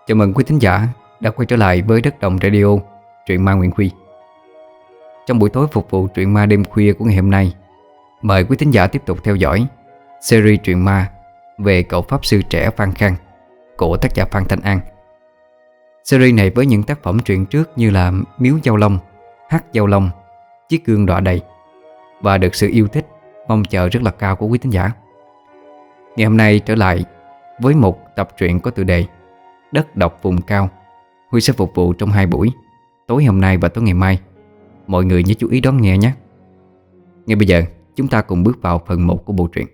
Chào mừng quý thính giả đã quay trở lại với Đất Đồng Radio, truyện ma Nguyễn Huy. Trong buổi tối phục vụ truyện ma đêm khuya của ngày hôm nay, mời quý thính giả tiếp tục theo dõi series truyện ma về cậu pháp sư trẻ Phan Khang của tác giả Phan Thanh An. Series này với những tác phẩm truyện trước như là Miếu Giao Long, Hát Giao Long, Chiếc Gương Đọa Đầy và được sự yêu thích, mong chờ rất là cao của quý thính giả. Ngày hôm nay trở lại với một tập truyện có tựa đề Đất Độc Vùng Cao. Huy sẽ phục vụ trong 2 buổi, tối hôm nay và tối ngày mai. Mọi người nhớ chú ý đón nghe nhé. Ngay bây giờ chúng ta cùng bước vào phần 1 của bộ truyện.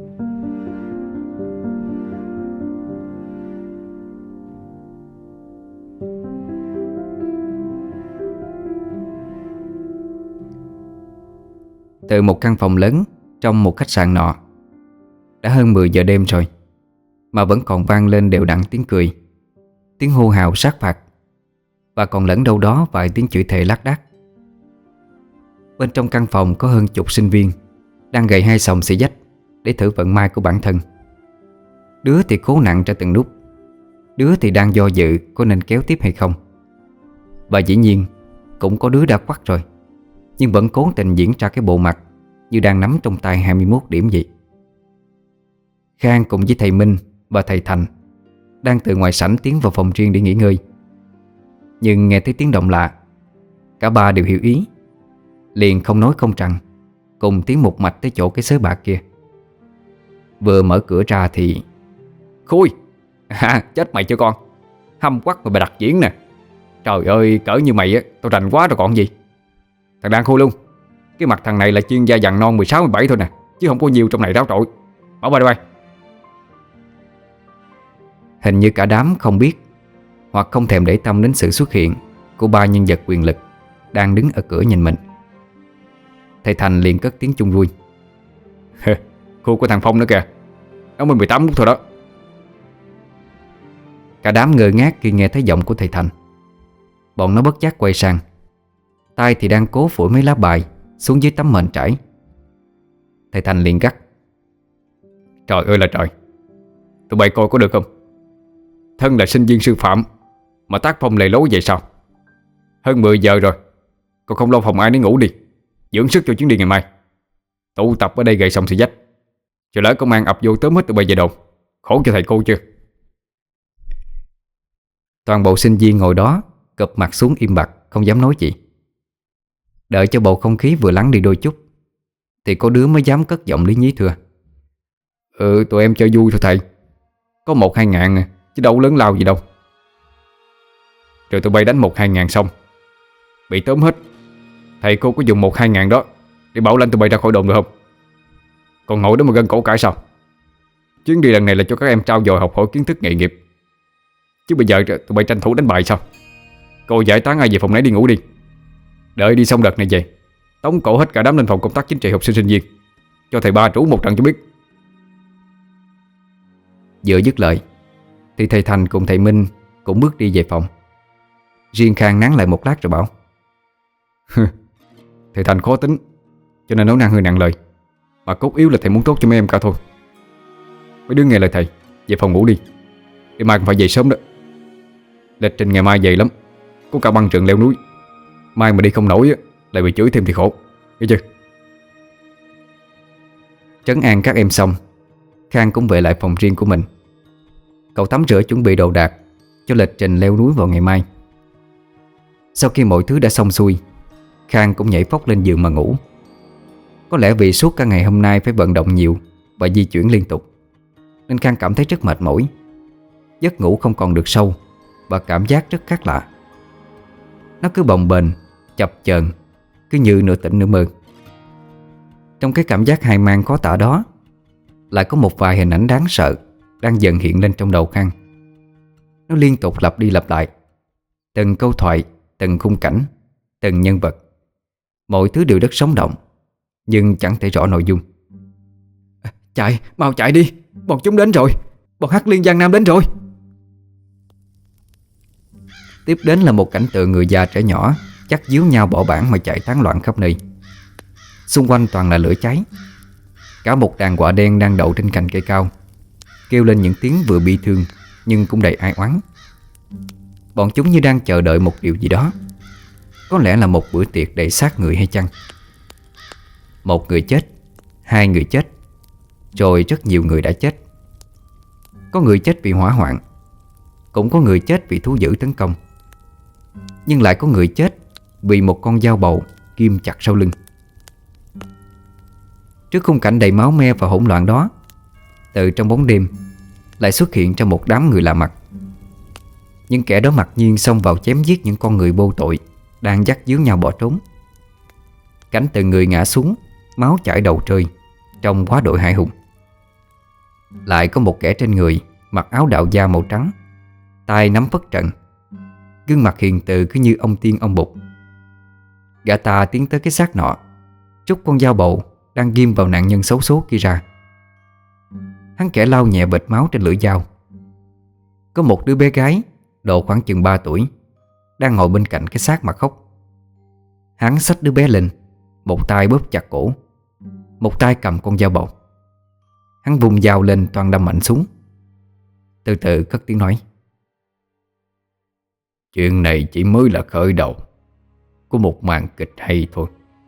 Từ một căn phòng lớn trong một khách sạn nọ, đã hơn 10 giờ đêm rồi mà vẫn còn vang lên đều đặn tiếng cười, tiếng hô hào sát phạt, và còn lẫn đâu đó vài tiếng chửi thề lác đác. Bên trong căn phòng có hơn chục sinh viên đang gầy hai xòng xì dách để thử vận may của bản thân. Đứa thì cố nặng ra từng nút, đứa thì đang do dự có nên kéo tiếp hay không. Và dĩ nhiên cũng có đứa đã quắt rồi, nhưng vẫn cố tình diễn ra cái bộ mặt như đang nắm trong tay 21 điểm vậy. Khang cùng với thầy Minh và thầy Thành đang từ ngoài sảnh tiến vào phòng riêng để nghỉ ngơi. Nhưng nghe thấy tiếng động lạ, cả ba đều hiểu ý, liền không nói không rằng cùng tiến một mạch tới chỗ cái xới bạc kia. Vừa mở cửa ra thì: "Khui, chết mày chưa con, hâm quắc mà bày đặt diễn nè. Trời ơi, cỡ như mày á, tao rành quá rồi còn gì. Thằng đang Khui luôn, cái mặt thằng này là chuyên gia dằn non 16, 17 thôi nè, chứ không có nhiều trong này ráo trội. Bảo bay bay." Hình như cả đám không biết hoặc không thèm để tâm đến sự xuất hiện của ba nhân vật quyền lực đang đứng ở cửa nhìn mình. Thầy Thành liền cất tiếng chung vui: "Khu của thằng Phong nữa kìa, nó mới 18 phút thôi đó." Cả đám ngơ ngác khi nghe thấy giọng của thầy Thành. Bọn nó bất giác quay sang, tay thì đang cố phủi mấy lá bài xuống dưới tấm mền trải. Thầy Thành liền gắt: "Trời ơi là trời, tụi bay coi có được không? Thân là sinh viên sư phạm mà tác phong lề lối vậy sao? Hơn 10 giờ rồi, còn không lo phòng ai để ngủ đi, dưỡng sức cho chuyến đi ngày mai. Tụ tập ở đây gầy xong xì dách, chờ lỡ công an ập vô tóm hết tụi bay về đồn, khổ cho thầy cô chưa?" Toàn bộ sinh viên ngồi đó cụp mặt xuống im bặt, không dám nói gì. Đợi cho bầu không khí vừa lắng đi đôi chút thì có đứa mới dám cất giọng lý nhí thưa: "Tụi em chơi vui thôi thầy, có 1-2 ngàn à, chứ đâu lớn lao gì đâu." "Rồi tụi bay đánh 1-2 ngàn xong bị tóm hết, thầy cô có dùng 1-2 ngàn đó để bảo lãnh tụi bay ra khỏi đồn được không? Còn ngồi đó mà gân cổ cãi sao? Chuyến đi lần này là cho các em trau dồi học hỏi kiến thức nghề nghiệp, chứ bây giờ tụi bay tranh thủ đánh bài sao? Cô giải tán ai về phòng nấy đi ngủ đi. Đợi đi xong đợt này về, tống cổ hết cả đám lên phòng công tác chính trị học sinh sinh viên, cho thầy ba trú một trận cho biết." Vừa dứt lời thì thầy Thành cùng thầy Minh cũng bước đi về phòng. Riêng Khang nán lại một lát rồi bảo: "Thầy Thành khó tính, cho nên nói năng hơi nặng lời, mà cốt yếu là thầy muốn tốt cho mấy em cả thôi. Mấy đứa nghe lời thầy, về phòng ngủ đi, để mai còn phải về sớm đó. Lịch trình ngày mai dày lắm, có cả băng rừng leo núi. Mai mà đi không nổi lại bị chửi thêm thì khổ, hiểu chưa?" Trấn an các em xong, Khang cũng về lại phòng riêng của mình. Cậu tắm rửa chuẩn bị đồ đạc cho lịch trình leo núi vào ngày mai. Sau khi mọi thứ đã xong xuôi, Khang cũng nhảy phóc lên giường mà ngủ. Có lẽ vì suốt cả ngày hôm nay phải vận động nhiều và di chuyển liên tục, nên Khang cảm thấy rất mệt mỏi. Giấc ngủ không còn được sâu và cảm giác rất khác lạ. Nó cứ bồng bềnh, chập chờn, cứ như nửa tỉnh nửa mơ. Trong cái cảm giác hai mang khó tả đó, lại có một vài hình ảnh đáng sợ đang dần hiện lên trong đầu Khang. Nó liên tục lặp đi lặp lại, từng câu thoại, từng khung cảnh, từng nhân vật. Mọi thứ đều rất sống động, nhưng chẳng thể rõ nội dung. "Chạy, mau chạy đi, bọn chúng đến rồi, bọn Hắc Liên Giang Nam đến rồi." Tiếp đến là một cảnh tượng người già trẻ nhỏ chắc díu nhau bỏ bảng mà chạy tán loạn khắp nơi. Xung quanh toàn là lửa cháy. Cả một đàn quạ đen đang đậu trên cành cây cao, kêu lên những tiếng vừa bi thương nhưng cũng đầy ai oán. Bọn chúng như đang chờ đợi một điều gì đó. Có lẽ là một bữa tiệc đầy xác người hay chăng? Một người chết, hai người chết, rồi rất nhiều người đã chết. Có người chết vì hỏa hoạn, cũng có người chết vì thú dữ tấn công, nhưng lại có người chết vì một con dao bầu ghim chặt sau lưng. Trước khung cảnh đầy máu me và hỗn loạn đó, từ trong bóng đêm lại xuất hiện ra một đám người lạ mặt. Những kẻ đó mặc nhiên xông vào chém giết những con người vô tội đang dắt díu nhau bỏ trốn. Cảnh từng người ngã xuống, máu chảy đầu rơi, trông quá đội hãi hùng. Lại có một kẻ trên người mặc áo đạo da màu trắng, tay nắm phất trần, gương mặt hiền từ cứ như ông tiên ông bụt. Gã ta tiến tới cái xác nọ, rút con dao bầu đang ghim vào nạn nhân xấu số kia ra. Hắn kẻ lau nhẹ vệt máu trên lưỡi dao. Có một đứa bé gái độ khoảng chừng 3 tuổi đang ngồi bên cạnh cái xác mà khóc. Hắn xách đứa bé lên, một tay bóp chặt cổ, một tay cầm con dao bầu. Hắn vùng dao lên toan đâm mạnh xuống, từ từ cất tiếng nói: "Chuyện này chỉ mới là khởi đầu của một màn kịch hay thôi."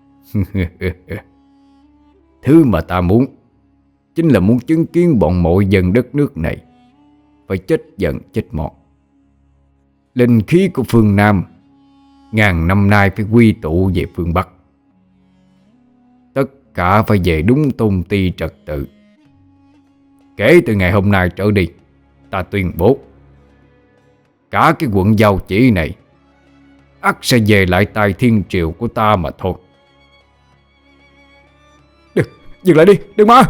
Thứ mà ta muốn chính là muốn chứng kiến bọn mọi dân đất nước này phải chết dần chết mòn. Linh khí của phương Nam ngàn năm nay phải quy tụ về phương Bắc. Tất cả phải về đúng tôn ti trật tự. Kể từ ngày hôm nay trở đi, ta tuyên bố cả cái quận Giao Chỉ này ắt sẽ về lại tay thiên triều của ta mà thôi. Đừng, dừng lại đi, đừng mà!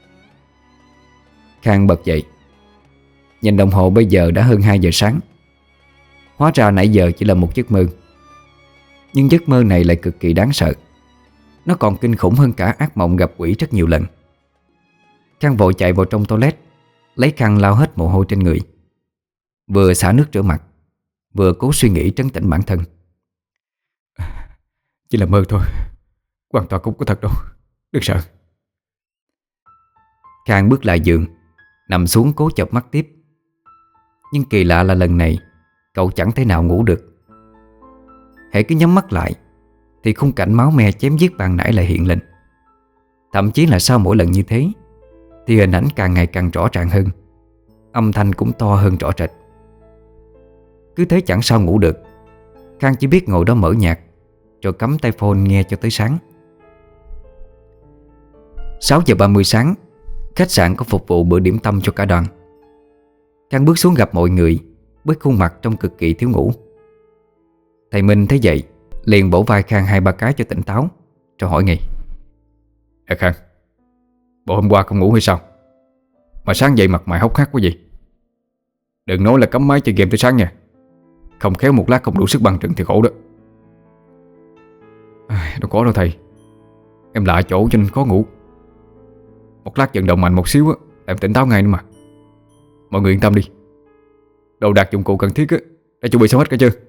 Khang bật dậy, nhìn đồng hồ bây giờ đã hơn 2 giờ sáng. Hóa ra nãy giờ chỉ là một giấc mơ. Nhưng giấc mơ này lại cực kỳ đáng sợ. Nó còn kinh khủng hơn cả ác mộng gặp quỷ rất nhiều lần. Khang vội chạy vào trong toilet, lấy khăn lau hết mồ hôi trên người, vừa xả nước rửa mặt, vừa cố suy nghĩ trấn tĩnh bản thân. Chỉ là mơ thôi, hoàn toàn không có thật đâu, đừng sợ. Khang bước lại giường, nằm xuống cố chợp mắt tiếp. Nhưng kỳ lạ là lần này cậu chẳng thể nào ngủ được. Hễ cứ nhắm mắt lại thì khung cảnh máu me chém giết ban nãy lại hiện lên. Thậm chí là sau mỗi lần như thế thì hình ảnh càng ngày càng rõ ràng hơn, âm thanh cũng to hơn rõ rệt. Cứ thế chẳng sao ngủ được. Khang chỉ biết ngồi đó mở nhạc, rồi cắm tai phone nghe cho tới sáng. 6 giờ 30 sáng, khách sạn có phục vụ bữa điểm tâm cho cả đoàn. Khang bước xuống gặp mọi người với khuôn mặt trông cực kỳ thiếu ngủ. Thầy Minh thấy vậy liền vỗ vai Khang 2-3 cái cho tỉnh táo, rồi hỏi ngay: Khang, bộ hôm qua không ngủ hay sao mà sáng dậy mặt mày hốc hác quá vậy? Đừng nói là cắm máy chơi game tới sáng nha, không khéo một lát không đủ sức băng trận thì khổ đó. Đâu có đâu thầy, em lạ chỗ cho nên khó ngủ. Một lát vận động mạnh một xíu á, em tỉnh táo ngay nữa mà. Mọi người yên tâm đi, đồ đạc dụng cụ cần thiết á đã chuẩn bị xong hết cả chưa?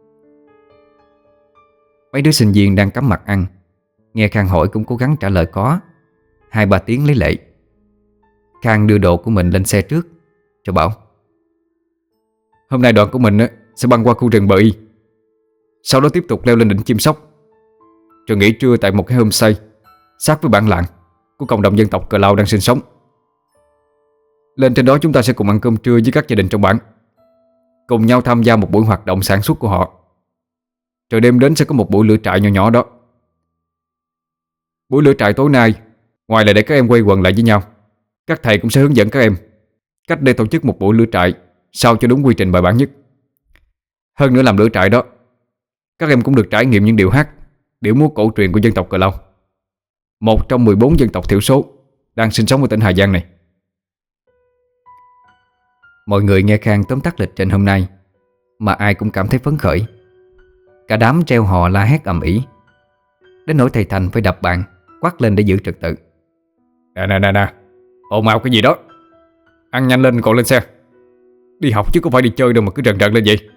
Mấy đứa sinh viên đang cắm mặt ăn, nghe Khang hỏi cũng cố gắng trả lời có, 2-3 tiếng lấy lệ. Khang đưa đồ của mình lên xe trước, cho bảo: Hôm nay đoàn của mình á sẽ băng qua khu rừng Bờ Y, sau đó tiếp tục leo lên đỉnh Chim Sóc, rồi nghỉ trưa tại một cái homestay sát với bản làng của cộng đồng dân tộc Cờ Lao đang sinh sống. Lên trên đó chúng ta sẽ cùng ăn cơm trưa với các gia đình trong bản, cùng nhau tham gia một buổi hoạt động sản xuất của họ. Rồi đêm đến sẽ có một buổi lửa trại nhỏ nhỏ đó. Buổi lửa trại tối nay, ngoài là để các em quây quần lại với nhau, các thầy cũng sẽ hướng dẫn các em cách để tổ chức một buổi lửa trại sao cho đúng quy trình bài bản nhất. Hơn nữa làm lửa trại đó, các em cũng được trải nghiệm những điệu hát, điệu múa cổ truyền của dân tộc Cờ Lao, một trong 14 dân tộc thiểu số đang sinh sống ở tỉnh Hà Giang này. Mọi người nghe Khang tóm tắt lịch trình hôm nay mà ai cũng cảm thấy phấn khởi. Cả đám treo hò la hét ầm ĩ, đến nỗi thầy Thành phải đập bàn quát lên để giữ trật tự. Nè, ồn ào cái gì đó, ăn nhanh lên còn lên xe. Đi học chứ có phải đi chơi đâu mà cứ rần rần lên vậy.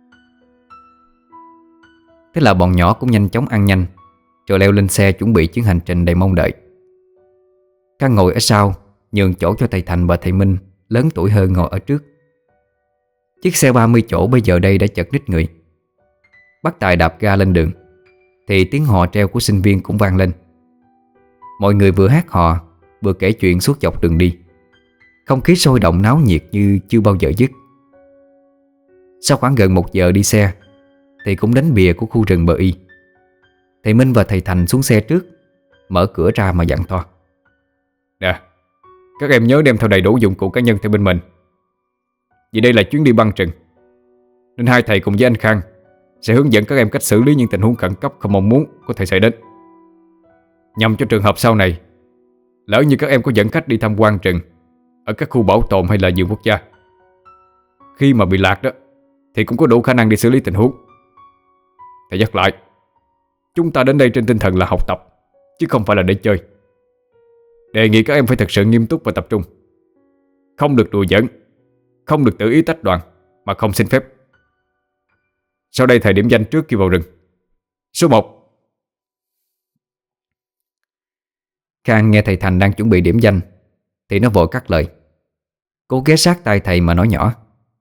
Thế là bọn nhỏ cũng nhanh chóng ăn nhanh, rồi leo lên xe chuẩn bị chuyến hành trình đầy mong đợi. Khang ngồi ở sau, nhường chỗ cho thầy Thành và thầy Minh lớn tuổi hơn ngồi ở trước. Chiếc xe 30 chỗ bây giờ đây đã chật ních người. Bác Tài đạp ga lên đường thì tiếng hò treo của sinh viên cũng vang lên. Mọi người vừa hát hò vừa kể chuyện suốt dọc đường đi. Không khí sôi động náo nhiệt như chưa bao giờ dứt. Sau khoảng gần 1 giờ đi xe thì cũng đến bìa của khu rừng Bờ Y. Thầy Minh và thầy Thành xuống xe trước, mở cửa ra mà dặn to: "Nè, các em nhớ đem theo đầy đủ dụng cụ cá nhân theo bên mình. Vì đây là chuyến đi băng rừng, nên hai thầy cùng với anh Khang sẽ hướng dẫn các em cách xử lý những tình huống khẩn cấp không mong muốn có thể xảy đến. Nhằm cho trường hợp sau này, lỡ như các em có dẫn khách đi tham quan rừng ở các khu bảo tồn hay là vườn quốc gia, khi mà bị lạc đó thì cũng có đủ khả năng đi xử lý tình huống. Thầy nhắc lại, chúng ta đến đây trên tinh thần là học tập, chứ không phải là để chơi. Đề nghị các em phải thật sự nghiêm túc và tập trung. Không được đùa giỡn, không được tự ý tách đoàn mà không xin phép. Sau đây thầy điểm danh trước khi vào rừng. Số 1. Khang nghe thầy Thành đang chuẩn bị điểm danh thì nó vội cắt lời. Cố ghé sát tai thầy mà nói nhỏ: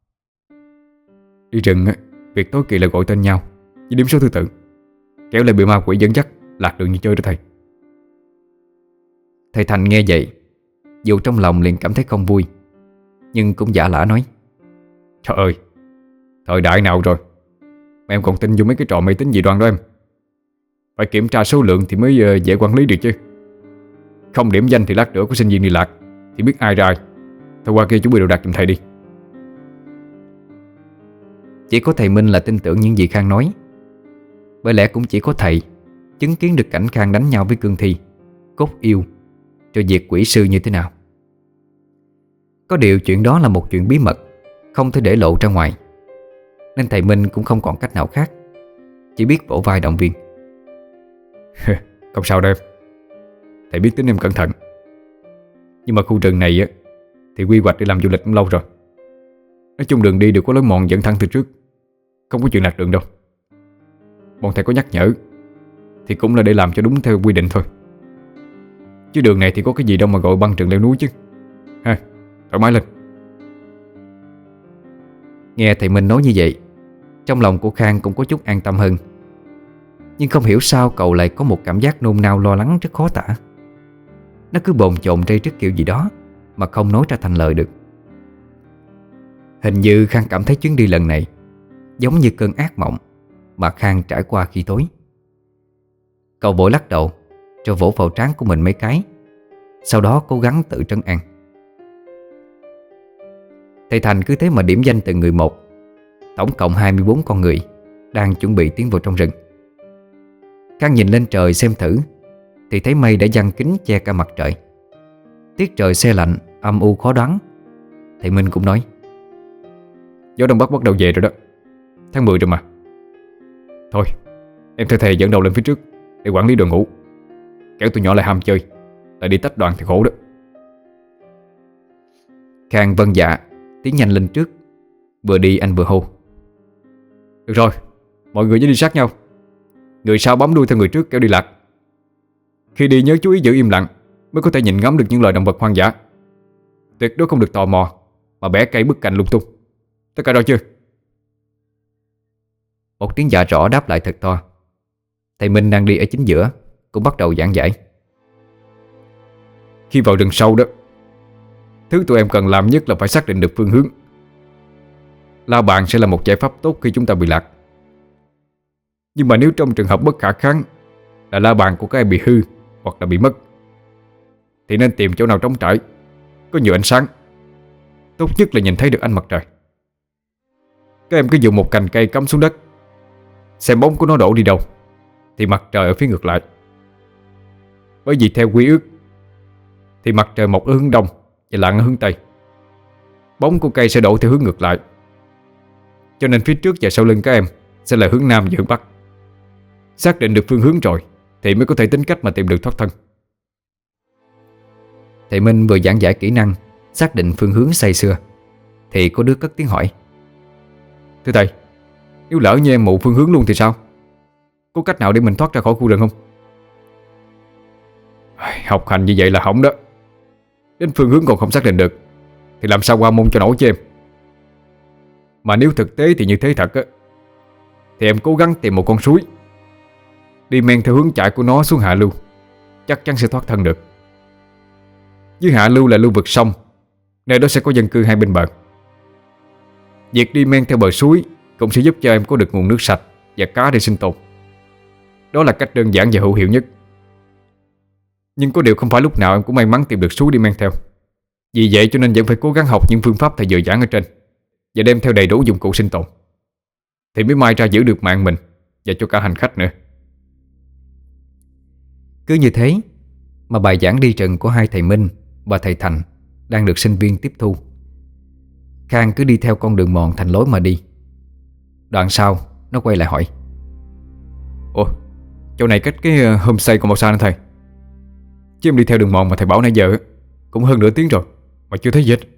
"Đi rừng việc tối kỵ là gọi tên nhau với điểm số thứ tự, kéo lại bị ma quỷ dẫn dắt lạc đường như chơi đó thầy." Thầy Thành nghe vậy, dù trong lòng liền cảm thấy không vui, nhưng cũng giả lả nói: "Trời ơi, thời đại nào rồi mà em còn tin vô mấy cái trò mê tín dị đoan đó em. Phải kiểm tra số lượng thì mới dễ quản lý được chứ. Không điểm danh thì lát nữa có sinh viên đi lạc thì biết ai ra ai. Thôi qua kia chuẩn bị đồ đạc giùm thầy đi." Chỉ có thầy Minh là tin tưởng những gì Khang nói. Bởi lẽ cũng chỉ có thầy chứng kiến được cảnh Khang đánh nhau với cương thi, cốt yêu, rồi diệt quỷ sư như thế nào. Có điều chuyện đó là một chuyện bí mật, không thể để lộ ra ngoài, nên thầy Minh cũng không còn cách nào khác, chỉ biết vỗ vai động viên: "Không sao đâu em. Thầy biết tính em cẩn thận. Nhưng mà khu rừng này thì quy hoạch để làm du lịch cũng lâu rồi. Nói chung đường đi đều có lối mòn dẫn thẳng từ trước, không có chuyện lạc đường đâu. Bọn thầy có nhắc nhở thì cũng là để làm cho đúng theo quy định thôi. Chứ đường này thì có cái gì đâu mà gọi băng rừng leo núi chứ. Ha, thoải mái lên." Nghe thầy Minh nói như vậy, trong lòng của Khang cũng có chút an tâm hơn. Nhưng không hiểu sao cậu lại có một cảm giác nôn nao lo lắng rất khó tả. Nó cứ bồn chồn trây trước kiểu gì đó mà không nói ra thành lời được. Hình như Khang cảm thấy chuyến đi lần này giống như cơn ác mộng mà Khang trải qua khi tối. Cậu vội lắc đầu rồi vỗ vào trán của mình mấy cái, sau đó cố gắng tự trấn an. Thầy Thành cứ thế mà điểm danh từng người một. Tổng cộng 24 con người đang chuẩn bị tiến vào trong rừng. Khang nhìn lên trời xem thử thì thấy mây đã giăng kín che cả mặt trời. Tiết trời se lạnh, âm u khó đoán. Thầy Minh cũng nói: "Gió Đông Bắc bắt đầu về rồi đó. Tháng 10 rồi mà. Thôi, em theo thầy dẫn đầu lên phía trước để quản lý đội ngũ. Kéo tụi nhỏ lại ham chơi, lại đi tách đoàn thì khổ đó." Khang vâng dạ, tiến nhanh lên trước. Vừa đi anh vừa hô: "Được rồi, mọi người nhớ đi sát nhau. Người sau bám đuôi theo người trước kéo đi lạc. Khi đi nhớ chú ý giữ im lặng mới có thể nhìn ngắm được những loài động vật hoang dã. Tuyệt đối không được tò mò mà bẻ cây bứt cành lung tung. Tất cả rõ chưa?" Một tiếng dạ rõ đáp lại thật to. Thầy Minh đang đi ở chính giữa cũng bắt đầu giảng giải: "Khi vào rừng sâu đó, thứ tụi em cần làm nhất là phải xác định được phương hướng. La bàn sẽ là một giải pháp tốt khi chúng ta bị lạc. Nhưng mà nếu trong trường hợp bất khả kháng là la bàn của các em bị hư hoặc là bị mất, thì nên tìm chỗ nào trống trải, có nhiều ánh sáng. Tốt nhất là nhìn thấy được ánh mặt trời. Các em cứ dùng một cành cây cắm xuống đất, xem bóng của nó đổ đi đâu thì mặt trời ở phía ngược lại. Bởi vì theo quy ước thì mặt trời mọc ở hướng đông và lặn ở hướng tây. Bóng của cây sẽ đổ theo hướng ngược lại. Cho nên phía trước và sau lưng các em sẽ là hướng nam và hướng bắc. Xác định được phương hướng rồi thì mới có thể tính cách mà tìm được thoát thân." Thầy Minh vừa giảng giải kỹ năng xác định phương hướng say sưa thì có đứa cất tiếng hỏi: "Thưa thầy, nếu lỡ như em mụ phương hướng luôn thì sao? Có cách nào để mình thoát ra khỏi khu rừng không?" "Học hành như vậy là hỏng đó. Đến phương hướng còn không xác định được thì làm sao qua môn cho nổi chứ em. Mà nếu thực tế thì như thế thật á, thì em cố gắng tìm một con suối, đi men theo hướng chảy của nó xuống hạ lưu, chắc chắn sẽ thoát thân được. Dưới hạ lưu là lưu vực sông, nơi đó sẽ có dân cư hai bên bờ. Việc đi men theo bờ suối cũng sẽ giúp cho em có được nguồn nước sạch và cá để sinh tồn. Đó là cách đơn giản và hữu hiệu nhất. Nhưng có điều không phải lúc nào em cũng may mắn tìm được suối đi men theo. Vì vậy cho nên vẫn phải cố gắng học những phương pháp thầy vừa giảng ở trên, và đem theo đầy đủ dụng cụ sinh tồn, thì mới may ra giữ được mạng mình và cho cả hành khách nữa. Cứ như thế mà bài giảng đi rừng của hai thầy Minh và thầy Thành đang được sinh viên tiếp thu. Khang cứ đi theo con đường mòn thành lối mà đi. Đoạn sau nó quay lại hỏi: Ủa, chỗ này cách cái homestay còn bao xa nữa thầy? Chứ em đi theo đường mòn mà thầy bảo nãy giờ cũng hơn nửa tiếng rồi mà chưa thấy gì hết.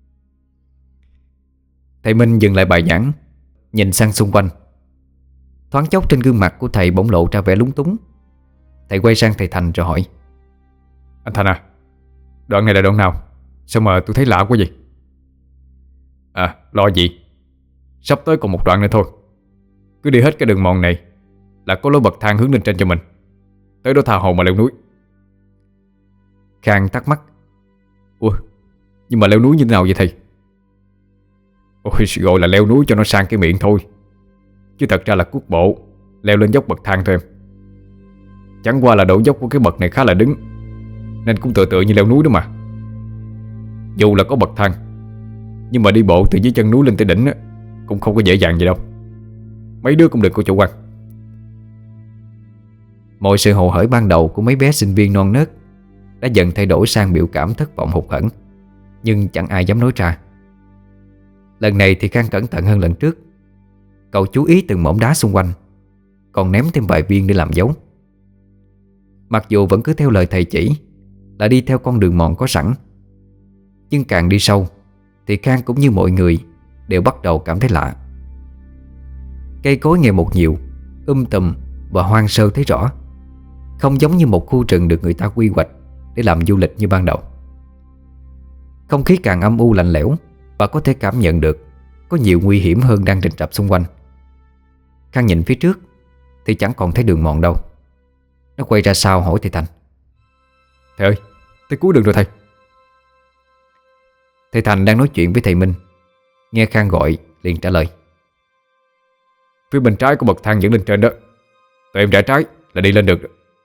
Thầy Minh dừng lại bài giảng, nhìn sang xung quanh. Thoáng chốc trên gương mặt của thầy bỗng lộ ra vẻ lúng túng. Thầy quay sang thầy Thành rồi hỏi: Anh Thành à, đoạn này là đoạn nào? Sao mà tôi thấy lạ quá vậy? À, lo gì, sắp tới còn một đoạn nữa thôi. Cứ đi hết cái đường mòn này là có lối bậc thang hướng lên trên cho mình. Tới đó tha hồ mà leo núi. Khang thắc mắc: Ủa, nhưng mà leo núi như thế nào vậy thầy? Ôi, gọi là leo núi cho nó sang cái miệng thôi, chứ thật ra là cuốc bộ leo lên dốc bậc thang thôi em. Chẳng qua là độ dốc của cái bậc này khá là đứng, nên cũng tựa tựa như leo núi đó mà. Dù là có bậc thang, nhưng mà đi bộ từ dưới chân núi lên tới đỉnh á, cũng không có dễ dàng vậy đâu. Mấy đứa cũng đừng có chủ quan. Mọi sự hồ hởi ban đầu của mấy bé sinh viên non nớt đã dần thay đổi sang biểu cảm thất vọng hụt hẫng, nhưng chẳng ai dám nói ra. Lần này thì Khang cẩn thận hơn lần trước. Cậu chú ý từng mỏm đá xung quanh, còn ném thêm vài viên để làm dấu. Mặc dù vẫn cứ theo lời thầy chỉ là đi theo con đường mòn có sẵn, nhưng càng đi sâu thì Khang cũng như mọi người đều bắt đầu cảm thấy lạ. Cây cối ngày một nhiều, tùm và hoang sơ thấy rõ, không giống như một khu rừng được người ta quy hoạch để làm du lịch như ban đầu. Không khí càng âm u lạnh lẽo, và có thể cảm nhận được có nhiều nguy hiểm hơn đang rình rập xung quanh. Khang nhìn phía trước thì chẳng còn thấy đường mòn đâu. Nó quay ra sau hỏi thầy Thành: Thầy ơi, tới cuối đường rồi thầy. Thầy Thành đang nói chuyện với thầy Minh, nghe Khang gọi liền trả lời: Phía bên trái có bậc thang dẫn lên trên đó, tụi em rẽ trái là đi lên được.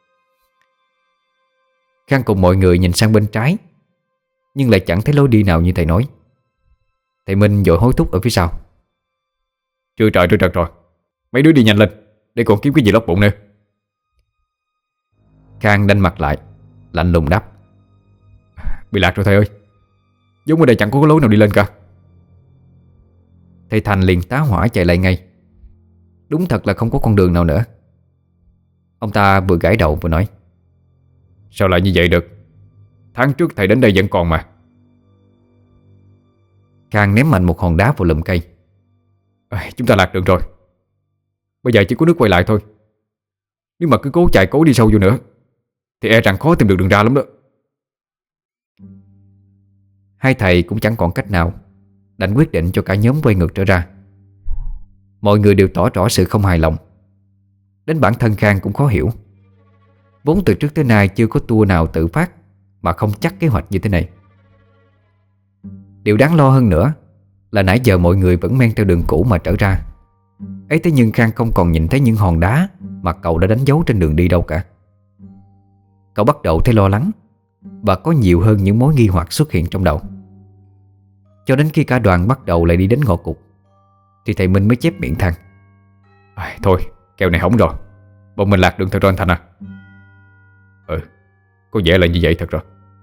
Khang cùng mọi người nhìn sang bên trái, nhưng lại chẳng thấy lối đi nào như thầy nói. Thầy Minh vội hối thúc ở phía sau: Chưa trật rồi, mấy đứa đi nhanh lên, để còn kiếm cái gì lót bụng nữa. Khang đanh mặt lại, lạnh lùng đáp: Bị lạc rồi thầy ơi, giống ở đây chẳng có cái lối nào đi lên cả. Thầy Thành liền tá hỏa chạy lại ngay. Đúng thật là không có con đường nào nữa. Ông ta vừa gãi đầu vừa nói: Sao lại như vậy được? Tháng trước thầy đến đây vẫn còn mà. Khang ném mạnh một hòn đá vào lùm cây. Chúng ta lạc đường rồi. Bây giờ chỉ có nước quay lại thôi. Nếu mà cứ cố chạy cố đi sâu vô nữa thì e rằng khó tìm được đường ra lắm đó. Hai thầy cũng chẳng còn cách nào, đành quyết định cho cả nhóm quay ngược trở ra. Mọi người đều tỏ rõ sự không hài lòng. Đến bản thân Khang cũng khó hiểu. Vốn từ trước tới nay chưa có tour nào tự phát mà không chắc kế hoạch như thế này. Điều đáng lo hơn nữa là nãy giờ mọi người vẫn men theo đường cũ mà trở ra. Ấy thế nhưng Khang không còn nhìn thấy những hòn đá mà cậu đã đánh dấu trên đường đi đâu cả. Cậu bắt đầu thấy lo lắng, và có nhiều hơn những mối nghi hoặc xuất hiện trong đầu. Cho đến khi cả đoàn bắt đầu lại đi đến ngõ cụt thì thầy Minh mới chép miệng than: Thôi, kèo này hỏng rồi. Bọn mình lạc đường thật rồi anh Thành à. Có vẻ là như vậy thật rồi.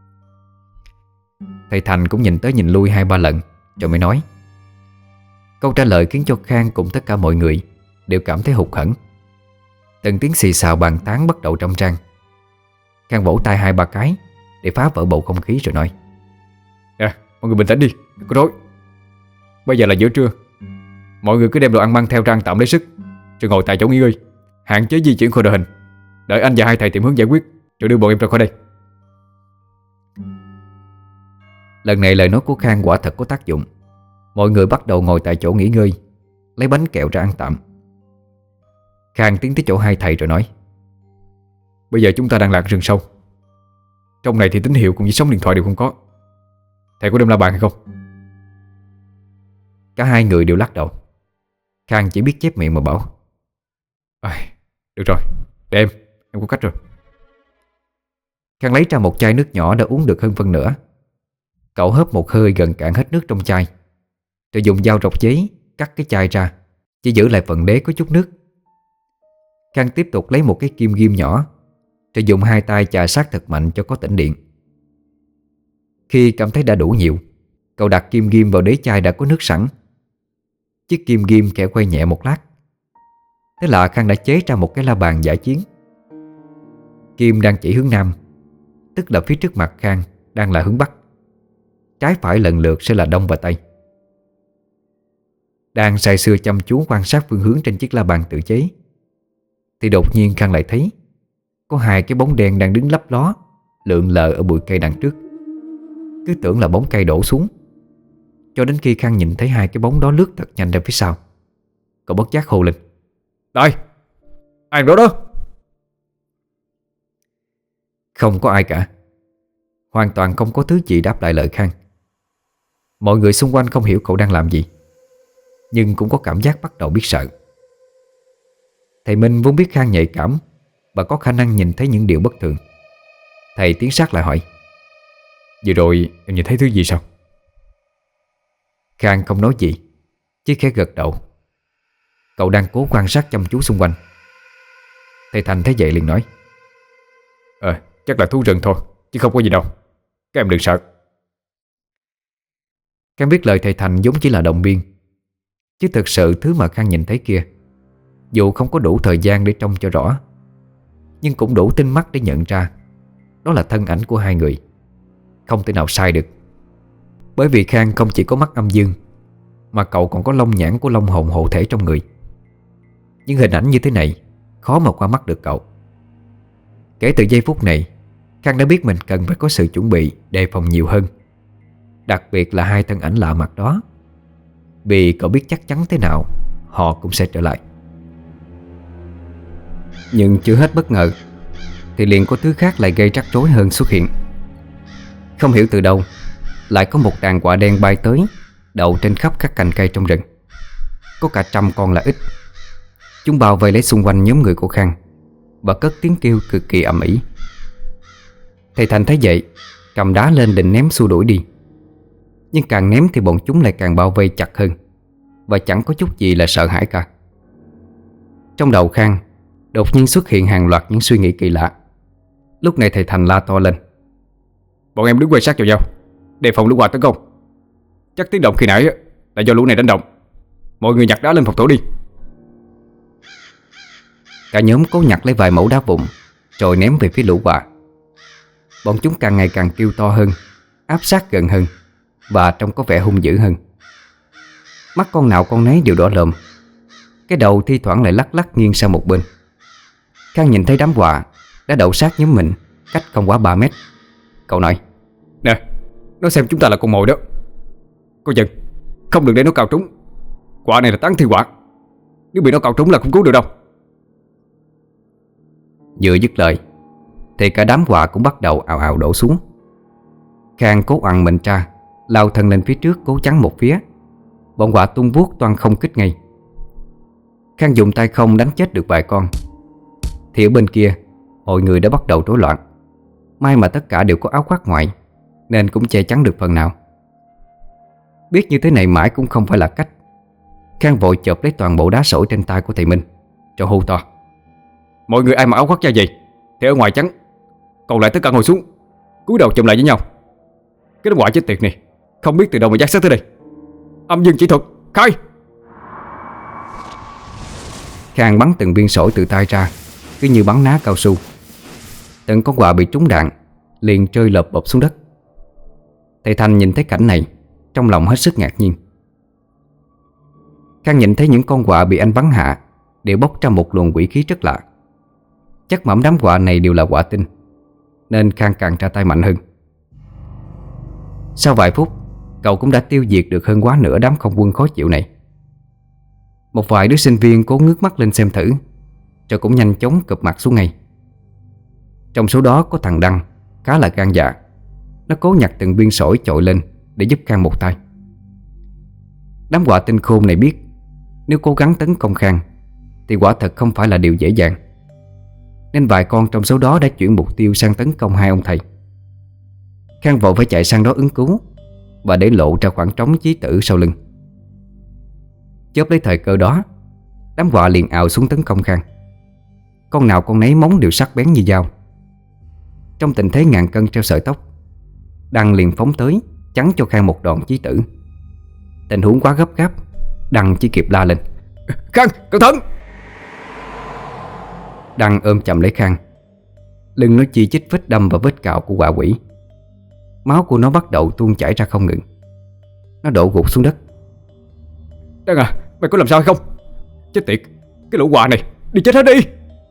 Thầy Thành cũng nhìn tới nhìn lui 2-3 lần rồi mới nói. Câu trả lời khiến cho Khang cùng tất cả mọi người đều cảm thấy hụt hẫng. Từng tiếng xì xào bàn tán bắt đầu râm ran. Khang vỗ tay 2-3 cái để phá vỡ bầu không khí rồi nói: Mọi người bình tĩnh đi, đừng có rối. Bây giờ là giữa trưa, mọi người cứ đem đồ ăn mang theo ra tạm lấy sức, rồi ngồi tại chỗ nghỉ ngơi, hạn chế di chuyển khỏi đội hình. Đợi anh và hai thầy tìm hướng giải quyết, rồi đưa bọn em ra khỏi đây. Lần này lời nói của Khang quả thật có tác dụng. Mọi người bắt đầu ngồi tại chỗ nghỉ ngơi, lấy bánh kẹo ra ăn tạm. Khang tiến tới chỗ hai thầy rồi nói: Bây giờ chúng ta đang lạc rừng sâu. Trong này thì tín hiệu cùng với sóng điện thoại đều không có. Thầy có đem la bàn hay không? Cả hai người đều lắc đầu. Khang chỉ biết chép miệng mà bảo: Được rồi, để em có cách rồi. Khang lấy ra một chai nước nhỏ đã uống được hơn phân nửa. Cậu hớp một hơi gần cạn hết nước trong chai, rồi dùng dao rọc giấy cắt cái chai ra, chỉ giữ lại phần đế có chút nước. Khang tiếp tục lấy một cái kim ghim nhỏ, rồi dùng hai tay chà sát thật mạnh cho có tĩnh điện. Khi cảm thấy đã đủ nhiều, cậu đặt kim ghim vào đế chai đã có nước sẵn. Chiếc kim ghim khẽ quay nhẹ một lát. Thế là Khang đã chế ra một cái la bàn dã chiến. Kim đang chỉ hướng nam, tức là phía trước mặt Khang đang là hướng bắc. Trái phải lần lượt sẽ là đông và tây. Đang say sưa chăm chú quan sát phương hướng trên chiếc la bàn tự chế, thì đột nhiên Khang lại thấy có hai cái bóng đen đang đứng lấp ló, lượn lờ ở bụi cây đằng trước. Cứ tưởng là bóng cây đổ xuống, cho đến khi Khang nhìn thấy hai cái bóng đó lướt thật nhanh ra phía sau. Cậu bất giác hô lên: Đây, ai đó đó. Không có ai cả. Hoàn toàn không có thứ gì đáp lại lời Khang. Mọi người xung quanh không hiểu cậu đang làm gì, nhưng cũng có cảm giác bắt đầu biết sợ. Thầy Minh vốn biết Khang nhạy cảm và có khả năng nhìn thấy những điều bất thường. Thầy tiến sát lại hỏi: Vừa rồi em nhìn thấy thứ gì sao? Khang không nói gì, chỉ khẽ gật đầu. Cậu đang cố quan sát chăm chú xung quanh. Thầy Thành thấy vậy liền nói: Chắc là thú rừng thôi, chứ không có gì đâu. Các em đừng sợ. Khang biết lời thầy Thành giống chỉ là động viên, chứ thực sự thứ mà Khang nhìn thấy kia, dù không có đủ thời gian để trông cho rõ, nhưng cũng đủ tinh mắt để nhận ra đó là thân ảnh của hai người. Không thể nào sai được. Bởi vì Khang không chỉ có mắt âm dương, mà cậu còn có long nhãn của long hồn hộ thể trong người. Những hình ảnh như thế này khó mà qua mắt được cậu. Kể từ giây phút này, Khang đã biết mình cần phải có sự chuẩn bị, đề phòng nhiều hơn. Đặc biệt là hai thân ảnh lạ mặt đó, vì cậu biết chắc chắn thế nào họ cũng sẽ trở lại. Nhưng chưa hết bất ngờ, thì liền có thứ khác lại gây rắc rối hơn xuất hiện. Không hiểu từ đâu lại có một đàn quạ đen bay tới, đậu trên khắp các cành cây trong rừng. Có cả trăm con là ít. Chúng bao vây lấy xung quanh nhóm người của Khang và cất tiếng kêu cực kỳ ầm ĩ. Thầy Thành thấy vậy, cầm đá lên định ném xua đuổi đi. Nhưng càng ném thì bọn chúng lại càng bao vây chặt hơn, và chẳng có chút gì là sợ hãi cả. Trong đầu Khang đột nhiên xuất hiện hàng loạt những suy nghĩ kỳ lạ. Lúc này thầy Thành la to lên: Bọn em đứng quay sát vào nhau, đề phòng lũ quạ tấn công. Chắc tiếng động khi nãy là do lũ này đánh động. Mọi người nhặt đá lên phòng thủ đi. Cả nhóm cố nhặt lấy vài mẩu đá vụn, rồi ném về phía lũ quạ. Bọn chúng càng ngày càng kêu to hơn, áp sát gần hơn, và trông có vẻ hung dữ hơn. Mắt con nào con nấy đều đỏ lòm. Cái đầu thi thoảng lại lắc lắc nghiêng sang một bên. Khang nhìn thấy đám quạ đã đậu sát nhóm mình, cách không quá 3 mét. Cậu nói: Nè, nó xem chúng ta là con mồi đó. Cô dân, không được để nó cào trúng. Quạ này là tán thi quạ, nếu bị nó cào trúng là không cứu được đâu. Vừa dứt lời thì cả đám quạ cũng bắt đầu ào ào đổ xuống. Khang cố ằn mình ra, lao thân lên phía trước cố chắn một phía. Bọn quạ tung vuốt toan không kích ngay. Khang dùng tay không đánh chết được vài con, thì ở bên kia mọi người đã bắt đầu rối loạn. May mà tất cả đều có áo khoác ngoài, nên cũng che chắn được phần nào. Biết như thế này mãi cũng không phải là cách. Khang vội chộp lấy toàn bộ đá sỏi trên tay của thầy Minh, rồi hô to: Mọi người ai mặc áo khoác da gì thì ở ngoài chắn, còn lại tất cả ngồi xuống, cúi đầu chụm lại với nhau. Cái đám quạ chết tiệt này không biết từ đâu mà dắt sát tới đây. Âm dương chỉ thuật, khai! Khang bắn từng viên sỏi từ tay ra, cứ như bắn ná cao su. Từng con quạ bị trúng đạn liền rơi lộp bộp xuống đất. Thầy Thành nhìn thấy cảnh này, trong lòng hết sức ngạc nhiên. Khang nhìn thấy những con quạ bị anh bắn hạ đều bốc ra một luồng quỷ khí rất lạ. Chắc mẩm đám quạ này đều là quạ tinh, nên Khang càng ra tay mạnh hơn. Sau vài phút cậu cũng đã tiêu diệt được hơn quá nửa đám không quân khó chịu này. Một vài đứa sinh viên cố ngước mắt lên xem thử, rồi cũng nhanh chóng cụp mặt xuống ngay. Trong số đó có thằng Đăng khá là gan dạ. Nó cố nhặt từng viên sỏi chội lên để giúp Khang một tay. Đám quạ tinh khôn này biết nếu cố gắng tấn công Khang thì quả thật không phải là điều dễ dàng, nên vài con trong số đó đã chuyển mục tiêu sang tấn công hai ông thầy. Khang vội phải chạy sang đó ứng cứu và để lộ ra khoảng trống chí tử sau lưng. Chớp lấy thời cơ đó, đám quạ liền ào xuống tấn công Khang. Con nào con nấy móng đều sắc bén như dao. Trong tình thế ngàn cân treo sợi tóc, Đăng liền phóng tới chắn cho Khang một đòn chí tử. Tình huống quá gấp gáp, Đăng chỉ kịp la lên: Khang, cẩn thận! Đăng ôm chầm lấy Khang. Lưng nó chi chít vết đâm và vết cào của quạ quỷ. Máu của nó bắt đầu tuôn chảy ra không ngừng. Nó đổ gục xuống đất. Đăng à, mày có làm sao hay không? Chết tiệt, cái lũ quạ này, đi chết hết đi!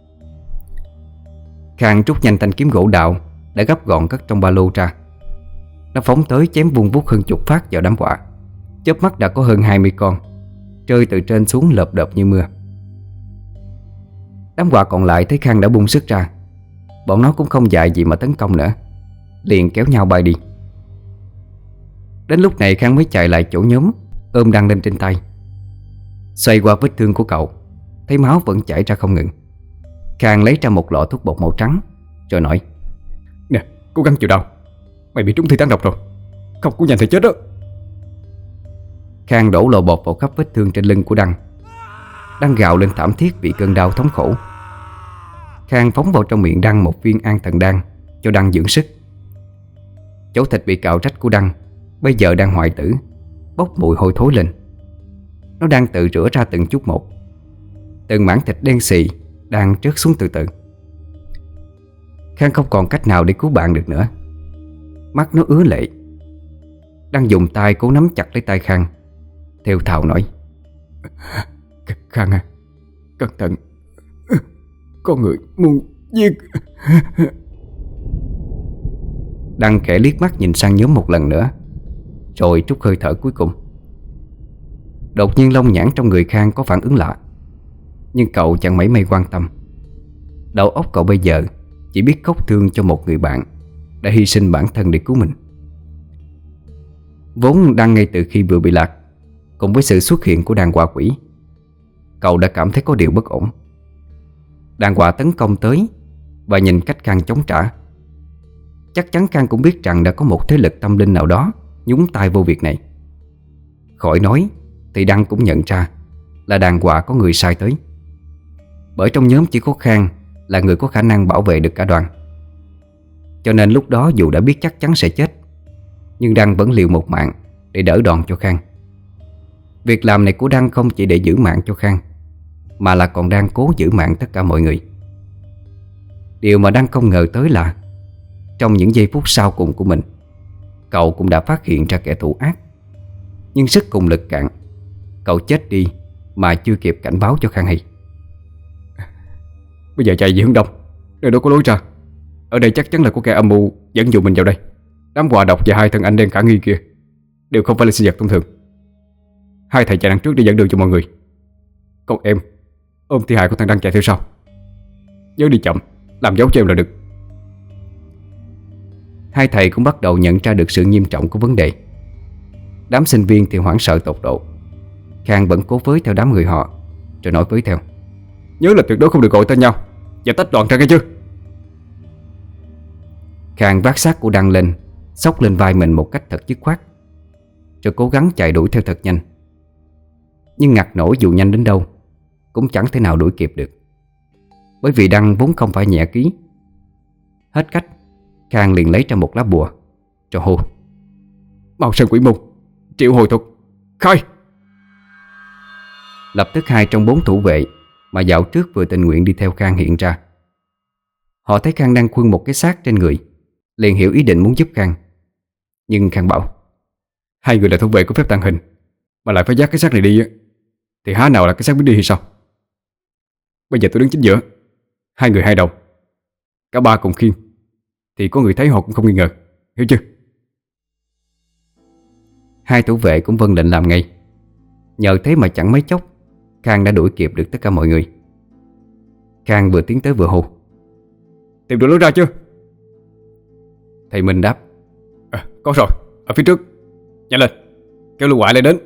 Khang rút nhanh thanh kiếm gỗ đào đã gấp gọn cất trong ba lô ra. Nó phóng tới chém vung vút hơn chục phát vào đám quạ. Chớp mắt đã có hơn 20 con rơi từ trên xuống lợp đợp như mưa. Đám quạ còn lại thấy Khang đã bung sức ra, bọn nó cũng không dại gì mà tấn công nữa, liền kéo nhau bay đi. Đến lúc này Khang mới chạy lại chỗ nhóm, ôm Đăng lên trên tay. Xoay qua vết thương của cậu, thấy máu vẫn chảy ra không ngừng. Khang lấy ra một lọ thuốc bột màu trắng rồi nói: Nè, cố gắng chịu đau. Mày bị trúng thi tán độc rồi, không cứu nhanh thì chết đó. Khang đổ lọ bột vào khắp vết thương trên lưng của Đăng. Đăng gào lên thảm thiết vì cơn đau thống khổ. Khang phóng vào trong miệng Đăng một viên an thần đan cho Đăng dưỡng sức. Chỗ thịt bị cạo rách của Đăng bây giờ đang hoại tử, bốc mùi hôi thối lên. Nó đang tự rửa ra từng chút một. Từng mảng thịt đen xì đang trớt xuống từ từ. Khang không còn cách nào để cứu bạn được nữa. Mắt nó ứa lệ. Đăng dùng tay cố nắm chặt lấy tay Khang, thều thào nói: Khang à, cẩn thận, có người muốn giết. Đăng khẽ liếc mắt nhìn sang nhóm một lần nữa, rồi trút hơi thở cuối cùng. Đột nhiên lông nhãn trong người Khang có phản ứng lạ, nhưng cậu chẳng mấy may quan tâm. Đầu óc cậu bây giờ chỉ biết khóc thương cho một người bạn đã hy sinh bản thân để cứu mình. Vốn Đăng ngay từ khi vừa bị lạc, cùng với sự xuất hiện của đàn quạ quỷ, cậu đã cảm thấy có điều bất ổn. Đàn quạ tấn công tới và nhìn cách Khang chống trả. Chắc chắn Khang cũng biết rằng đã có một thế lực tâm linh nào đó nhúng tay vô việc này. Khỏi nói thì Đăng cũng nhận ra là đàn quạ có người sai tới. Bởi trong nhóm chỉ có Khang là người có khả năng bảo vệ được cả đoàn. Cho nên lúc đó dù đã biết chắc chắn sẽ chết, nhưng Đăng vẫn liều một mạng để đỡ đòn cho Khang. Việc làm này của Đăng không chỉ để giữ mạng cho Khang, mà là còn đang cố giữ mạng tất cả mọi người. Điều mà Đăng không ngờ tới là trong những giây phút sau cùng của mình, cậu cũng đã phát hiện ra kẻ thù ác. Nhưng sức cùng lực cạn, cậu chết đi mà chưa kịp cảnh báo cho Khang hay. Bây giờ chạy về hướng đông, nơi đó có lối ra. Ở đây chắc chắn là có kẻ âm mưu dẫn dụ mình vào đây. Đám quạ độc và hai thân anh đen khả nghi kia đều không phải là sinh vật thông thường. Hai thầy chạy đằng trước để dẫn đường cho mọi người, còn em ôm thi hài của thằng Đăng chạy theo sau. Nhớ đi chậm, làm dấu cho em là được. Hai thầy cũng bắt đầu nhận ra được sự nghiêm trọng của vấn đề. Đám sinh viên thì hoảng sợ tột độ. Khang vẫn cố với theo đám người họ, rồi nói với theo: Nhớ là tuyệt đối không được gọi tên nhau và tách đoạn ra nghe chưa? Khang vác xác của Đăng lên, xốc lên vai mình một cách thật dứt khoát, rồi cố gắng chạy đuổi theo thật nhanh. Nhưng ngặt nổi dù nhanh đến đâu cũng chẳng thể nào đuổi kịp được, bởi vì Đăng vốn không phải nhẹ ký. Hết cách, Khang liền lấy ra một lá bùa rồi hô: Màu sơn quỷ môn, triệu hồi thuật, khai! Lập tức 2 trong 4 thủ vệ mà dạo trước vừa tình nguyện đi theo Khang hiện ra. Họ thấy Khang đang khuân một cái xác trên người, liền hiểu ý định muốn giúp Khang. Nhưng Khang bảo: Hai người là thủ vệ của phép tàng hình mà lại phải dắt cái xác này đi á, thì há nào là cái xác biết đi hay sao? Bây giờ tôi đứng chính giữa, hai người hai đầu, cả ba cùng khiêng, thì có người thấy họ cũng không nghi ngờ, hiểu chưa? Hai thủ vệ cũng vâng lệnh làm ngay. Nhờ thế mà chẳng mấy chốc Khang đã đuổi kịp được tất cả mọi người. Khang vừa tiến tới vừa hô: Tìm được lối ra chưa? Thầy Minh đáp: Có rồi, ở phía trước. Nhanh lên, kêu Lưu Hoại lại đến.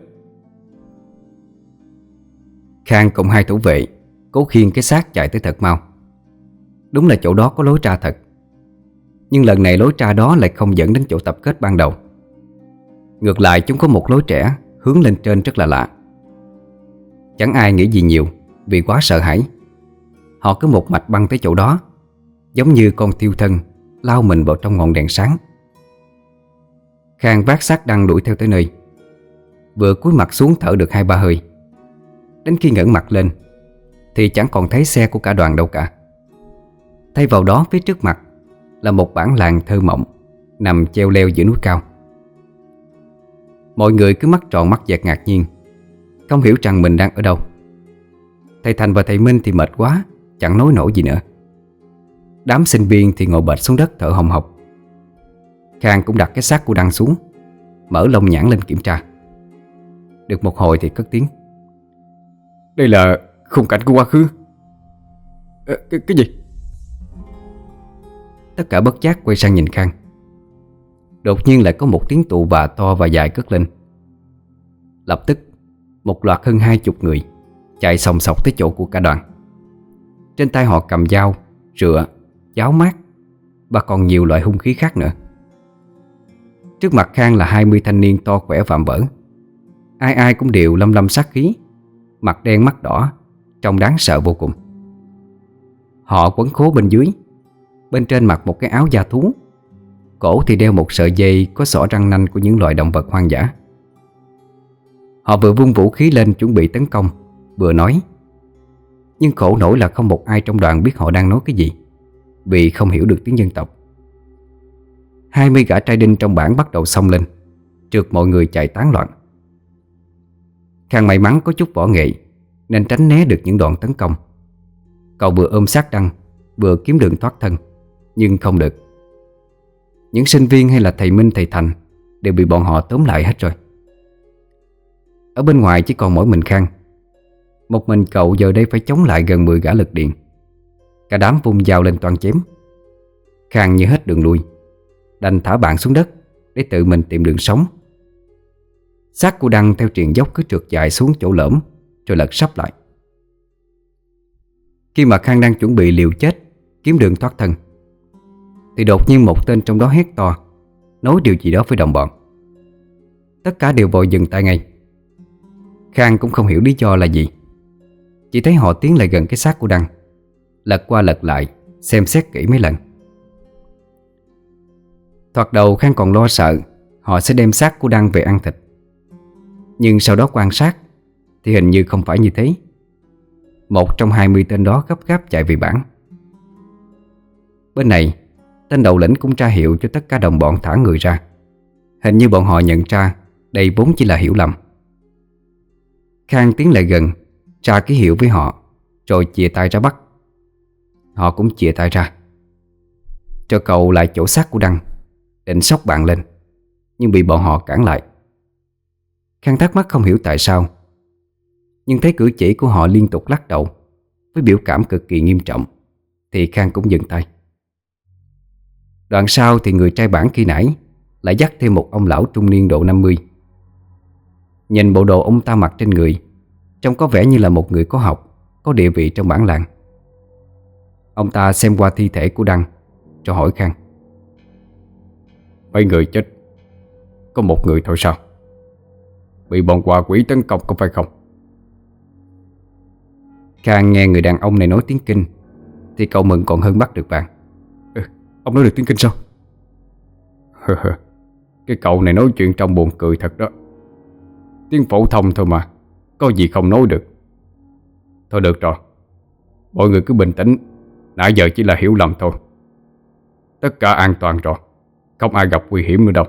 Khang cùng hai thủ vệ cố khiêng cái xác chạy tới thật mau. Đúng là chỗ đó có lối ra thật. Nhưng lần này lối ra đó lại không dẫn đến chỗ tập kết ban đầu. Ngược lại, chúng có một lối rẽ hướng lên trên rất là lạ. Chẳng ai nghĩ gì nhiều vì quá sợ hãi. Họ cứ một mạch băng tới chỗ đó, giống như con thiêu thân lao mình vào trong ngọn đèn sáng. Khang vác xác Đăng đuổi theo tới nơi. Vừa cúi mặt xuống thở được 2-3 hơi. Đến khi ngẩng mặt lên thì chẳng còn thấy xe của cả đoàn đâu cả. Thay vào đó, phía trước mặt là một bản làng thơ mộng nằm cheo leo giữa núi cao. Mọi người cứ mắt tròn mắt dẹt ngạc nhiên, không hiểu rằng mình đang ở đâu. Thầy Thành và thầy Minh thì mệt quá, chẳng nói nổi gì nữa. Đám sinh viên thì ngồi bệt xuống đất thở hồng hộc. Khang cũng đặt cái xác của Đăng xuống, mở lông nhãn lên kiểm tra. Được một hồi thì cất tiếng: Đây là khung cảnh của quá khứ. Cái gì? Tất cả bất giác quay sang nhìn Khang. Đột nhiên lại có một tiếng tụ và to và dài cất lên. Lập tức một loạt hơn 20 người chạy sòng sọc tới chỗ của cả đoàn. Trên tay họ cầm dao, rựa, giáo mát và còn nhiều loại hung khí khác nữa. Trước mặt Khang là 20 thanh niên to khỏe vạm vỡ. Ai ai cũng đều lâm lâm sát khí, mặt đen mắt đỏ, trông đáng sợ vô cùng. Họ quấn khố bên dưới, bên trên mặc một cái áo da thú, cổ thì đeo một sợi dây có xỏ răng nanh của những loài động vật hoang dã. Họ vừa vung vũ khí lên chuẩn bị tấn công, vừa nói. Nhưng khổ nổi là không một ai trong đoàn biết họ đang nói cái gì, vì không hiểu được tiếng dân tộc. 20 gã trai đinh trong bản bắt đầu xông lên, trượt mọi người chạy tán loạn. Khang may mắn có chút võ nghệ nên tránh né được những đòn tấn công. Cậu vừa ôm xác Đăng, vừa kiếm đường thoát thân, nhưng không được. Những sinh viên hay là thầy Minh thầy Thành đều bị bọn họ tóm lại hết rồi. Ở bên ngoài chỉ còn mỗi mình Khang. Một mình cậu giờ đây phải chống lại gần 10 gã lực điện. Cả đám vung dao lên toan chém. Khang như hết đường lui, đành thả bạn xuống đất để tự mình tìm đường sống. Xác của Đăng theo triền dốc cứ trượt dài xuống chỗ lõm rồi lật sấp lại. Khi mà Khang đang chuẩn bị liều chết kiếm đường thoát thân thì đột nhiên một tên trong đó hét to, nói điều gì đó với đồng bọn. Tất cả đều vội dừng tay ngay. Khang cũng không hiểu lý do là gì, chỉ thấy họ tiến lại gần cái xác của Đăng, lật qua lật lại xem xét kỹ mấy lần. Thoạt đầu Khang còn lo sợ họ sẽ đem xác của Đăng về ăn thịt. Nhưng sau đó quan sát thì hình như không phải như thế. Một trong 20 tên đó gấp gáp chạy về bản. Bên này, tên đầu lĩnh cũng tra hiệu cho tất cả đồng bọn thả người ra. Hình như bọn họ nhận ra đây vốn chỉ là hiểu lầm. Khang tiến lại gần, tra ký hiệu với họ, rồi chìa tay ra bắt. Họ cũng chìa tay ra, cho cậu lại chỗ xác của Đăng, định xốc bạn lên, nhưng bị bọn họ cản lại. Khang thắc mắc không hiểu tại sao, nhưng thấy cử chỉ của họ liên tục lắc đầu với biểu cảm cực kỳ nghiêm trọng thì Khang cũng dừng tay. Đoạn sau thì người trai bản khi nãy lại dắt thêm một ông lão trung niên độ 50. Nhìn bộ đồ ông ta mặc trên người, trông có vẻ như là một người có học, có địa vị trong bản làng. Ông ta xem qua thi thể của Đăng rồi hỏi Khang: Mấy người chết, có một người thôi sao? Bị bọn quạ quỷ tấn công có phải không? Khang nghe người đàn ông này nói tiếng Kinh thì cậu mừng còn hơn bắt được vàng. Ông nói được tiếng Kinh sao? Cái cậu này nói chuyện trong buồn cười thật đó. Tiếng phổ thông thôi mà, có gì không nói được. Thôi được rồi, mọi người cứ bình tĩnh. Nãy giờ chỉ là hiểu lầm thôi. Tất cả an toàn rồi, không ai gặp nguy hiểm nữa đâu.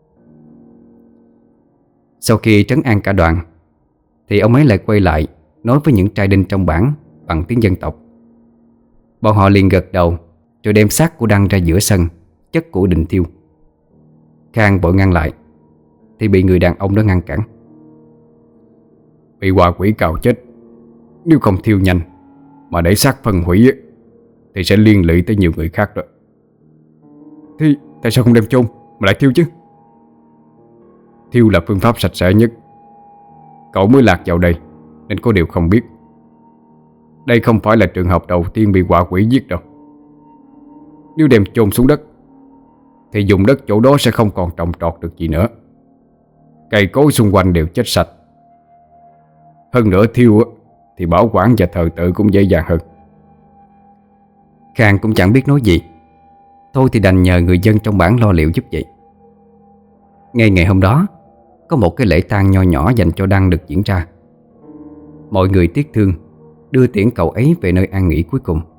Sau khi trấn an cả đoàn thì ông ấy lại quay lại nói với những trai đinh trong bản bằng tiếng dân tộc. Bọn họ liền gật đầu, rồi đem xác của Đăng ra giữa sân chất củi định thiêu. Khang vội ngăn lại: thì bị người đàn ông đó ngăn cản. Bị quạ quỷ cào chết, nếu không thiêu nhanh mà để xác phân hủy thì sẽ liên lụy tới nhiều người khác đó. Thì tại sao không đem chôn mà lại thiêu chứ? Thiêu là phương pháp sạch sẽ nhất. Cậu mới lạc vào đây nên có điều không biết. Đây không phải là trường hợp đầu tiên bị quạ quỷ giết đâu. Nếu đem chôn xuống đất thì vùng đất chỗ đó sẽ không còn trồng trọt được gì nữa. Cây cối xung quanh đều chết sạch. Hơn nữa thiêu thì bảo quản và thờ tự cũng dễ dàng hơn. Khang cũng chẳng biết nói gì. Thôi thì đành nhờ người dân trong bản lo liệu giúp vậy. Ngay ngày hôm đó, có một cái lễ tang nho nhỏ dành cho Đăng được diễn ra. Mọi người tiếc thương đưa tiễn cậu ấy về nơi an nghỉ cuối cùng.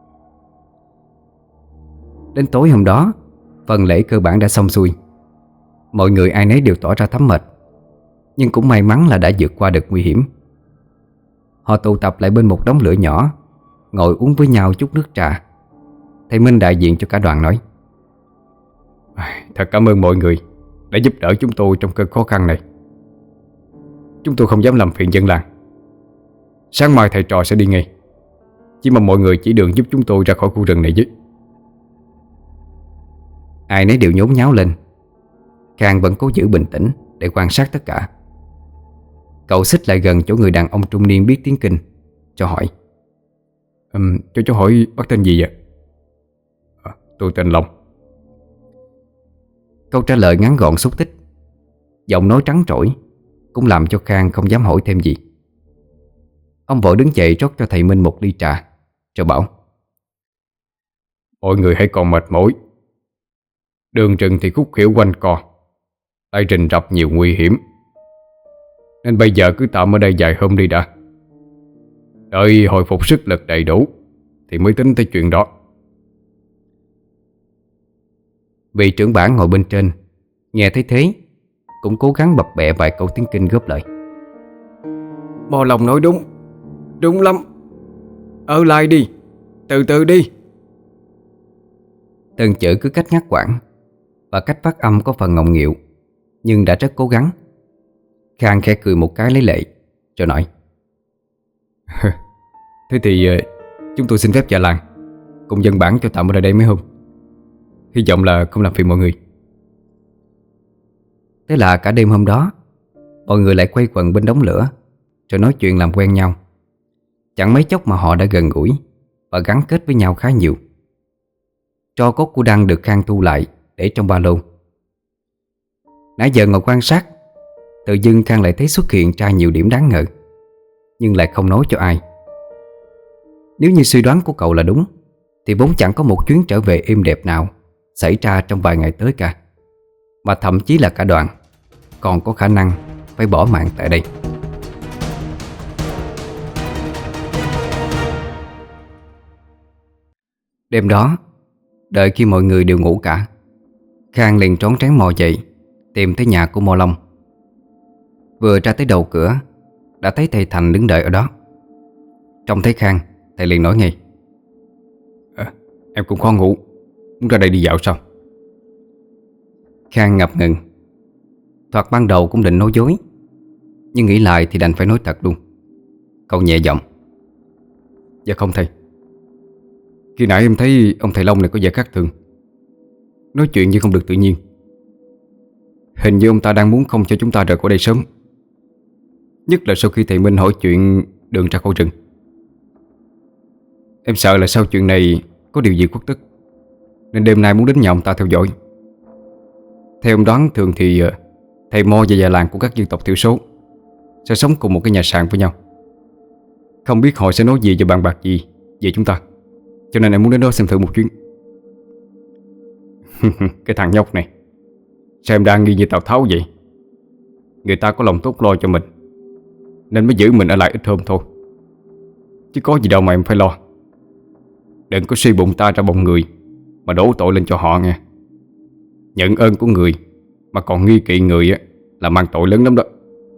Đến tối hôm đó, phần lễ cơ bản đã xong xuôi. Mọi người ai nấy đều tỏ ra thấm mệt, nhưng cũng may mắn là đã vượt qua được nguy hiểm. Họ tụ tập lại bên một đống lửa nhỏ, ngồi uống với nhau chút nước trà. Thầy Minh đại diện cho cả đoàn nói: Thật cảm ơn mọi người đã giúp đỡ chúng tôi trong cơn khó khăn này. Chúng tôi không dám làm phiền dân làng. Sáng mai thầy trò sẽ đi ngay. Chỉ mong mọi người chỉ đường giúp chúng tôi ra khỏi khu rừng này với. Ai nấy đều nhốn nháo lên. Khang vẫn cố giữ bình tĩnh để quan sát tất cả. Cậu xích lại gần chỗ người đàn ông trung niên biết tiếng Kinh, cho hỏi: Cho cháu hỏi bác tên gì vậy? Tôi tên Long. Câu trả lời ngắn gọn xúc tích, giọng nói trắng trỗi, cũng làm cho Khang không dám hỏi thêm gì. Ông vội đứng dậy rót cho thầy Minh một ly trà, rồi bảo: Mọi người hãy còn mệt mỏi. Đường rừng thì khúc khuỷu quanh co, lại rình rập nhiều nguy hiểm, nên bây giờ cứ tạm ở đây vài hôm đi đã. Đợi hồi phục sức lực đầy đủ thì mới tính tới chuyện đó. Vị trưởng bản ngồi bên trên nghe thấy thế, cũng cố gắng bập bẹ vài câu tiếng Kinh góp lời: Mò lòng nói đúng, đúng lắm. Ở lại đi, từ từ đi. Từng chữ cứ cách ngắt quãng, và cách phát âm có phần ngọng nghịu, nhưng đã rất cố gắng. Khang khẽ cười một cái lấy lệ, rồi nói: Thế thì chúng tôi xin phép già làng cùng dân bản cho tạm ở đây mấy hôm. Hy vọng là không làm phiền mọi người. Thế là cả đêm hôm đó, mọi người lại quây quần bên đống lửa, rồi nói chuyện làm quen nhau. Chẳng mấy chốc mà họ đã gần gũi và gắn kết với nhau khá nhiều. Tro cốt của Đăng được Khang thu lại để trong ba lô. Nãy giờ ngồi quan sát, tự dưng Khang lại thấy xuất hiện ra nhiều điểm đáng ngờ, nhưng lại không nói cho ai. Nếu như suy đoán của cậu là đúng, thì vốn chẳng có một chuyến trở về êm đẹp nào xảy ra trong vài ngày tới cả, mà thậm chí là cả đoàn còn có khả năng phải bỏ mạng tại đây. Đêm đó, đợi khi mọi người đều ngủ cả, Khang liền trón trán mò dậy tìm tới nhà của Mò Long. Vừa ra tới đầu cửa đã thấy thầy Thành đứng đợi ở đó. Trông thấy Khang, thầy liền nói ngay: Em cũng khó ngủ, muốn ra đây đi dạo sao? Khang ngập ngừng. Thoạt ban đầu cũng định nói dối, nhưng nghĩ lại thì đành phải nói thật luôn. Cậu nhẹ giọng: Dạ không thầy. Khi nãy em thấy ông thầy Long này có vẻ khác thường, nói chuyện như không được tự nhiên. Hình như ông ta đang muốn không cho chúng ta rời khỏi đây sớm, nhất là sau khi thầy Minh hỏi chuyện đường ra khỏi rừng. Em sợ là sau chuyện này có điều gì khuất tất, nên đêm nay muốn đến nhà ông ta theo dõi. Theo em đoán thường thì thầy Mo và già làng của các dân tộc thiểu số sẽ sống cùng một cái nhà sàn với nhau. Không biết họ sẽ nói gì và bàn bạc gì về chúng ta, cho nên em muốn đến đó xem thử một chuyến. Cái thằng nhóc này, sao em đang nghi như Tào Tháo vậy? Người ta có lòng tốt lo cho mình nên mới giữ mình ở lại ít hôm thôi, chứ có gì đâu mà em phải lo. Đừng có suy bụng ta ra bụng người mà đổ tội lên cho họ nghe. Nhận ơn của người mà còn nghi kỵ người á là mang tội lớn lắm đó.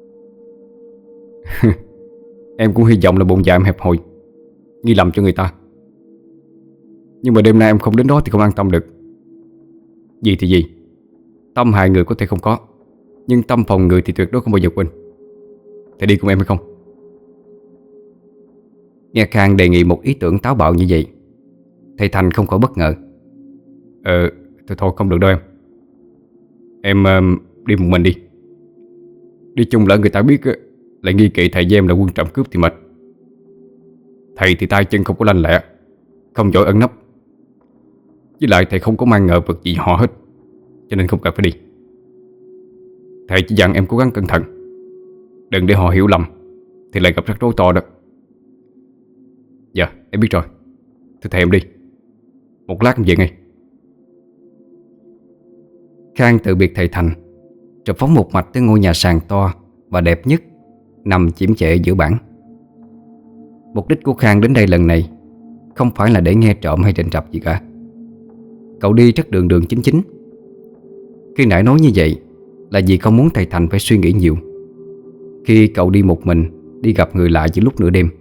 Em cũng hy vọng là bụng dạ em hẹp hòi, nghi lầm cho người ta. Nhưng mà đêm nay em không đến đó thì không an tâm được. Gì thì gì, tâm hại người có thể không có, Nhưng tâm phòng người thì tuyệt đối không bao giờ quên. Thầy đi cùng em hay không? Nghe Khang đề nghị một ý tưởng táo bạo như vậy, thầy Thành không khỏi bất ngờ. Thôi không được đâu em. Em đi một mình đi. Đi chung lỡ người ta biết á, lại nghi kỵ thầy với em là quân trộm cướp thì mệt. Thầy thì tay chân không có lanh lẹ, không giỏi ẩn nấp. Với lại thầy không có mang ngờ vực gì họ hết, cho nên không cần phải đi. Thầy chỉ dặn em cố gắng cẩn thận, đừng để họ hiểu lầm thì lại gặp rắc rối to đó. Dạ em biết rồi. Thưa thầy em đi. Một lát em về ngay. Khang từ biệt thầy Thành, rồi phóng một mạch tới ngôi nhà sàn to và đẹp nhất nằm chiếm trệ giữa bản. Mục đích của Khang đến đây lần này không phải là để nghe trộm hay rình rập gì cả. Cậu đi rất đường đường chính chính. Khi nãy nói như vậy là vì không muốn thầy Thành phải suy nghĩ nhiều khi cậu đi một mình, đi gặp người lạ giữa lúc nửa đêm.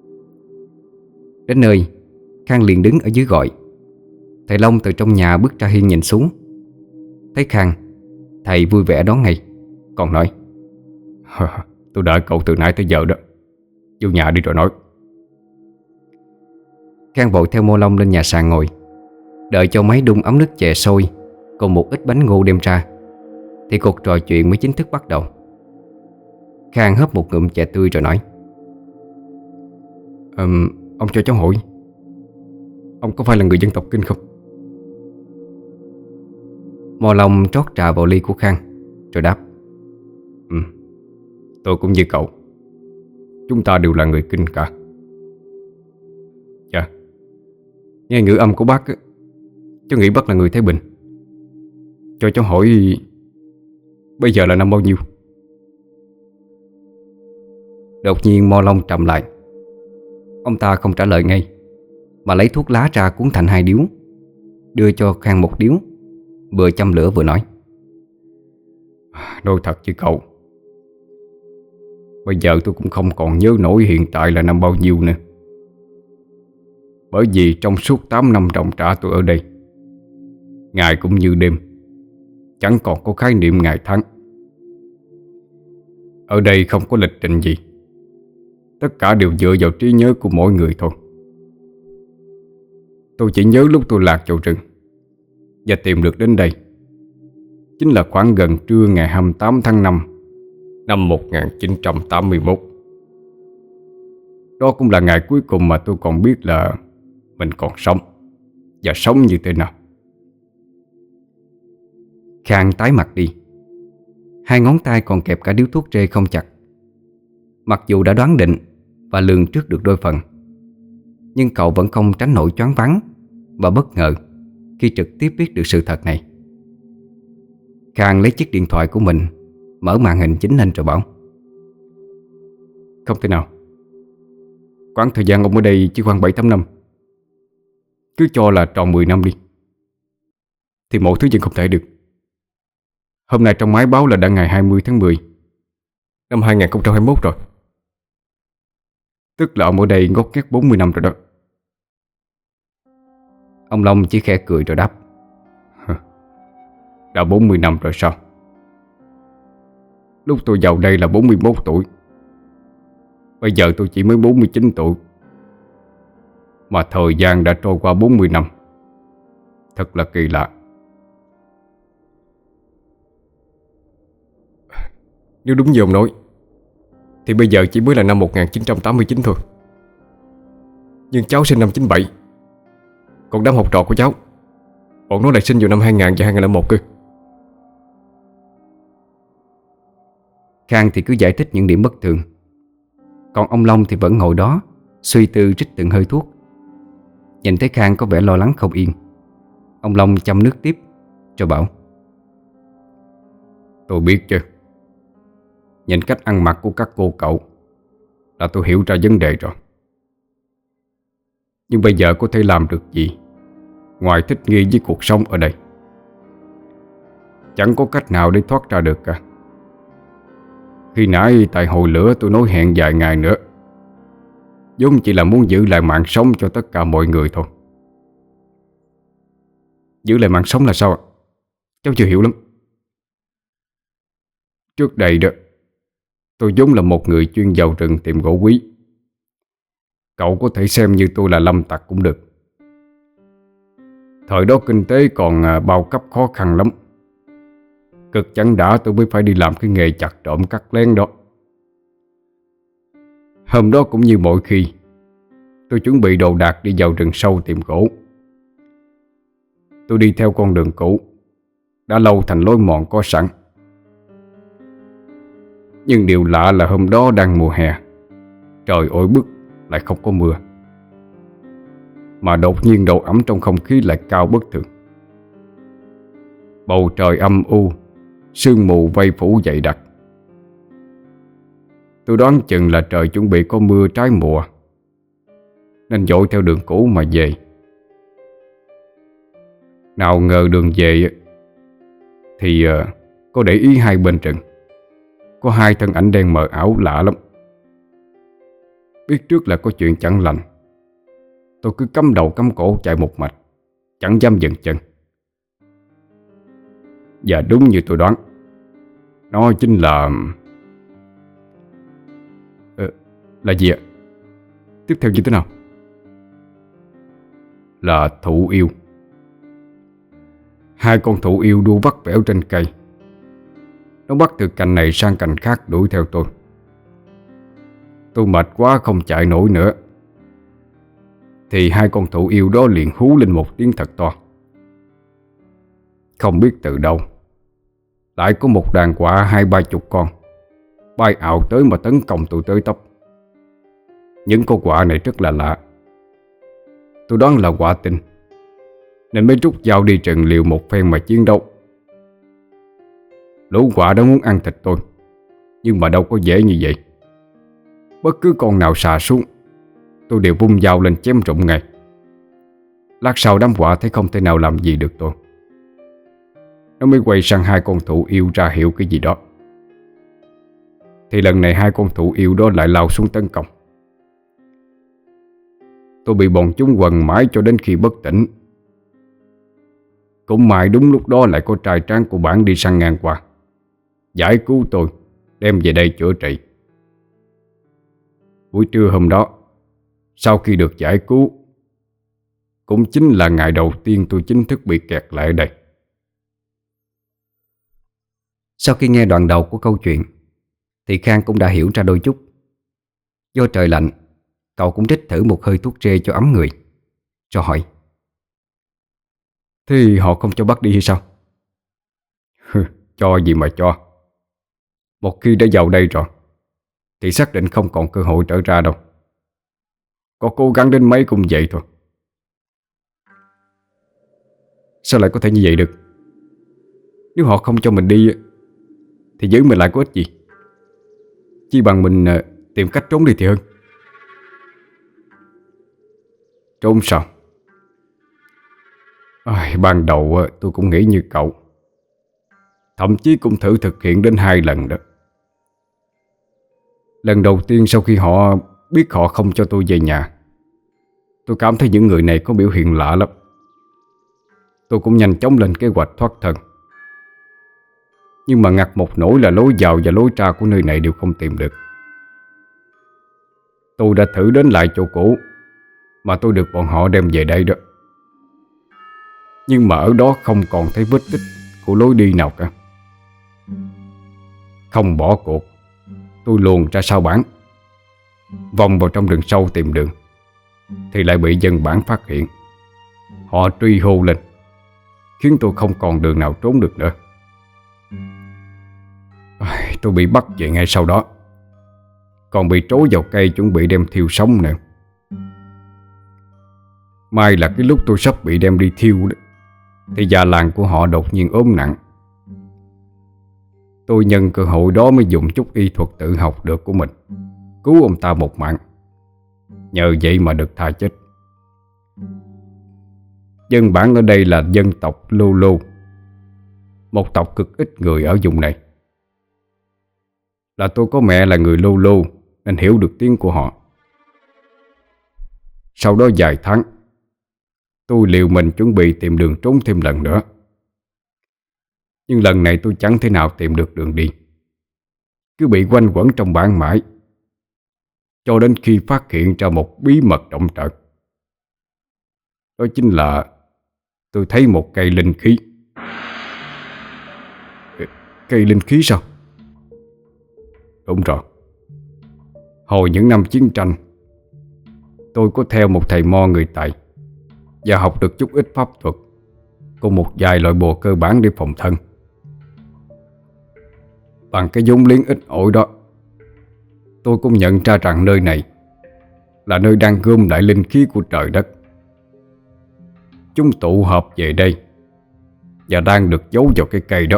Đến nơi, Khang liền đứng ở dưới gọi. Thầy Long từ trong nhà bước ra hiên nhìn xuống. Thấy Khang, thầy vui vẻ đón ngay, còn nói: Tôi đợi cậu từ nãy tới giờ đó. Vô nhà đi rồi nói. Khang vội theo Mô Long lên nhà sàn ngồi, đợi cho máy đun ấm nước chè sôi cùng một ít bánh ngô đem ra thì cuộc trò chuyện mới chính thức bắt đầu. Khang hớp một ngụm chè tươi rồi nói: Ông cho cháu hỏi, ông có phải là người dân tộc Kinh không? Mô Long trót trà vào ly của Khang rồi đáp: Tôi cũng như cậu. Chúng ta đều là người Kinh cả. Dạ. Nghe ngữ âm của bác á, cháu nghĩ bác là người Thái Bình. Cho cháu hỏi, bây giờ là năm bao nhiêu? Đột nhiên Mô Long trầm lại. Ông ta không trả lời ngay, mà lấy thuốc lá ra cuốn thành hai điếu, đưa cho Khang một điếu, vừa châm lửa vừa nói: Nói thật chứ cậu, bây giờ tôi cũng không còn nhớ nổi hiện tại là năm bao nhiêu nữa. Bởi vì trong suốt 8 năm trồng trạ tôi ở đây, ngày cũng như đêm, chẳng còn có khái niệm ngày tháng. Ở đây không có lịch trình gì, tất cả đều dựa vào trí nhớ của mỗi người thôi. Tôi chỉ nhớ lúc tôi lạc vào rừng và tìm được đến đây chính là khoảng gần trưa ngày 28 tháng 5 năm 1981. Đó cũng là ngày cuối cùng mà tôi còn biết là mình còn sống, và sống như thế nào. Khang tái mặt đi. Hai ngón tay còn kẹp cả điếu thuốc rê không chặt. Mặc dù đã đoán định và lường trước được đôi phần, nhưng cậu vẫn không tránh nổi choáng váng và bất ngờ khi trực tiếp biết được sự thật này. Khang lấy chiếc điện thoại của mình, mở màn hình chính lên rồi bảo: Không thể nào. Quãng thời gian ông ở đây chỉ khoảng 7-8 năm. Cứ cho là tròn 10 năm đi, thì mọi thứ vẫn không thể được. Hôm nay trong máy báo là đã ngày 20 tháng 10 năm 2021 rồi. Tức là ông ở đây ngót nghét 40 năm rồi đó. Ông Long chỉ khẽ cười rồi đáp: Đã 40 năm rồi sao? Lúc tôi vào đây là 41 tuổi. Bây giờ tôi chỉ mới 49 tuổi. Mà thời gian đã trôi qua 40 năm. Thật là kỳ lạ. Nếu đúng như ông nói thì bây giờ chỉ mới là năm 1989 thôi. Nhưng cháu sinh năm 97. Còn đám học trò của cháu, bọn nó lại sinh vào năm 2000 và 2001 cơ. Khang thì cứ giải thích những điểm bất thường, còn ông Long thì vẫn ngồi đó suy tư rít từng hơi thuốc. Nhìn thấy Khang có vẻ lo lắng không yên, ông Long châm nước tiếp rồi bảo: Tôi biết chứ. Nhìn cách ăn mặc của các cô cậu là tôi hiểu ra vấn đề rồi. Nhưng bây giờ có thể làm được gì ngoài thích nghi với cuộc sống ở đây? Chẳng có cách nào để thoát ra được cả. Khi nãy tại hồi lửa tôi nói hẹn vài ngày nữa, vốn chỉ là muốn giữ lại mạng sống cho tất cả mọi người thôi. Giữ lại mạng sống là sao ạ? Cháu chưa hiểu lắm. Trước đây đó, tôi vốn là một người chuyên vào rừng tìm gỗ quý. Cậu có thể xem như tôi là lâm tặc cũng được. Thời đó kinh tế còn bao cấp khó khăn lắm. Cực chẳng đã tôi mới phải đi làm cái nghề chặt trộm cắt lén đó. Hôm đó cũng như mọi khi, tôi chuẩn bị đồ đạc đi vào rừng sâu tìm gỗ. Tôi đi theo con đường cũ, đã lâu thành lối mòn có sẵn. Nhưng điều lạ là hôm đó đang mùa hè, trời oi bức, lại không có mưa. Mà đột nhiên độ ẩm trong không khí lại cao bất thường. Bầu trời âm u, sương mù vây phủ dày đặc. Tôi đoán chừng là trời chuẩn bị có mưa trái mùa, nên dội theo đường cũ mà về. Nào ngờ đường về thì có để ý hai bên rừng có hai thân ảnh đen mờ ảo lạ lắm. Biết trước là có chuyện chẳng lành, tôi cứ cắm đầu cắm cổ chạy một mạch, chẳng dám dừng chân. Và đúng như tôi đoán, nó chính là... là gì ạ? Tiếp theo như thế nào? Là thụ yêu. Hai con thụ yêu đua vắt vẻo trên cây. Nó bắt từ cành này sang cành khác đuổi theo tôi. Tôi mệt quá không chạy nổi nữa, thì hai con thụ yêu đó liền hú lên một tiếng thật to. Không biết từ đâu lại có một đàn quạ 20-30 con bay ảo tới mà tấn công tôi tới tấp. Những con quạ này rất là lạ. Tôi đoán là quạ tinh, nên mới rút dao đi rừng liều một phen mà chiến đấu. Lũ quạ đó muốn ăn thịt tôi, nhưng mà đâu có dễ như vậy. Bất cứ con nào xà xuống, tôi đều vung dao lên chém rụng ngay. Lát sau đám quạ thấy không thể nào làm gì được tôi, nó mới quay sang hai con thụ yêu ra hiệu cái gì đó. Thì lần này hai con thụ yêu đó lại lao xuống tấn công. Tôi bị bọn chúng quần mãi cho đến khi bất tỉnh. Cũng may đúng lúc đó lại có trai tráng của bản đi săn ngang qua, giải cứu tôi, đem về đây chữa trị. Buổi trưa hôm đó, sau khi được giải cứu, cũng chính là ngày đầu tiên tôi chính thức bị kẹt lại ở đây. Sau khi nghe đoạn đầu của câu chuyện thì Khang cũng đã hiểu ra đôi chút. Do trời lạnh, cậu cũng trích thử một hơi thuốc rê cho ấm người, rồi hỏi: Thế họ không cho bắt đi hay sao? Cho gì mà cho. Một khi đã vào đây rồi thì xác định không còn cơ hội trở ra đâu. Có cố gắng đến mấy cũng vậy thôi. Sao lại có thể như vậy được? Nếu họ không cho mình đi thì giữ mình lại có ích gì? Chi bằng mình tìm cách trốn đi thì hơn. Trốn sao? Ban đầu tôi cũng nghĩ như cậu, thậm chí cũng thử thực hiện đến 2 lần đó. Lần đầu tiên sau khi họ biết họ không cho tôi về nhà, tôi cảm thấy những người này có biểu hiện lạ lắm. Tôi cũng nhanh chóng lên kế hoạch thoát thân. Nhưng mà ngặt một nỗi là lối vào và lối ra của nơi này đều không tìm được. Tôi đã thử đến lại chỗ cũ mà tôi được bọn họ đem về đây đó, nhưng mà ở đó không còn thấy vết tích của lối đi nào cả. Không bỏ cuộc, tôi luồn ra sau bản, vòng vào trong rừng sâu tìm đường, thì lại bị dân bản phát hiện. Họ truy hô lên, khiến tôi không còn đường nào trốn được nữa. Tôi bị bắt về ngay sau đó, còn bị trói vào cây chuẩn bị đem thiêu sống nữa. May là cái lúc tôi sắp bị đem đi thiêu đó, thì già làng của họ đột nhiên ốm nặng. Tôi nhân cơ hội đó mới dùng chút y thuật tự học được của mình cứu ông ta một mạng. Nhờ vậy mà được tha chết. Dân bản ở đây là dân tộc Lô Lô, một tộc cực ít người ở vùng này. Là tôi có mẹ là người Lô Lô nên hiểu được tiếng của họ. Sau đó vài tháng, tôi liều mình chuẩn bị tìm đường trốn thêm lần nữa. Nhưng lần này tôi chẳng thể nào tìm được đường đi. cứ bị quanh quẩn trong bản mãi, cho đến khi phát hiện ra một bí mật động trời. Đó chính là tôi thấy một cây linh khí. Cây linh khí sao? Đúng rồi. Hồi những năm chiến tranh, tôi có theo một thầy mo người Tài và học được chút ít pháp thuật cùng một vài loại bùa cơ bản để phòng thân. Bằng cái vốn liếng ít ỏi đó, tôi cũng nhận ra rằng nơi này là nơi đang gom lại linh khí của trời đất. Chúng tụ hợp về đây và đang được giấu vào cái cây đó.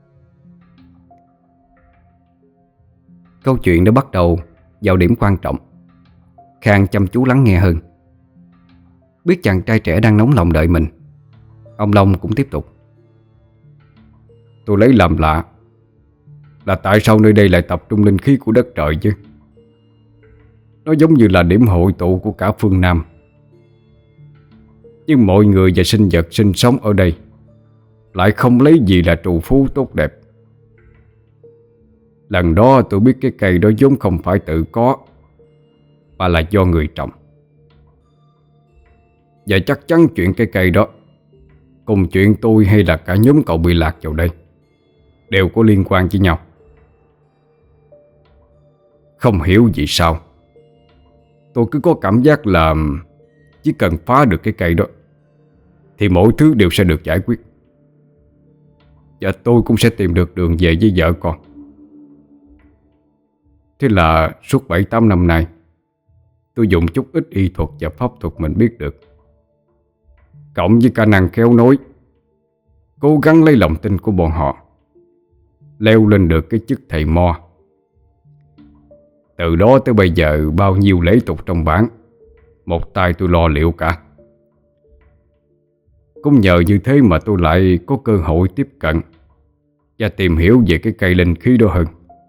Câu chuyện đã bắt đầu vào điểm quan trọng. Khang chăm chú lắng nghe hơn. Biết chàng trai trẻ đang nóng lòng đợi mình, ông Long cũng tiếp tục. Tôi lấy làm lạ là tại sao nơi đây lại tập trung linh khí của đất trời chứ. Nó giống như là điểm hội tụ của cả phương Nam. Nhưng mọi người và sinh vật sinh sống ở đây lại không lấy gì là trù phú tốt đẹp. Lần đó tôi biết cái cây đó vốn không phải tự có, mà là do người trồng. Và chắc chắn chuyện cái cây đó cùng chuyện tôi hay là cả nhóm cậu bị lạc vào đây đều có liên quan với nhau. Không hiểu vì sao tôi cứ có cảm giác là chỉ cần phá được cái cây đó thì mọi thứ đều sẽ được giải quyết. Và tôi cũng sẽ tìm được đường về với vợ con. Thế là suốt 7-8 năm nay, tôi dùng chút ít y thuật và pháp thuật mình biết được, cộng với khả năng khéo nói, cố gắng lấy lòng tin của bọn họ, leo lên được cái chức thầy mo. Từ đó tới bây giờ, bao nhiêu lễ tục trong bản, một tay tôi lo liệu cả. Cũng nhờ như thế mà tôi lại có cơ hội tiếp cận và tìm hiểu về cái cây linh khí đó hơn.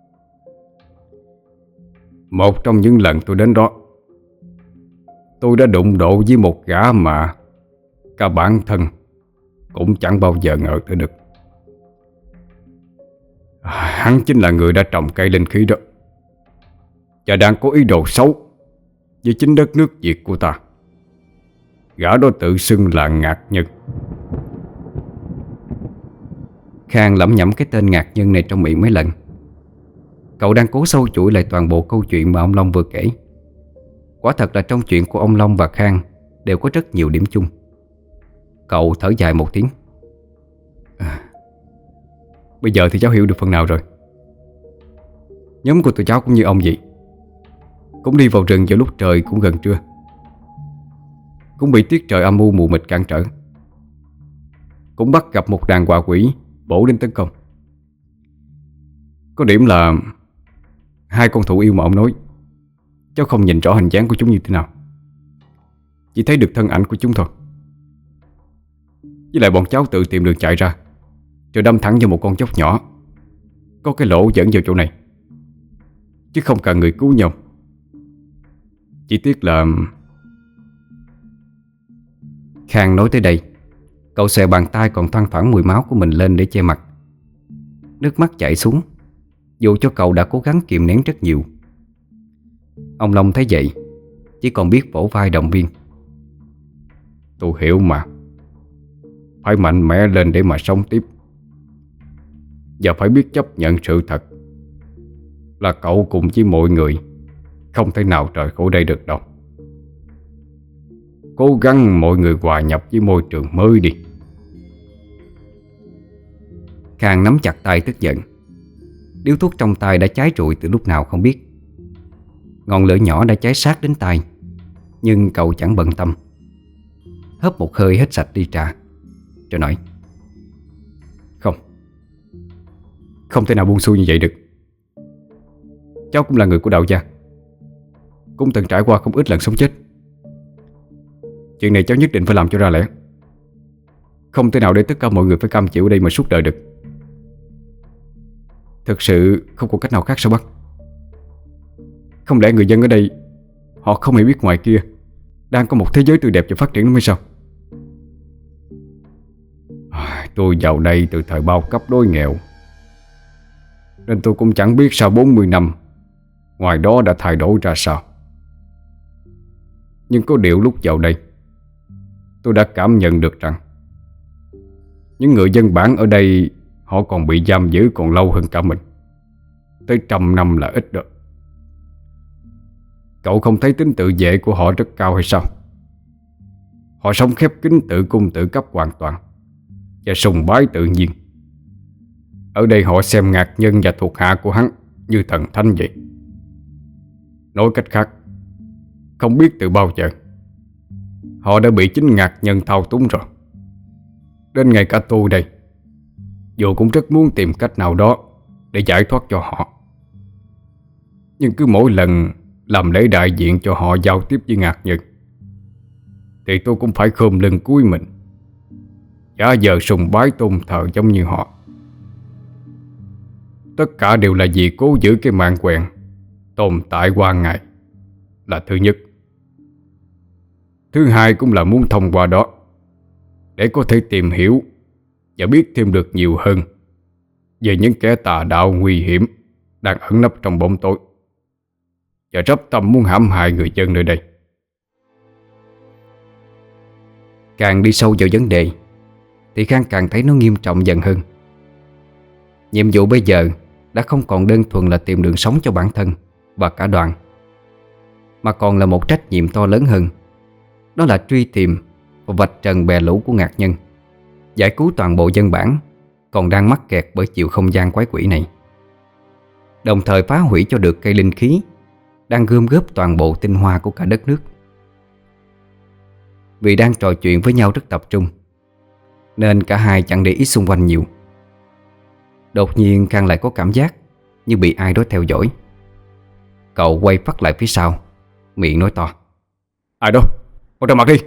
Một trong những lần tôi đến đó, tôi đã đụng độ với một gã mà cả bản thân cũng chẳng bao giờ ngờ tới được. Hắn chính là người đã trồng cây linh khí đó và đang có ý đồ xấu với chính đất nước Việt của ta. Gã đó tự xưng là Ngạc Nhân. Khang lẩm nhẩm cái tên Ngạc Nhân này trong miệng mấy lần. Cậu đang cố sâu chuỗi lại toàn bộ câu chuyện mà ông Long vừa kể. Quả thật là trong chuyện của ông Long và Khang đều có rất nhiều điểm chung. Cậu thở dài một tiếng. Bây giờ thì cháu hiểu được phần nào rồi. Nhóm của tụi cháu cũng như ông vậy, cũng đi vào rừng vào lúc trời cũng gần trưa, cũng bị tiết trời âm u mù mịt cản trở, cũng bắt gặp một đàn quạ quỷ bổ đến tấn công. Có điểm là hai con thú yêu mà ông nói, cháu không nhìn rõ hình dáng của chúng như thế nào, chỉ thấy được thân ảnh của chúng thôi. Với lại bọn cháu tự tìm đường chạy ra, rồi đâm thẳng vào một con dốc nhỏ có cái lỗ dẫn vào chỗ này, chứ không cần người cứu nhau. Chỉ tiếc là... Khang nói tới đây, cậu xòe bàn tay còn thoang thoảng mùi máu của mình lên để che mặt. Nước mắt chảy xuống, dù cho cậu đã cố gắng kìm nén rất nhiều. Ông Long thấy vậy, chỉ còn biết vỗ vai động viên. Tôi hiểu mà. Phải mạnh mẽ lên để mà sống tiếp. Và phải biết chấp nhận sự thật là cậu cùng với mọi người không thể nào rời khỏi đây được đâu. Cố gắng mọi người hòa nhập với môi trường mới đi. Khang nắm chặt tay tức giận. Điếu thuốc trong tay đã cháy rụi từ lúc nào không biết. Ngọn lửa nhỏ đã cháy sát đến tay, nhưng cậu chẳng bận tâm. Hớp một hơi hết sạch ly trà, rồi nói: Không thể nào buông xuôi như vậy được. Cháu cũng là người của đạo gia, cũng từng trải qua không ít lần sống chết. Chuyện này cháu nhất định phải làm cho ra lẽ. Không thể nào để tất cả mọi người phải cam chịu ở đây mà suốt đời được. Thực sự không có cách nào khác sao bác? Không lẽ người dân ở đây họ không hề biết ngoài kia đang có một thế giới tươi đẹp và phát triển lắm hay sao? Tôi vào đây từ thời bao cấp đói nghèo, Nên tôi cũng chẳng biết sau 40 năm ngoài đó đã thay đổi ra sao. Nhưng có điều lúc vào đây, tôi đã cảm nhận được rằng những người dân bản ở đây, họ còn bị giam giữ còn lâu hơn cả mình. Tới 100 năm là ít rồi. Cậu không thấy tính tự vệ của họ rất cao hay sao? Họ sống khép kín, tự cung tự cấp hoàn toàn và sùng bái tự nhiên. Ở đây họ xem Ngạc Nhân và thuộc hạ của hắn như thần thánh vậy. Nói cách khác, không biết từ bao giờ họ đã bị chính Ngạc Nhân thao túng rồi. Đến ngay cả tôi đây, dù cũng rất muốn tìm cách nào đó để giải thoát cho họ, nhưng cứ mỗi lần làm lễ đại diện cho họ giao tiếp với Ngạc Nhân thì tôi cũng phải khom lưng cúi mình, giả vờ sùng bái tôn thờ giống như họ. Tất cả đều là vì cố giữ cái mạng quèn tồn tại qua ngày là thứ nhất. Thứ hai cũng là muốn thông qua đó để có thể tìm hiểu và biết thêm được nhiều hơn về những kẻ tà đạo nguy hiểm đang ẩn nấp trong bóng tối và rắp tâm muốn hãm hại người dân nơi đây. Càng đi sâu vào vấn đề thì Khang càng thấy nó nghiêm trọng dần hơn. Nhiệm vụ bây giờ đã không còn đơn thuần là tìm đường sống cho bản thân và cả đoàn, mà còn là một trách nhiệm to lớn hơn. Đó là truy tìm và vạch trần bè lũ của Ngạc Nhân, giải cứu toàn bộ dân bản còn đang mắc kẹt bởi chiều không gian quái quỷ này, đồng thời phá hủy cho được cây linh khí đang gom góp toàn bộ tinh hoa của cả đất nước. Vì đang trò chuyện với nhau rất tập trung nên cả hai chẳng để ý xung quanh nhiều. Đột nhiên Khang lại có cảm giác như bị ai đó theo dõi. Cậu quay phát lại phía sau, miệng nói to: Ai đó, mau ra mặt đi.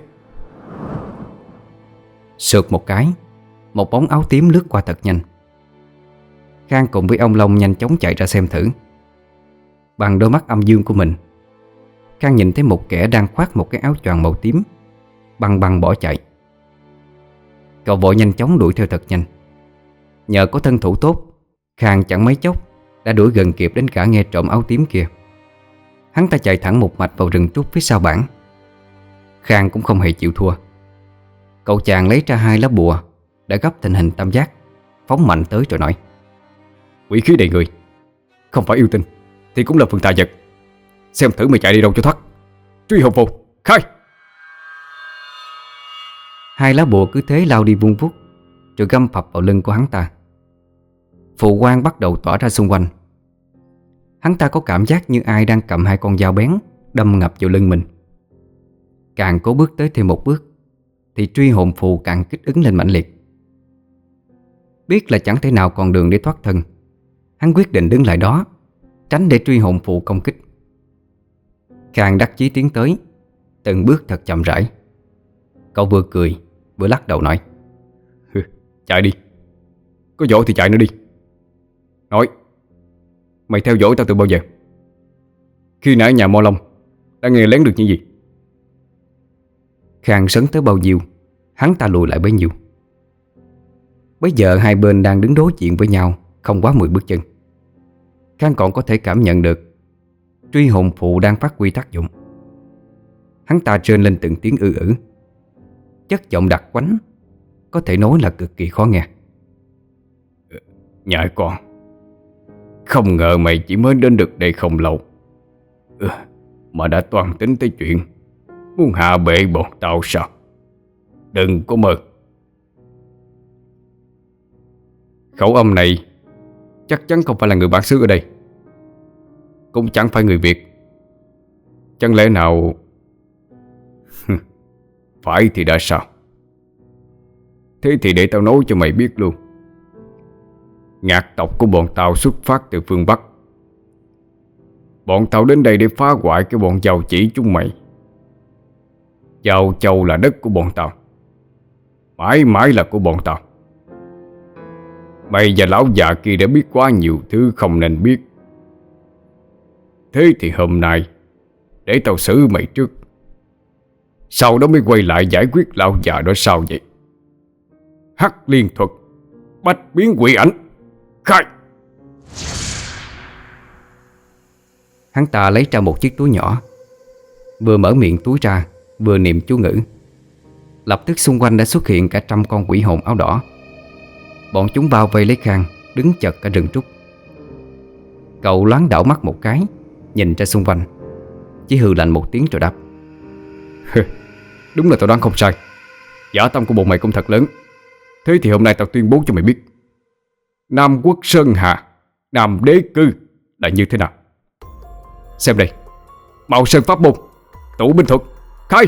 Sượt một cái, một bóng áo tím lướt qua thật nhanh. Khang cùng với ông Long nhanh chóng chạy ra xem thử. Bằng đôi mắt âm dương của mình, Khang nhìn thấy một kẻ đang khoác một cái áo choàng màu tím băng băng bỏ chạy. Cậu vội nhanh chóng đuổi theo thật nhanh. Nhờ có thân thủ tốt, Khang chẳng mấy chốc đã đuổi gần kịp đến cả nghe trộm áo tím kia. Hắn ta chạy thẳng một mạch vào rừng trúc phía sau bản. Khang cũng không hề chịu thua. Cậu chàng lấy ra 2 lá bùa đã gấp thành hình tam giác, phóng mạnh tới rồi nói: Quỷ khí đầy người, không phải yêu tinh thì cũng là phần tà vật. Xem thử mày chạy đi đâu cho thoát. Truy hồn phù, khai! 2 lá bùa cứ thế lao đi vun vút rồi găm phập vào lưng của hắn ta. Phù quang bắt đầu tỏa ra xung quanh. Hắn ta có cảm giác như ai đang cầm 2 con dao bén đâm ngập vào lưng mình. Càng cố bước tới thêm một bước thì truy hồn phù càng kích ứng lên mãnh liệt. Biết là chẳng thể nào còn đường để thoát thân, hắn quyết định đứng lại đó, tránh để truy hồn phù công kích. Khang đắc chí tiến tới, từng bước thật chậm rãi. Cậu vừa cười vừa lắc đầu nói: Chạy đi, có võ thì chạy nữa đi. Nói, mày theo dõi tao từ bao giờ? Khi nãy nhà Mo Long đã nghe lén được những gì? Khang sấn tới bao nhiêu, hắn ta lùi lại bấy nhiêu. Bây giờ hai bên đang đứng đối diện với nhau không quá 10 bước chân. Khang còn có thể cảm nhận được truy hồn phù đang phát huy tác dụng. Hắn ta rên lên từng tiếng ư ử, chất giọng đặc quánh, có thể nói là cực kỳ khó nghe. Nhãi con, không ngờ mày chỉ mới đến được đây không lâu mà đã toan tính tới chuyện muốn hạ bệ bọn tao sao? Đừng có mơ. Khẩu âm này chắc chắn không phải là người bản xứ ở đây, cũng chẳng phải người Việt. Chẳng lẽ nào phải thì đã sao? Thế thì để tao nói cho mày biết luôn. Ngạc tộc của bọn tao xuất phát từ phương Bắc. Bọn tao đến đây để phá hoại cái bọn giàu chỉ chúng mày. Giao Châu là đất của bọn tao, mãi mãi là của bọn tao. Mày và lão già kia đã biết quá nhiều thứ không nên biết. Thế thì hôm nay để tao xử mày trước, sau đó mới quay lại giải quyết lão già đó sao vậy? Hắc liên thuật, bách biến quỷ ảnh, khai! Hắn ta lấy ra một chiếc túi nhỏ, vừa mở miệng túi ra vừa niệm chú ngữ. Lập tức xung quanh đã xuất hiện cả trăm con quỷ hồn áo đỏ. Bọn chúng bao vây lấy Khang, đứng chật cả rừng trúc. Cậu loáng đảo mắt một cái, nhìn ra xung quanh, chỉ hừ lạnh một tiếng rồi đáp: Đúng là tao đoán không sai. Dã tâm của bọn mày cũng thật lớn. Thế thì hôm nay tao tuyên bố cho mày biết, Nam Quốc Sơn Hà, Nam Đế Cư là như thế nào. Xem đây, Mạo Sơn Pháp Môn, Tụ Binh Thuật, khai!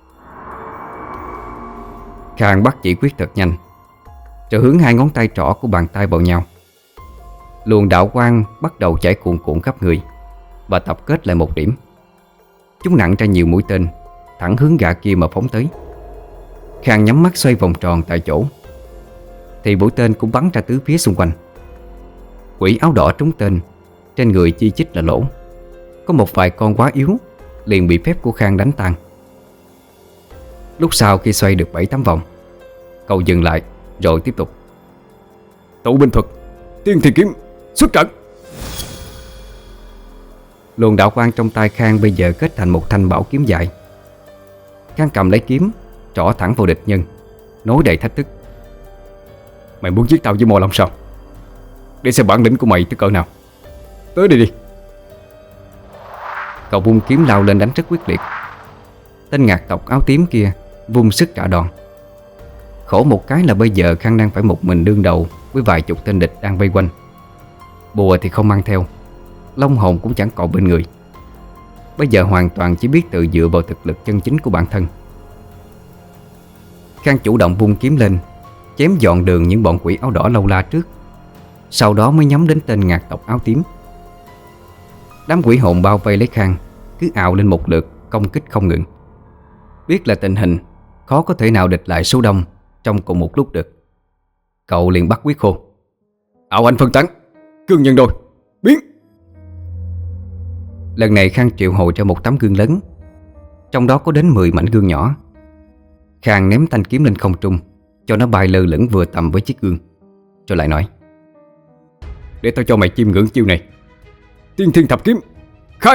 Khang bắt chỉ quyết thật nhanh, rồi hướng hai ngón tay trỏ của bàn tay vào nhau. Luồng đạo quang bắt đầu chảy cuồn cuộn khắp người và tập kết lại một điểm. Chúng nặng ra nhiều mũi tên, thẳng hướng gã kia mà phóng tới. Khang nhắm mắt xoay vòng tròn tại chỗ, thì mũi tên cũng bắn ra tứ phía xung quanh. Quỷ áo đỏ trúng tên, trên người chi chít là lỗ. Có một vài con quá yếu, liền bị phép của Khang đánh tan. Lúc sau khi xoay được 7-8 vòng, cậu dừng lại rồi tiếp tục: Tụ Binh Thuật, Tiên Thiên Kiếm, xuất trận! Luồng đạo quang trong tay Khang bây giờ kết thành một thanh bảo kiếm dài. Khang cầm lấy kiếm, trỏ thẳng vào địch nhân, nói đầy thách thức: Mày muốn giết tao với Mộ Long sao? Để xem bản lĩnh của mày tới cỡ nào. Tới đây đi! Cậu vung kiếm lao lên đánh rất quyết liệt. Tên ngạc tộc áo tím kia vung sức trả đòn. Khổ một cái là bây giờ Khang đang phải một mình đương đầu với vài chục tên địch đang vây quanh. Bùa thì không mang theo, long hồn cũng chẳng còn bên người. Bây giờ hoàn toàn chỉ biết tự dựa vào thực lực chân chính của bản thân. Khang chủ động vung kiếm lên, chém dọn đường những bọn quỷ áo đỏ lâu la trước, sau đó mới nhắm đến tên ngạc tộc áo tím. Đám quỷ hồn bao vây lấy Khang, cứ ào lên một lượt, công kích không ngừng. Biết là tình hình khó có thể nào địch lại số đông trong cùng một lúc được, cậu liền bắt quyết hô: Ảo ảnh phân tán, cương nhân đôi, biến! Lần này Khang triệu hồi ra một tấm gương lớn, trong đó có đến 10 mảnh gương nhỏ. Khang ném thanh kiếm lên không trung, cho nó bay lơ lửng vừa tầm với chiếc gương, rồi lại nói: Để tao cho mày chiêm ngưỡng chiêu này. Tiên Thiên Thập Kiếm, khai!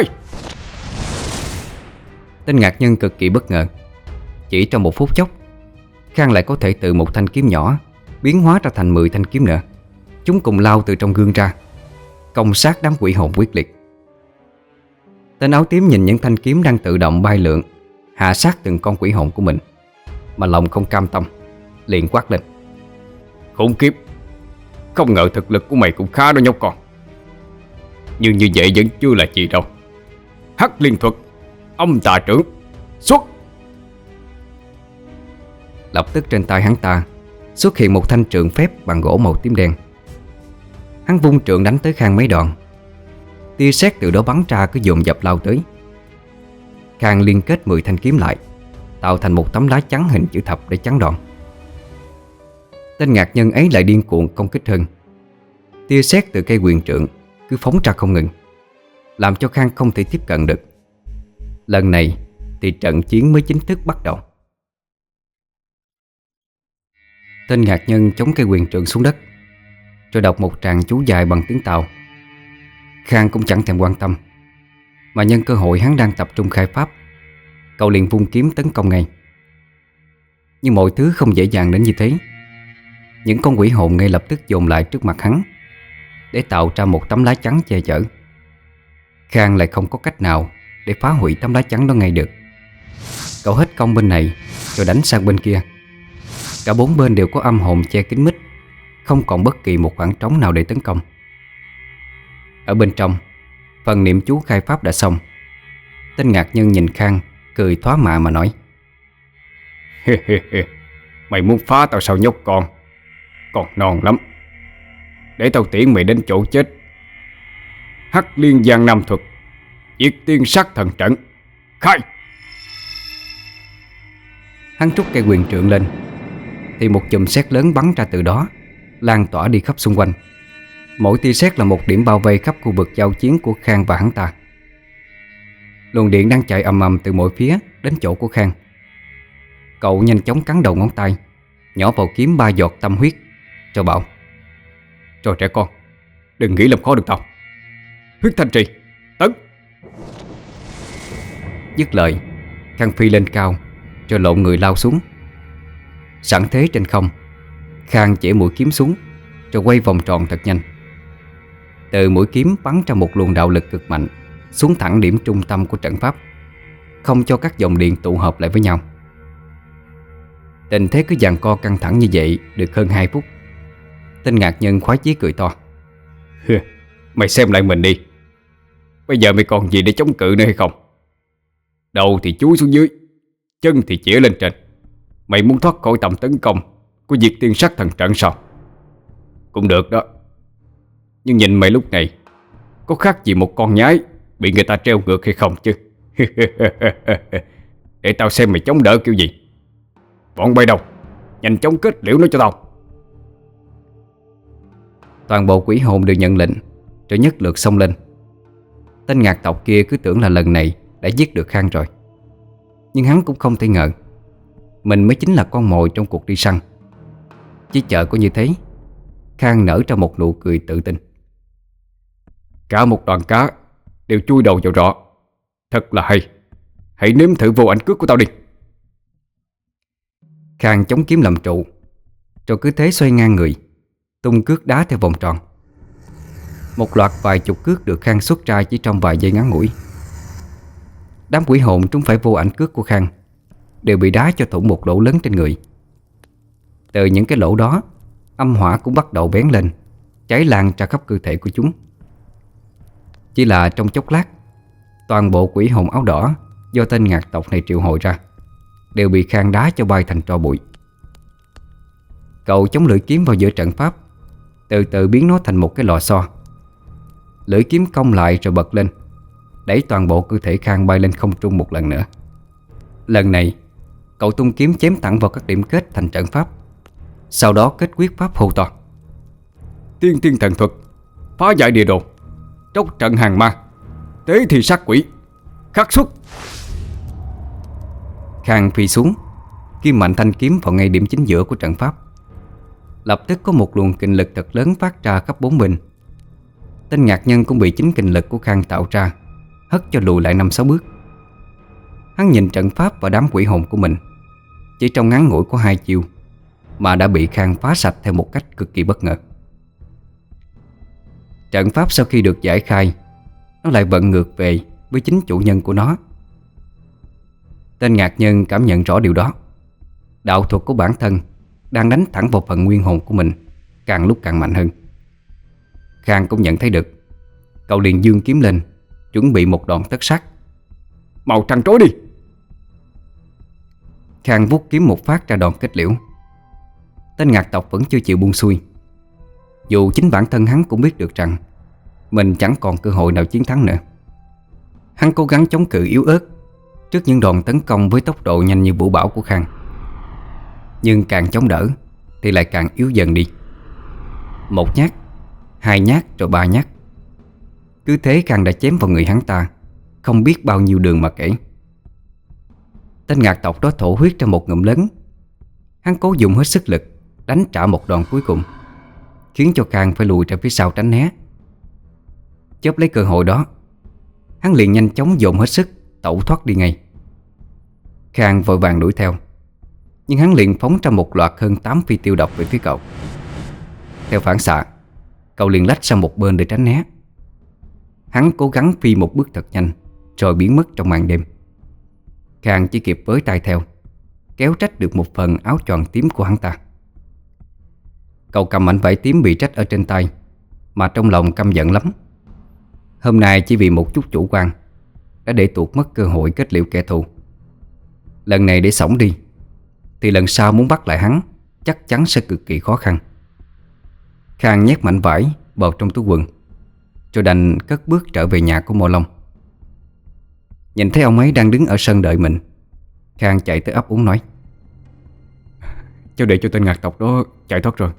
Tên ngạc nhân cực kỳ bất ngờ. Chỉ trong một phút chốc, Khang lại có thể từ một thanh kiếm nhỏ biến hóa ra thành 10 thanh kiếm nữa. Chúng cùng lao từ trong gương ra, công sát đám quỷ hồn quyết liệt. Tên áo tím nhìn những thanh kiếm đang tự động bay lượn hạ sát từng con quỷ hồn của mình, mà lòng không cam tâm, liền quát lên: Khủng khiếp! Không ngờ thực lực của mày cũng khá đó nhóc con. Nhưng như vậy vẫn chưa là gì đâu. Hắc Liên Thuật, Âm Tà Trưởng, xuất! Lập tức trên tay hắn ta xuất hiện một thanh trượng phép bằng gỗ màu tím đen. Hắn vung trượng đánh tới Khang mấy đòn. Tia sét từ đó bắn ra cứ dồn dập lao tới. Khang liên kết 10 thanh kiếm lại, tạo thành một tấm lá chắn hình chữ thập để chắn đòn. Tên ngạc nhân ấy lại điên cuồng công kích hơn. Tia sét từ cây quyền trượng cứ phóng ra không ngừng, làm cho Khang không thể tiếp cận được. Lần này thì trận chiến mới chính thức bắt đầu. Tên ngạc nhân chống cây quyền trượng xuống đất, rồi đọc một tràng chú dài bằng tiếng Tàu. Khang cũng chẳng thèm quan tâm, mà nhân cơ hội hắn đang tập trung khai pháp, cậu liền vung kiếm tấn công ngay. Nhưng mọi thứ không dễ dàng đến như thế. Những con quỷ hồn ngay lập tức dồn lại trước mặt hắn để tạo ra một tấm lá chắn che chở. Khang lại không có cách nào để phá hủy tấm lá chắn đó ngay được. Cậu hết công bên này rồi đánh sang bên kia. Cả bốn bên đều có âm hồn che kín mít, không còn bất kỳ một khoảng trống nào để tấn công. Ở bên trong, phần niệm chú khai pháp đã xong. Tên ngạc nhân nhìn Khang, cười thoá mạ mà nói: Mày muốn phá tao sao nhóc con? Còn non lắm. Để tao tiễn mày đến chỗ chết. Hắc Liên Giang Nam Thuật, Diệt Tiên Sát Thần Trận, khai! Hắn trút cây quyền trượng lên, thì một chùm sét lớn bắn ra từ đó, lan tỏa đi khắp xung quanh. Mỗi tia sét là một điểm bao vây khắp khu vực giao chiến của Khang và hắn ta. Luồng điện đang chạy ầm ầm từ mọi phía đến chỗ của Khang. Cậu nhanh chóng cắn đầu ngón tay, nhỏ vào kiếm 3 giọt tâm huyết, cho bảo: Rồi trẻ con, đừng nghĩ làm khó được tao. Huyết Thanh Trì, tấn! Dứt lời, Khang phi lên cao, rồi lộn người lao xuống. Sẵn thế trên không, Khang chĩa mũi kiếm xuống, rồi quay vòng tròn thật nhanh. Từ mũi kiếm bắn ra một luồng đạo lực cực mạnh, xuống thẳng điểm trung tâm của trận pháp, không cho các dòng điện tụ hợp lại với nhau. Tình thế cứ giằng co căng thẳng như vậy được hơn 2 phút. Tên Ngạc Nhân khoái chí cười to. Mày xem lại mình đi. Bây giờ mày còn gì để chống cự nữa hay không? Đầu thì chúi xuống dưới, chân thì chĩa lên trên. Mày muốn thoát khỏi tầm tấn công của Diệt Tiên Sát Thần Trận sao? Cũng được đó. Nhưng nhìn mày lúc này có khác gì một con nhái bị người ta treo ngược hay không chứ? Để tao xem mày chống đỡ kiểu gì. Bọn bay đâu, nhanh chóng kết liễu nó cho tao. Toàn bộ quỷ hồn đều nhận lệnh, rồi nhất lượt xông lên. Tên Ngạc tộc kia cứ tưởng là lần này đã giết được Khang rồi. Nhưng hắn cũng không thể ngờ mình mới chính là con mồi trong cuộc đi săn. Chỉ chờ có như thế, Khang nở ra một nụ cười tự tin. Cả một đoàn cá đều chui đầu vào rọ. Thật là hay. Hãy nếm thử vô ảnh cước của tao đi. Khang chống kiếm làm trụ, rồi cứ thế xoay ngang người, tung cước đá theo vòng tròn. Một loạt vài chục cước được Khang xuất ra chỉ trong vài giây ngắn ngủi. Đám quỷ hồn trúng phải vô ảnh cước của Khang đều bị đá cho thủng một lỗ lớn trên người. Từ những cái lỗ đó, âm hỏa cũng bắt đầu bén lên, cháy lan ra khắp cơ thể của chúng. Chỉ là trong chốc lát, toàn bộ quỷ hồn áo đỏ do tên Ngạc tộc này triệu hồi ra đều bị Khang đá cho bay thành tro bụi. Cậu chống lưỡi kiếm vào giữa trận pháp, từ từ biến nó thành một cái lò xo. Lưỡi kiếm cong lại rồi bật lên, đẩy toàn bộ cơ thể Khang bay lên không trung một lần nữa. Lần này, cậu tung kiếm chém thẳng vào các điểm kết thành trận pháp, sau đó kết quyết pháp hô to: Tiên tiên thần thuật, phá giải địa đồ, tróc trận hàng ma, tế thì sát quỷ, khắc xuất. Khang phi xuống, kim mạnh thanh kiếm vào ngay điểm chính giữa của trận pháp. Lập tức có một luồng kình lực thật lớn phát ra khắp bốn bên. Tên Ngạc Nhân cũng bị chính kình lực của Khang tạo ra hất cho lùi lại 5-6 bước. Hắn nhìn trận pháp và đám quỷ hồn của mình, chỉ trong ngắn ngủi có 2 chiêu mà đã bị Khang phá sạch theo một cách cực kỳ bất ngờ. Trận pháp sau khi được giải khai, nó lại vận ngược về với chính chủ nhân của nó. Tên Ngạc Nhân cảm nhận rõ điều đó. Đạo thuật của bản thân đang đánh thẳng vào phần nguyên hồn của mình, càng lúc càng mạnh hơn. Khang cũng nhận thấy được. Cậu liền giương kiếm lên, chuẩn bị một đòn tất sát. Màu trăng trối đi. Khang vút kiếm một phát ra đòn kết liễu. Tên Ngạc tộc vẫn chưa chịu buông xuôi. Dù chính bản thân hắn cũng biết được rằng mình chẳng còn cơ hội nào chiến thắng nữa. Hắn cố gắng chống cự yếu ớt trước những đòn tấn công với tốc độ nhanh như vũ bão của Khang. Nhưng càng chống đỡ thì lại càng yếu dần đi. Một nhát, 2 nhát rồi 3 nhát. Cứ thế Khang đã chém vào người hắn ta không biết bao nhiêu đường mà kể. Tên Ngạc tộc đó thổ huyết ra một ngụm lớn. Hắn cố dùng hết sức lực đánh trả một đòn cuối cùng, khiến cho Khang phải lùi ra phía sau tránh né. Chớp lấy cơ hội đó, hắn liền nhanh chóng dồn hết sức tẩu thoát đi ngay. Khang vội vàng đuổi theo, nhưng hắn liền phóng ra một loạt hơn 8 phi tiêu độc về phía cậu. Theo phản xạ, cậu liền lách sang một bên để tránh né. Hắn cố gắng phi một bước thật nhanh, rồi biến mất trong màn đêm. Khang chỉ kịp với tay theo, kéo trách được một phần áo choàng tím của hắn ta. Cậu cầm mảnh vải tím bị trách ở trên tay, mà trong lòng căm giận lắm. Hôm nay chỉ vì một chút chủ quan đã để tuột mất cơ hội kết liễu kẻ thù. Lần này để xổng đi thì lần sau muốn bắt lại hắn chắc chắn sẽ cực kỳ khó khăn. Khang nhét mảnh vải vào trong túi quần, rồi đành cất bước trở về nhà của Mộ Long. Nhìn thấy ông ấy đang đứng ở sân đợi mình, Khang chạy tới ấp úng nói: Cháu để cho tên Ngạc tộc đó chạy thoát rồi.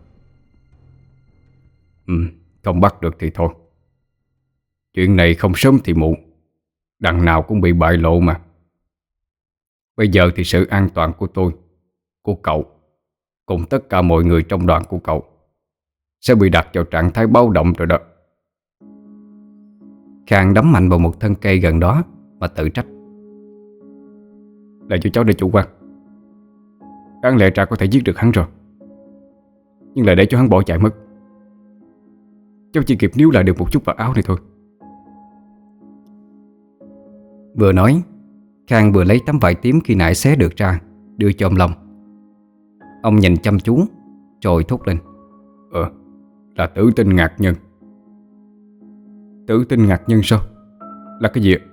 Không bắt được thì thôi. Chuyện này không sớm thì muộn, đằng nào cũng bị bại lộ mà. Bây giờ thì sự an toàn của tôi, của cậu, cùng tất cả mọi người trong đoàn của cậu sẽ bị đặt vào trạng thái báo động rồi đó. Khang đấm mạnh vào một thân cây gần đó mà tự trách. Là cho cháu để chủ quan. Đáng lẽ ra có thể giết được hắn rồi, nhưng lại để cho hắn bỏ chạy mất. Cháu chỉ kịp níu lại được một chút vào áo này thôi. Vừa nói, Khang vừa lấy tấm vải tím khi nãy xé được ra, đưa cho ông Long. Ông nhìn chăm chú rồi thốt lên: Là tử tinh ngạc nhân. Tử tinh ngạc nhân sao? Là cái gì ạ?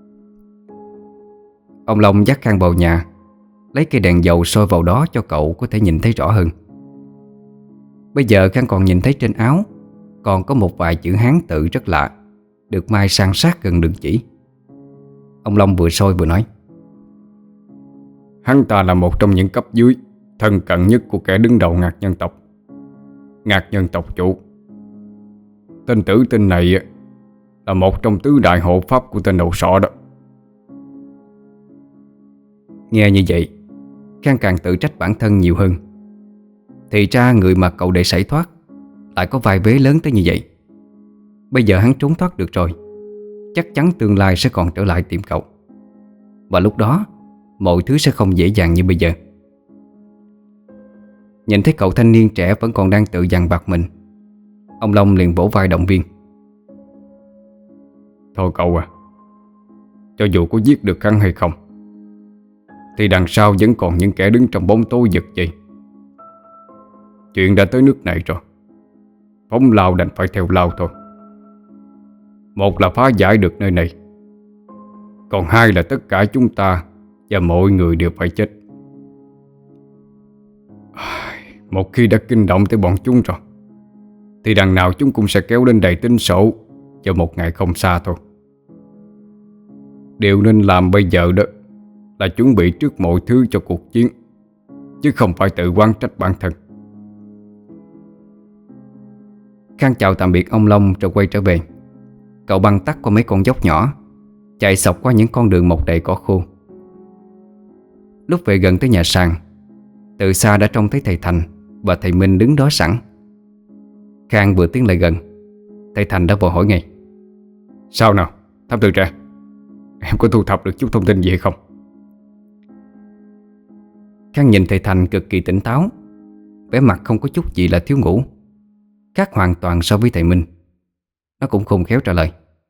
Ông Long dắt Khang vào nhà, lấy cây đèn dầu soi vào đó cho cậu có thể nhìn thấy rõ hơn. Bây giờ Khang còn nhìn thấy trên áo còn có một vài chữ Hán tự rất lạ, được mai san sát gần đường chỉ. Ông Long vừa soi vừa nói: Hắn ta là một trong những cấp dưới thân cận nhất của kẻ đứng đầu ngạc nhân tộc, ngạc nhân tộc chủ. Tên tử tinh này là một trong tứ đại hộ pháp của tên đầu sọ đó. Nghe như vậy, Khang càng tự trách bản thân nhiều hơn. Thì ra người mà cậu để sảy thoát lại có vai vế lớn tới như vậy. Bây giờ hắn trốn thoát được rồi, chắc chắn tương lai sẽ còn trở lại tìm cậu. Và lúc đó mọi thứ sẽ không dễ dàng như bây giờ. Nhìn thấy cậu thanh niên trẻ vẫn còn đang tự dằn vặt mình, ông Long liền vỗ vai động viên: Thôi cậu à, cho dù có giết được hắn hay không thì đằng sau vẫn còn những kẻ đứng trong bóng tối giật dây. Chuyện đã tới nước này rồi, phóng lao đành phải theo lao thôi. Một là phá giải được nơi này, còn hai là tất cả chúng ta và mọi người đều phải chết. Một khi đã kinh động tới bọn chúng rồi thì đằng nào chúng cũng sẽ kéo đến đầy tính sổ vào một ngày không xa thôi. Điều nên làm bây giờ đó là chuẩn bị trước mọi thứ cho cuộc chiến, chứ không phải tự oán trách bản thân. Khang chào tạm biệt ông Long rồi quay trở về. Cậu băng tắt qua mấy con dốc nhỏ, chạy sọc qua những con đường mọc đầy cỏ khô. Lúc về gần tới nhà sàn, từ xa đã trông thấy thầy Thành và thầy Minh đứng đó sẵn. Khang vừa tiến lại gần, thầy Thành đã vội hỏi ngay: Sao nào, thám tử trẻ, em có thu thập được chút thông tin gì hay không? Khang nhìn thầy Thành cực kỳ tỉnh táo, vẻ mặt không có chút gì là thiếu ngủ, khác hoàn toàn so với thầy Minh. Nó cũng khôn khéo trả lời: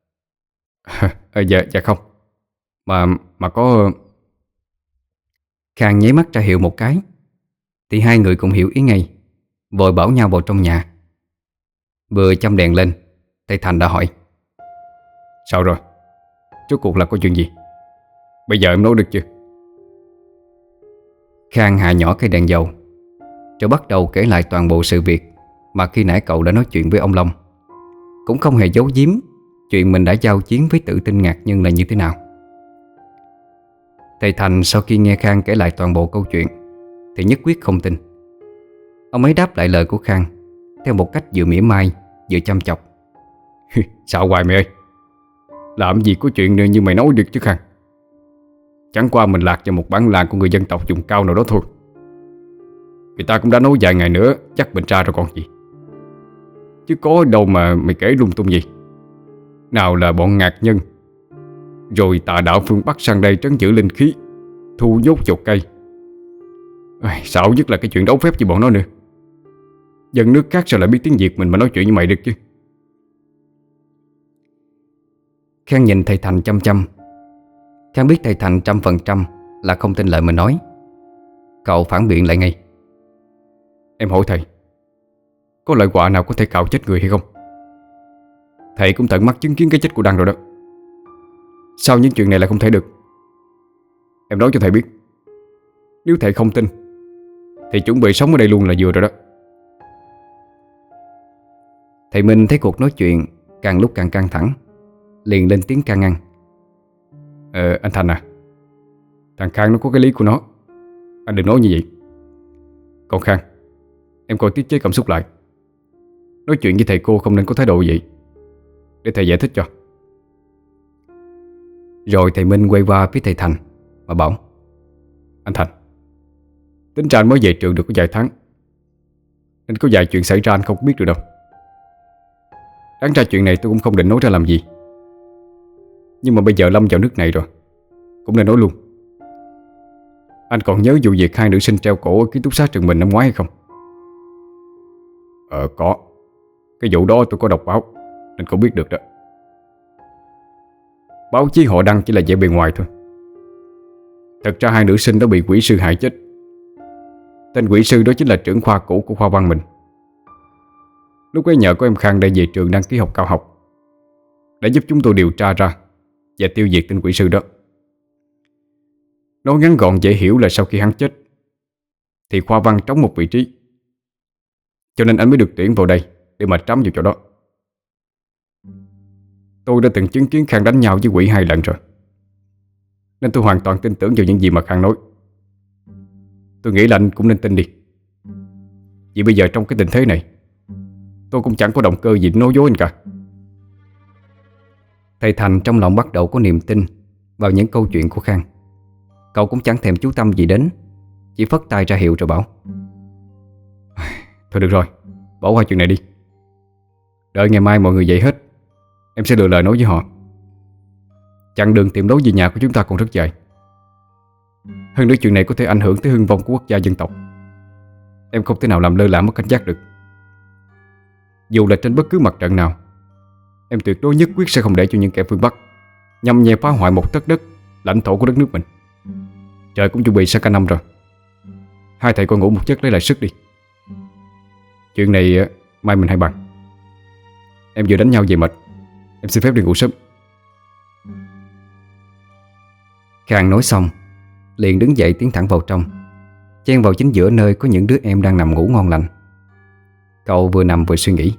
Dạ không. Mà có... Khang nháy mắt ra hiệu một cái, thì hai người cũng hiểu ý ngay, vội bảo nhau vào trong nhà. Vừa châm đèn lên, thầy Thành đã hỏi: Sao rồi? Rốt cuộc là có chuyện gì? Bây giờ em nói được chưa? Khang hạ nhỏ cây đèn dầu, rồi bắt đầu kể lại toàn bộ sự việc mà khi nãy cậu đã nói chuyện với ông Long. Cũng không hề giấu giếm chuyện mình đã giao chiến với tử tinh ngạc nhân là như thế nào. Thầy Thành sau khi nghe Khang kể lại toàn bộ câu chuyện thì nhất quyết không tin. Ông ấy đáp lại lời của Khang theo một cách vừa mỉa mai vừa chăm chọc: Sao hoài mày ơi, làm gì có chuyện như mày nói được chứ Khang. Chẳng qua mình lạc vào một bản làng của người dân tộc vùng cao nào đó thôi. Người ta cũng đã nói vài ngày nữa chắc mình ra rồi còn gì. Chứ có đâu mà mày kể lung tung gì. Nào là bọn ngạc nhân, rồi tà đạo phương Bắc sang đây trấn giữ linh khí, thu nhốt chột cây. Xạo nhất là cái chuyện đấu phép với bọn nó nữa. Dân nước khác sao lại biết tiếng Việt mình mà nói chuyện với mày được chứ. Khang nhìn thầy Thành chăm chăm. Khang biết thầy Thành 100% là không tin lời mình nói. Cậu phản biện lại ngay: Em hỏi thầy, có loại quạ nào có thể cạo chết người hay không? Thầy cũng tận mắt chứng kiến cái chết của Đăng rồi đó. Sao những chuyện này lại không thể được? Em nói cho thầy biết. Nếu thầy không tin thì chuẩn bị sống ở đây luôn là vừa rồi đó. Thầy Minh thấy cuộc nói chuyện càng lúc càng căng thẳng, liền lên tiếng can ngăn: Anh Thành à, thằng Khang nó có cái lý của nó, anh đừng nói như vậy. Còn Khang, em coi tiết chế cảm xúc lại. Nói chuyện với thầy cô không nên có thái độ vậy, để thầy giải thích cho. Rồi thầy Minh quay qua phía thầy Thành mà bảo: Anh Thành, tính ra anh mới về trường được có vài tháng, nên có vài chuyện xảy ra anh không biết được đâu. Đáng ra chuyện này tôi cũng không định nói ra làm gì. Nhưng mà bây giờ lâm vào nước này rồi, cũng nên nói luôn. Anh còn nhớ vụ việc hai nữ sinh treo cổ ở ký túc xá trường mình năm ngoái hay không? Có. Cái vụ đó tôi có đọc báo nên cũng biết được đó. Báo chí họ đăng chỉ là vẻ bề ngoài thôi. Thật ra hai nữ sinh đó bị quỷ sư hại chết. Tên quỷ sư đó chính là trưởng khoa cũ của khoa văn mình. Lúc ấy nhờ có em Khang đây về trường đăng ký học cao học, đã giúp chúng tôi điều tra ra và tiêu diệt tên quỷ sư đó. Nói ngắn gọn dễ hiểu là sau khi hắn chết thì khoa văn trống một vị trí, cho nên anh mới được tuyển vào đây để mà trắm vào chỗ đó. Tôi đã từng chứng kiến Khang đánh nhau với quỷ 2 lần rồi, nên tôi hoàn toàn tin tưởng vào những gì mà Khang nói. Tôi nghĩ là anh cũng nên tin đi. Vì bây giờ trong cái tình thế này, tôi cũng chẳng có động cơ gì để nói dối anh cả. Thầy Thành trong lòng bắt đầu có niềm tin vào những câu chuyện của Khang. Cậu cũng chẳng thèm chú tâm gì đến, chỉ phất tay ra hiệu rồi bảo: Thôi được rồi, bỏ qua chuyện này đi. Đợi ngày mai mọi người dậy hết, em sẽ lựa lời nói với họ. Chặng đường tìm lối về nhà của chúng ta còn rất dài. Hơn nữa chuyện này có thể ảnh hưởng tới hưng vong của quốc gia dân tộc. Em không thể nào làm lơ là mất cảnh giác được. Dù là trên bất cứ mặt trận nào, em tuyệt đối nhất quyết sẽ không để cho những kẻ phương Bắc nhằm nhẹ phá hoại một tấc đất lãnh thổ của đất nước mình. Trời cũng chuẩn bị sang cả năm rồi. Hai thầy con ngủ một giấc lấy lại sức đi. Chuyện này mai mình hãy bàn. Em vừa đánh nhau về mệt, em xin phép đi ngủ sớm. Khang nói xong liền đứng dậy tiến thẳng vào trong, chen vào chính giữa nơi có những đứa em đang nằm ngủ ngon lành. Cậu vừa nằm vừa suy nghĩ.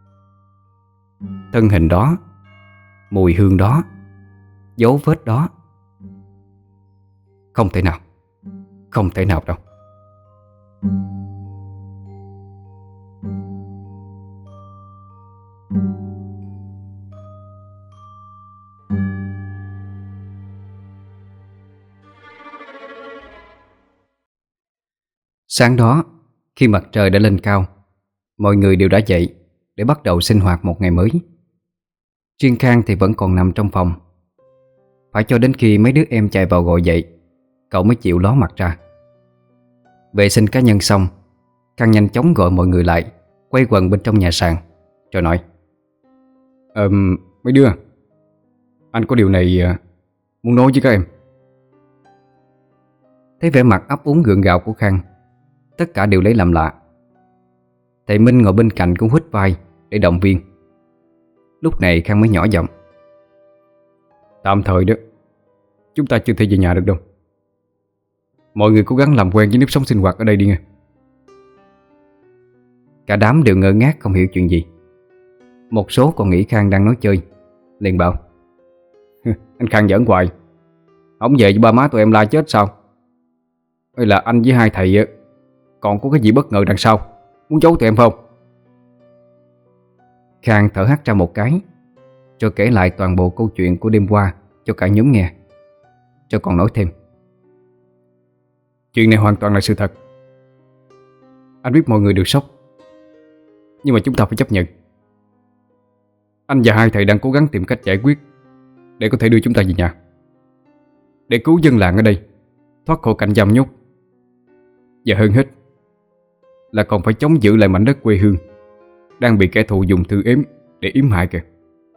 Thân hình đó, mùi hương đó, dấu vết đó, không thể nào, không thể nào đâu. Sáng đó, khi mặt trời đã lên cao, mọi người đều đã dậy để bắt đầu sinh hoạt một ngày mới. Riêng Khang thì vẫn còn nằm trong phòng. Phải cho đến khi mấy đứa em chạy vào gọi dậy, cậu mới chịu ló mặt ra. Vệ sinh cá nhân xong, Khang nhanh chóng gọi mọi người lại, quay quần bên trong nhà sàn, rồi nói: Mấy đứa, anh có điều này muốn nói với các em. Thấy vẻ mặt ấp úng gượng gạo của Khang, tất cả đều lấy làm lạ. Thầy Minh ngồi bên cạnh cũng hít vai để động viên. Lúc này Khang mới nhỏ giọng: Tạm thời đó, chúng ta chưa thể về nhà được đâu. Mọi người cố gắng làm quen với nếp sống sinh hoạt ở đây đi nghe. Cả đám đều ngơ ngác không hiểu chuyện gì. Một số còn nghĩ Khang đang nói chơi, liền bảo: Anh Khang giỡn hoài. Ông về với ba má tụi em la chết sao? Hay là anh với hai thầy còn có cái gì bất ngờ đằng sau, muốn giấu tụi em không? Khang thở hắt ra một cái, rồi kể lại toàn bộ câu chuyện của đêm qua cho cả nhóm nghe. Rồi còn nói thêm: Chuyện này hoàn toàn là sự thật. Anh biết mọi người đều sốc, nhưng mà chúng ta phải chấp nhận. Anh và hai thầy đang cố gắng tìm cách giải quyết để có thể đưa chúng ta về nhà, để cứu dân làng ở đây thoát khỏi cảnh giam nhốt. Và hơn hết là còn phải chống giữ lại mảnh đất quê hương đang bị kẻ thù dùng thư ếm để yếm hại kìa.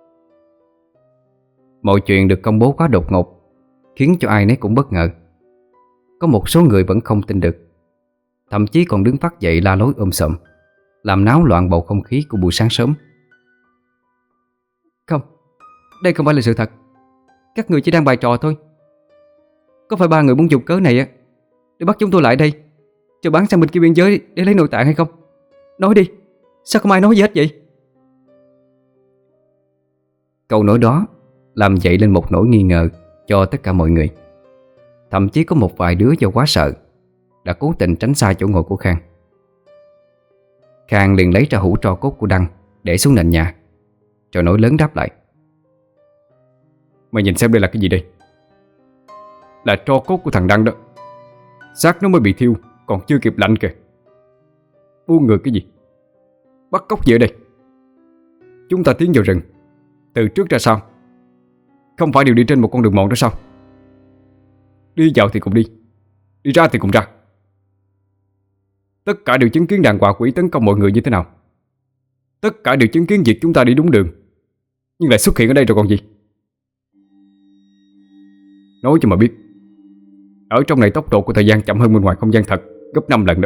Mọi chuyện được công bố quá đột ngột, khiến cho ai nấy cũng bất ngờ. Có một số người vẫn không tin được, thậm chí còn đứng phát dậy la lối sòm, làm náo loạn bầu không khí của buổi sáng sớm. Không, đây không phải là sự thật. Các người chỉ đang bày trò thôi. Có phải ba người muốn dùng cớ này để bắt chúng tôi lại đây, cho bán sang bên kia biên giới để lấy nội tạng hay không? Nói đi, sao không ai nói gì hết vậy? Câu nói đó làm dậy lên một nỗi nghi ngờ cho tất cả mọi người. Thậm chí có một vài đứa do quá sợ đã cố tình tránh xa chỗ ngồi của Khang. Khang liền lấy ra hũ tro cốt của Đăng để xuống nền nhà, rồi nói lớn đáp lại: Mày nhìn xem đây là cái gì đây? Là tro cốt của thằng Đăng đó. Xác nó mới bị thiêu, còn chưa kịp lạnh kìa. Buông người cái gì? Bắt cóc về đây. Chúng ta tiến vào rừng, từ trước ra sau. Không phải đều đi trên một con đường mòn đó sao? Đi vào thì cùng đi, đi ra thì cùng ra. Tất cả đều chứng kiến đàn quạ quỷ tấn công mọi người như thế nào. Tất cả đều chứng kiến việc chúng ta đi đúng đường, nhưng lại xuất hiện ở đây rồi còn gì. Nói cho mà biết, ở trong này tốc độ của thời gian chậm hơn bên ngoài không gian thật gấp 5 lần đó.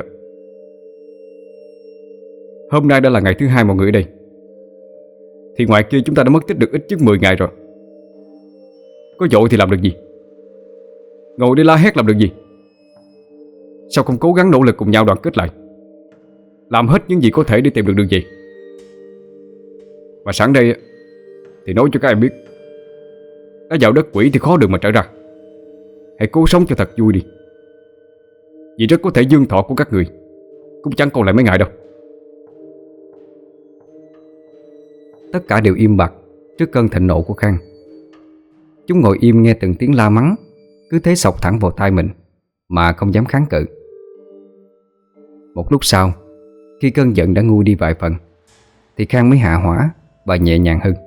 Hôm nay đã là ngày thứ 2 mọi người ở đây, thì ngoài kia chúng ta đã mất tích được ít nhất 10 ngày rồi. Có vội thì làm được gì? Ngồi đi la hét làm được gì? Sao không cố gắng nỗ lực cùng nhau đoàn kết lại, làm hết những gì có thể để tìm được đường về? Và sẵn đây thì nói cho các em biết, đã vào đất quỷ thì khó đường mà trở ra. Hãy cố sống cho thật vui đi, vì rất có thể dương thọ của các người cũng chẳng còn lại mấy ngày đâu. Tất cả đều im bặt trước cơn thịnh nộ của Khang. Chúng ngồi im nghe từng tiếng la mắng cứ thế xộc thẳng vào tai mình mà không dám kháng cự. Một lúc sau, khi cơn giận đã nguôi đi vài phần, thì Khang mới hạ hỏa và nhẹ nhàng hơn.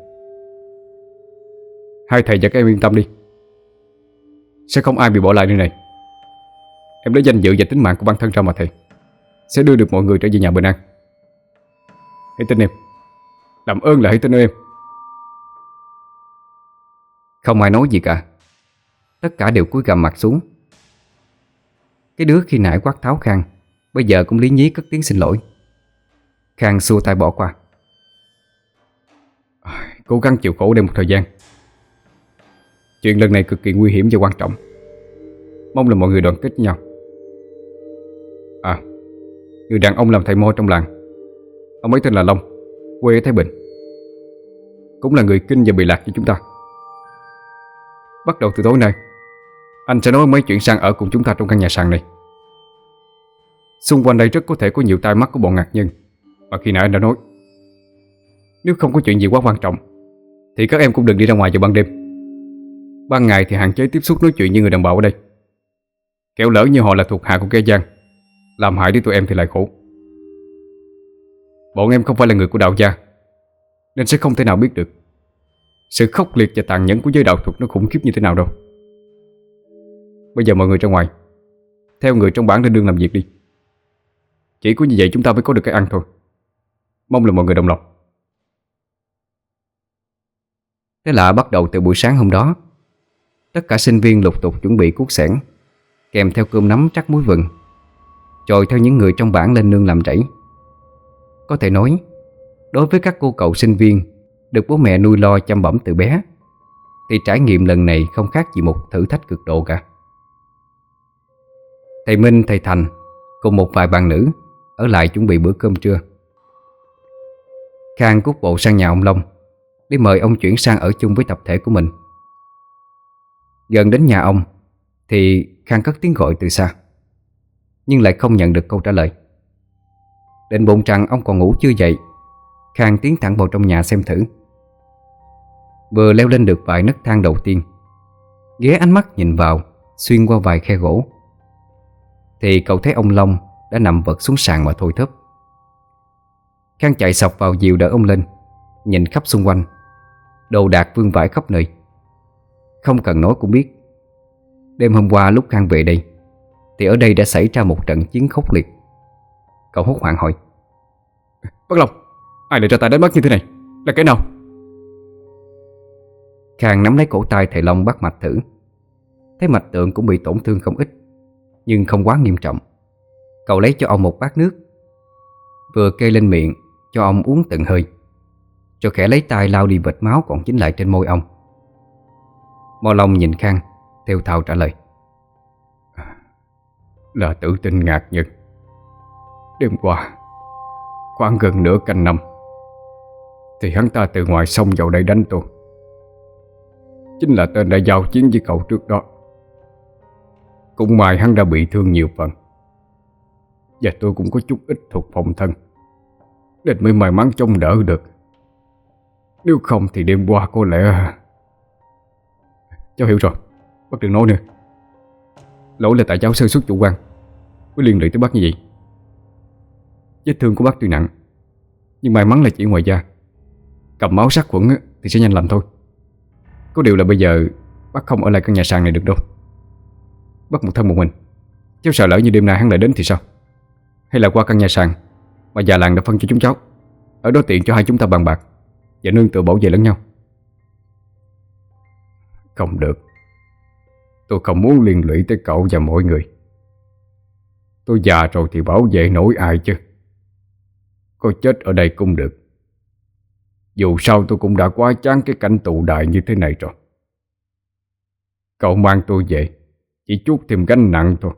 Hai thầy và các em yên tâm đi, sẽ không ai bị bỏ lại nơi này. Em lấy danh dự và tính mạng của bản thân ra mà thầy, sẽ đưa được mọi người trở về nhà bình an. Hãy tin em, làm ơn là hãy tin em. Không ai nói gì cả. Tất cả đều cúi gằm mặt xuống. Cái đứa khi nãy quát tháo Khang bây giờ cũng lý nhí cất tiếng xin lỗi. Khang xua tay bỏ qua. Cố gắng chịu khổ đây một thời gian. Chuyện lần này cực kỳ nguy hiểm và quan trọng, mong là mọi người đoàn kết với nhau. À, người đàn ông làm thầy mo trong làng, ông ấy tên là Long, quê ở Thái Bình, cũng là người kinh và bị lạc với chúng ta. Bắt đầu từ tối nay, anh sẽ nói mấy chuyện sang ở cùng chúng ta trong căn nhà sàn này. Xung quanh đây rất có thể có nhiều tai mắt của bọn ngạc nhân mà khi nãy anh đã nói. Nếu không có chuyện gì quá quan trọng thì các em cũng đừng đi ra ngoài vào ban đêm. Ban ngày thì hạn chế tiếp xúc nói chuyện như người đàn bà ở đây, kẻo lỡ như họ là thuộc hạ của kẻ gian, làm hại đến tụi em thì lại khổ. Bọn em không phải là người của đạo gia, nên sẽ không thể nào biết được sự khốc liệt và tàn nhẫn của giới đạo thuật nó khủng khiếp như thế nào đâu. Bây giờ mọi người ra ngoài, theo người trong bản lên đường làm việc đi. Chỉ có như vậy chúng ta mới có được cái ăn thôi. Mong là mọi người đồng lòng. Thế là bắt đầu từ buổi sáng hôm đó, tất cả sinh viên lục tục chuẩn bị cuốc xẻng, kèm theo cơm nắm trắc muối vừng, chồi theo những người trong bản lên nương làm rẫy. Có thể nói, đối với các cô cậu sinh viên được bố mẹ nuôi lo chăm bẵm từ bé, thì trải nghiệm lần này không khác gì một thử thách cực độ cả. Thầy Minh, thầy Thành cùng một vài bạn nữ ở lại chuẩn bị bữa cơm trưa. Khang cút bộ sang nhà ông Long để mời ông chuyển sang ở chung với tập thể của mình. Gần đến nhà ông thì Khang cất tiếng gọi từ xa, nhưng lại không nhận được câu trả lời. Định bụng rằng ông còn ngủ chưa dậy, Khang tiến thẳng vào trong nhà xem thử. Vừa leo lên được vài nấc thang đầu tiên, ghé ánh mắt nhìn vào xuyên qua vài khe gỗ, thì cậu thấy ông Long đã nằm vật xuống sàn mà thôi thớp. Khang chạy sọc vào dìu đỡ ông lên, nhìn khắp xung quanh, đồ đạc vương vãi khắp nơi. Không cần nói cũng biết, đêm hôm qua lúc Khang về đây thì ở đây đã xảy ra một trận chiến khốc liệt. Cậu hốt hoảng hỏi: Bác Long, ai lại ra tay đánh bắt như thế này? Là kẻ nào? Khang nắm lấy cổ tay thầy Long bắt mạch thử, thấy mạch tượng cũng bị tổn thương không ít, nhưng không quá nghiêm trọng. Cậu lấy cho ông một bát nước, vừa kê lên miệng cho ông uống từng hơi, rồi khẽ lấy tay lau đi vệt máu còn dính lại trên môi ông. Mo Long nhìn Khang, thều thào trả lời: Là tử tinh ngạc nhật. Đêm qua khoảng gần nửa canh năm thì hắn ta từ ngoài sông vào đây đánh tôi. Chính là tên đã giao chiến với cậu trước đó. Cũng may hắn đã bị thương nhiều phần, và tôi cũng có chút ít thuộc phòng thân, nên mới may mắn chống đỡ được. Nếu không thì đêm qua có lẽ... Cháu hiểu rồi, bác đừng nói nữa. Lỗi là tại cháu sơ suất chủ quan mới liên lụy tới bác như vậy. Vết thương của bác tuy nặng, nhưng may mắn là chỉ ngoài da, cầm máu sát khuẩn thì sẽ nhanh lành thôi. Có điều là bây giờ bác không ở lại căn nhà sàn này được đâu. Bác một thân một mình, cháu sợ lỡ như đêm nay hắn lại đến thì sao? Hay là qua căn nhà sàn mà già làng đã phân cho chúng cháu, ở đó tiện cho hai chúng ta bàn bạc và nương tựa bảo vệ lẫn nhau. Không được. Tôi không muốn liên lụy tới cậu và mọi người. Tôi già rồi thì bảo vệ nổi ai chứ. Có chết ở đây cũng được. Dù sao tôi cũng đã quá chán cái cảnh tù đại như thế này rồi. Cậu mang tôi về chỉ chút thêm gánh nặng thôi.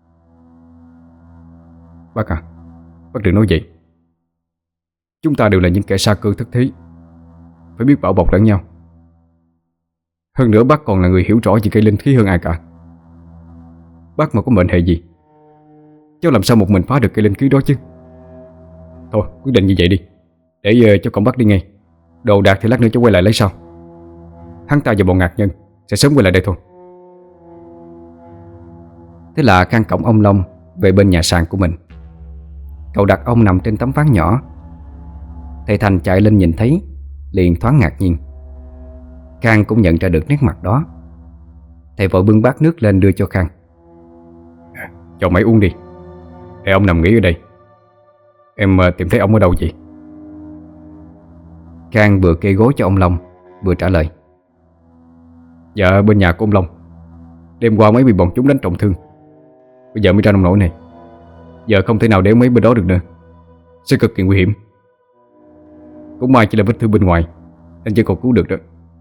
Bác à, bác đừng nói vậy. Chúng ta đều là những kẻ xa cư thất thế, phải biết bảo bọc lẫn nhau. Hơn nữa bác còn là người hiểu rõ về cây linh khí hơn ai cả. Bác mà có mệnh hệ gì, cháu làm sao một mình phá được cây linh khí đó chứ. Thôi quyết định như vậy đi, để cho con bắt đi ngay. Đồ đạc thì lát nữa cháu quay lại lấy sau. Hắn ta và bọn ngạc nhân sẽ sớm quay lại đây thôi. Thế là Khang cõng ông Long về bên nhà sàn của mình. Cậu đặt ông nằm trên tấm ván nhỏ. Thầy Thành chạy lên nhìn thấy, liền thoáng ngạc nhiên. Khang cũng nhận ra được nét mặt đó. Thầy vội bưng bát nước lên đưa cho Khang. Cho mày uống đi, để ông nằm nghỉ ở đây. Em tìm thấy ông ở đâu vậy? Khang vừa kê gối cho ông Long, vừa trả lời. Dạ bên nhà của ông Long. Đêm qua mấy bị bọn chúng đánh trọng thương, bây giờ mới ra nông nổi này. Giờ không thể nào để mấy bên đó được nữa, sẽ cực kỳ nguy hiểm. Cũng may chỉ là vết thương bên ngoài nên chưa còn cứu được đó.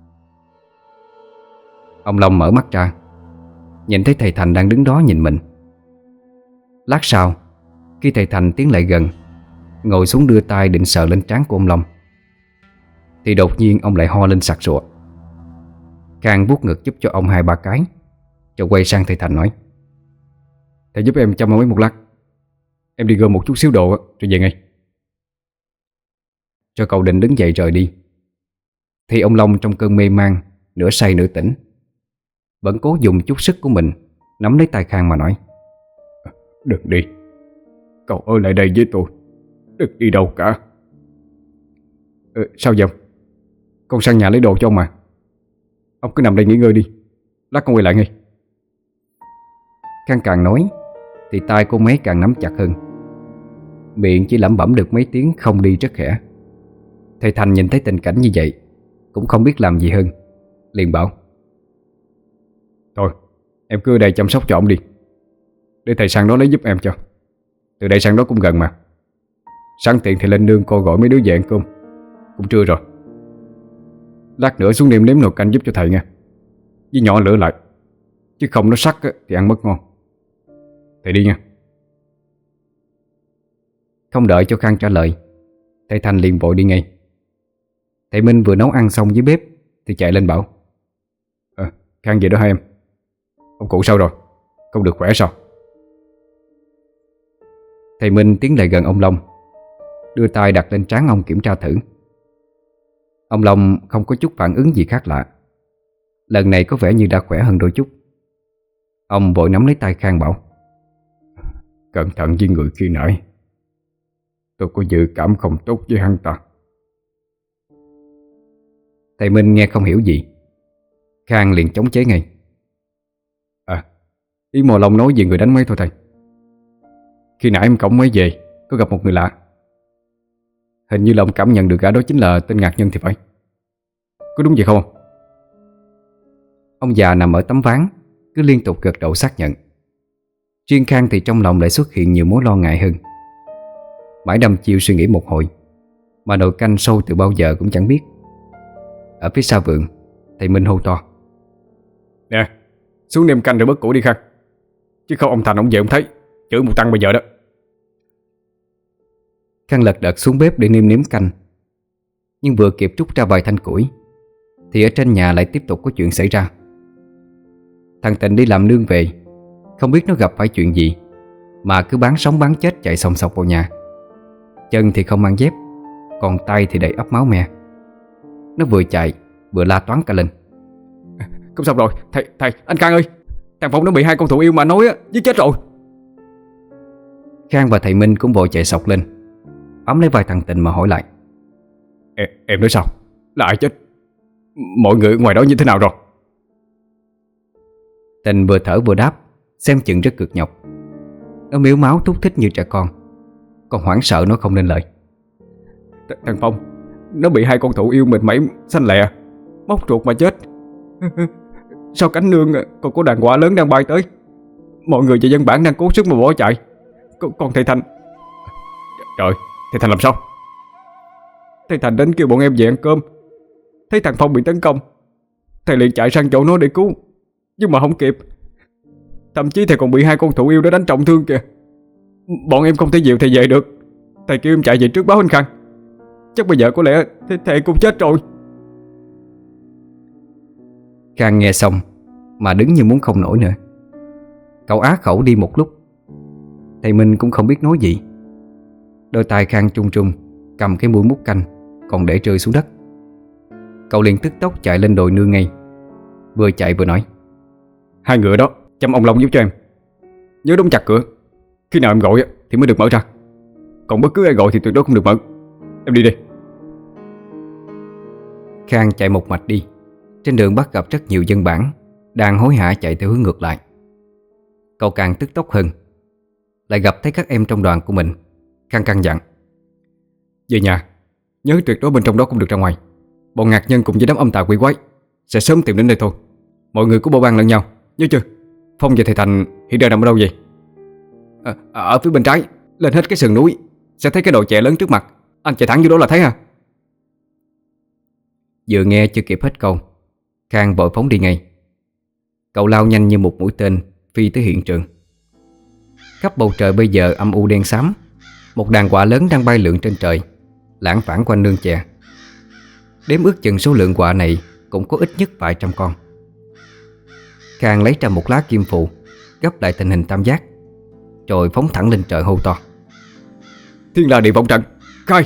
Ông Long mở mắt ra, nhìn thấy thầy Thành đang đứng đó nhìn mình. Lát sau, khi thầy Thành tiến lại gần, ngồi xuống đưa tay định sờ lên trán của ông Long, thì đột nhiên ông lại ho lên sặc sụa. Khang vuốt ngực giúp cho ông 2-3 cái, rồi quay sang thầy Thành nói. Thầy giúp em chăm ông ấy một lát, em đi gom một chút xíu đồ rồi về ngay. Cho cậu định đứng dậy rời đi, thì ông Long trong cơn mê man, nửa say nửa tỉnh, vẫn cố dùng chút sức của mình nắm lấy tay Khang mà nói. Đừng đi, cậu ở lại đây với tôi, đừng đi đâu cả. Sao vậy ông? Con sang nhà lấy đồ cho ông mà. Ông cứ nằm đây nghỉ ngơi đi, lát con quay lại ngay. Khang càng nói thì tay cô mấy càng nắm chặt hơn, miệng chỉ lẩm bẩm được mấy tiếng không đi rất khẽ. Thầy Thành nhìn thấy tình cảnh như vậy cũng không biết làm gì hơn, liền bảo. Thôi em cứ ở đây chăm sóc cho ông đi, để thầy sang đó lấy giúp em cho. Từ đây sang đó cũng gần mà. Sẵn tiện thì lên nương cô gọi mấy đứa về ăn cơm, cũng trưa rồi. Lát nữa xuống nêm nếm nồi canh giúp cho thầy nha, với nhỏ lửa lại, chứ không nó sắc thì ăn mất ngon. Thầy đi nha. Không đợi cho Khang trả lời, thầy Thành liền vội đi ngay. Thầy Minh vừa nấu ăn xong dưới bếp thì chạy lên bảo. Khang về đó hai em. Ông cụ sao rồi? Không được khỏe sao? Thầy Minh tiến lại gần ông Long, đưa tay đặt lên trán ông kiểm tra thử. Ông Long không có chút phản ứng gì khác lạ, lần này có vẻ như đã khỏe hơn đôi chút. Ông vội nắm lấy tay Khang bảo. Cẩn thận với người khi nãy, tôi có dự cảm không tốt với hắn ta. Thầy Minh nghe không hiểu gì. Khang liền chống chế ngay. Ý Mò Long nói về người đánh mấy thôi thầy. Khi nãy em cổng mới về, có gặp một người lạ. Hình như là ông cảm nhận được gã đó chính là tên Ngạc Nhân thì phải. Có đúng vậy không ông? Ông già nằm ở tấm ván cứ liên tục gật đầu xác nhận. Riêng Khang thì trong lòng lại xuất hiện nhiều mối lo ngại hơn. Mãi đăm chiêu suy nghĩ một hồi, mà nồi canh sâu từ bao giờ cũng chẳng biết. Ở phía sau vườn, thầy Minh hô to. Nè, xuống nêm canh rồi bớt củ đi Khang, chứ không ông Thành ông về ông thấy chửi một tăng bây giờ đó. Khang lật đật xuống bếp để nêm nếm canh, nhưng vừa kịp trút ra vài thanh củi thì ở trên nhà lại tiếp tục có chuyện xảy ra. Thằng Tịnh đi làm nương về, không biết nó gặp phải chuyện gì mà cứ bán sống bán chết chạy sòng sọc vào nhà. Chân thì không mang dép, còn tay thì đầy ắp máu me. Nó vừa chạy vừa la toáng cả lên. Không sao rồi, thầy, anh Khang ơi, thằng Phong nó bị hai con thú yêu mà nói giết chết rồi. Khang và thầy Minh cũng vội chạy sọc lên, ấm lấy vai thằng Tịnh mà hỏi lại. Em nói sao? Là ai chết? Mọi người ở ngoài đó như thế nào rồi? Tình vừa thở vừa đáp, xem chừng rất cực nhọc. Nó miếu máu thúc thích như trẻ con, còn hoảng sợ nó không nên lời. Thằng Phong, nó bị hai con thụ yêu mình mẩy xanh lẹ, móc ruột mà chết. Sau cánh nương còn có đàn quạ lớn đang bay tới. Mọi người và dân bản đang cố sức mà bỏ chạy. Còn thầy Thành... Trời, thầy Thành làm sao? Thầy Thành đến kêu bọn em về ăn cơm. Thấy thằng Phong bị tấn công, thầy liền chạy sang chỗ nó để cứu, nhưng mà không kịp. Thậm chí thầy còn bị hai con thụ yêu đó đánh trọng thương kìa. Bọn em không thể dìu thầy về được. Thầy kêu em chạy về trước báo anh Khang. Chắc bây giờ có lẽ thầy cũng chết rồi. Khang nghe xong mà đứng như muốn không nổi nữa. Cậu á khẩu đi một lúc. Thầy Minh cũng không biết nói gì. Đôi tay Khang trung trung cầm cái mũi múc canh còn để rơi xuống đất. Cậu liền tức tốc chạy lên đồi nương ngay. Vừa chạy vừa nói: Hai người đó chăm ông Long giúp cho em. Nhớ đóng chặt cửa. Khi nào em gọi thì mới được mở ra. Còn bất cứ ai gọi thì tuyệt đối không được mở. Em đi đi. Khang chạy một mạch đi. Trên đường bắt gặp rất nhiều dân bản đang hối hả chạy theo hướng ngược lại. Cậu càng tức tốc hơn. Lại gặp thấy các em trong đoàn của mình. Khang căn dặn: Về nhà, nhớ tuyệt đối bên trong đó không được ra ngoài. Bọn ngạc nhân cùng với đám âm tà quỷ quái sẽ sớm tìm đến đây thôi. Mọi người cứ bao ban lẫn nhau, nhớ chưa? Phong và thầy Thành hiện đang nằm ở đâu vậy? Ở phía bên trái. Lên hết cái sườn núi sẽ thấy cái đồi chè lớn trước mặt. Anh chạy thẳng vô đó là thấy ha. Vừa nghe chưa kịp hết câu, Khang vội phóng đi ngay. Cậu lao nhanh như một mũi tên phi tới hiện trường. Khắp bầu trời bây giờ âm u đen xám. Một đàn quạ lớn đang bay lượn trên trời, lãng vảng quanh nương chè. Đếm ước chừng số lượng quạ này cũng có ít nhất vài trăm con. Khang lấy ra một lá kim phù, gấp lại thành hình tam giác, rồi phóng thẳng lên trời hô to: Thiên La Địa Võng Trận, khai!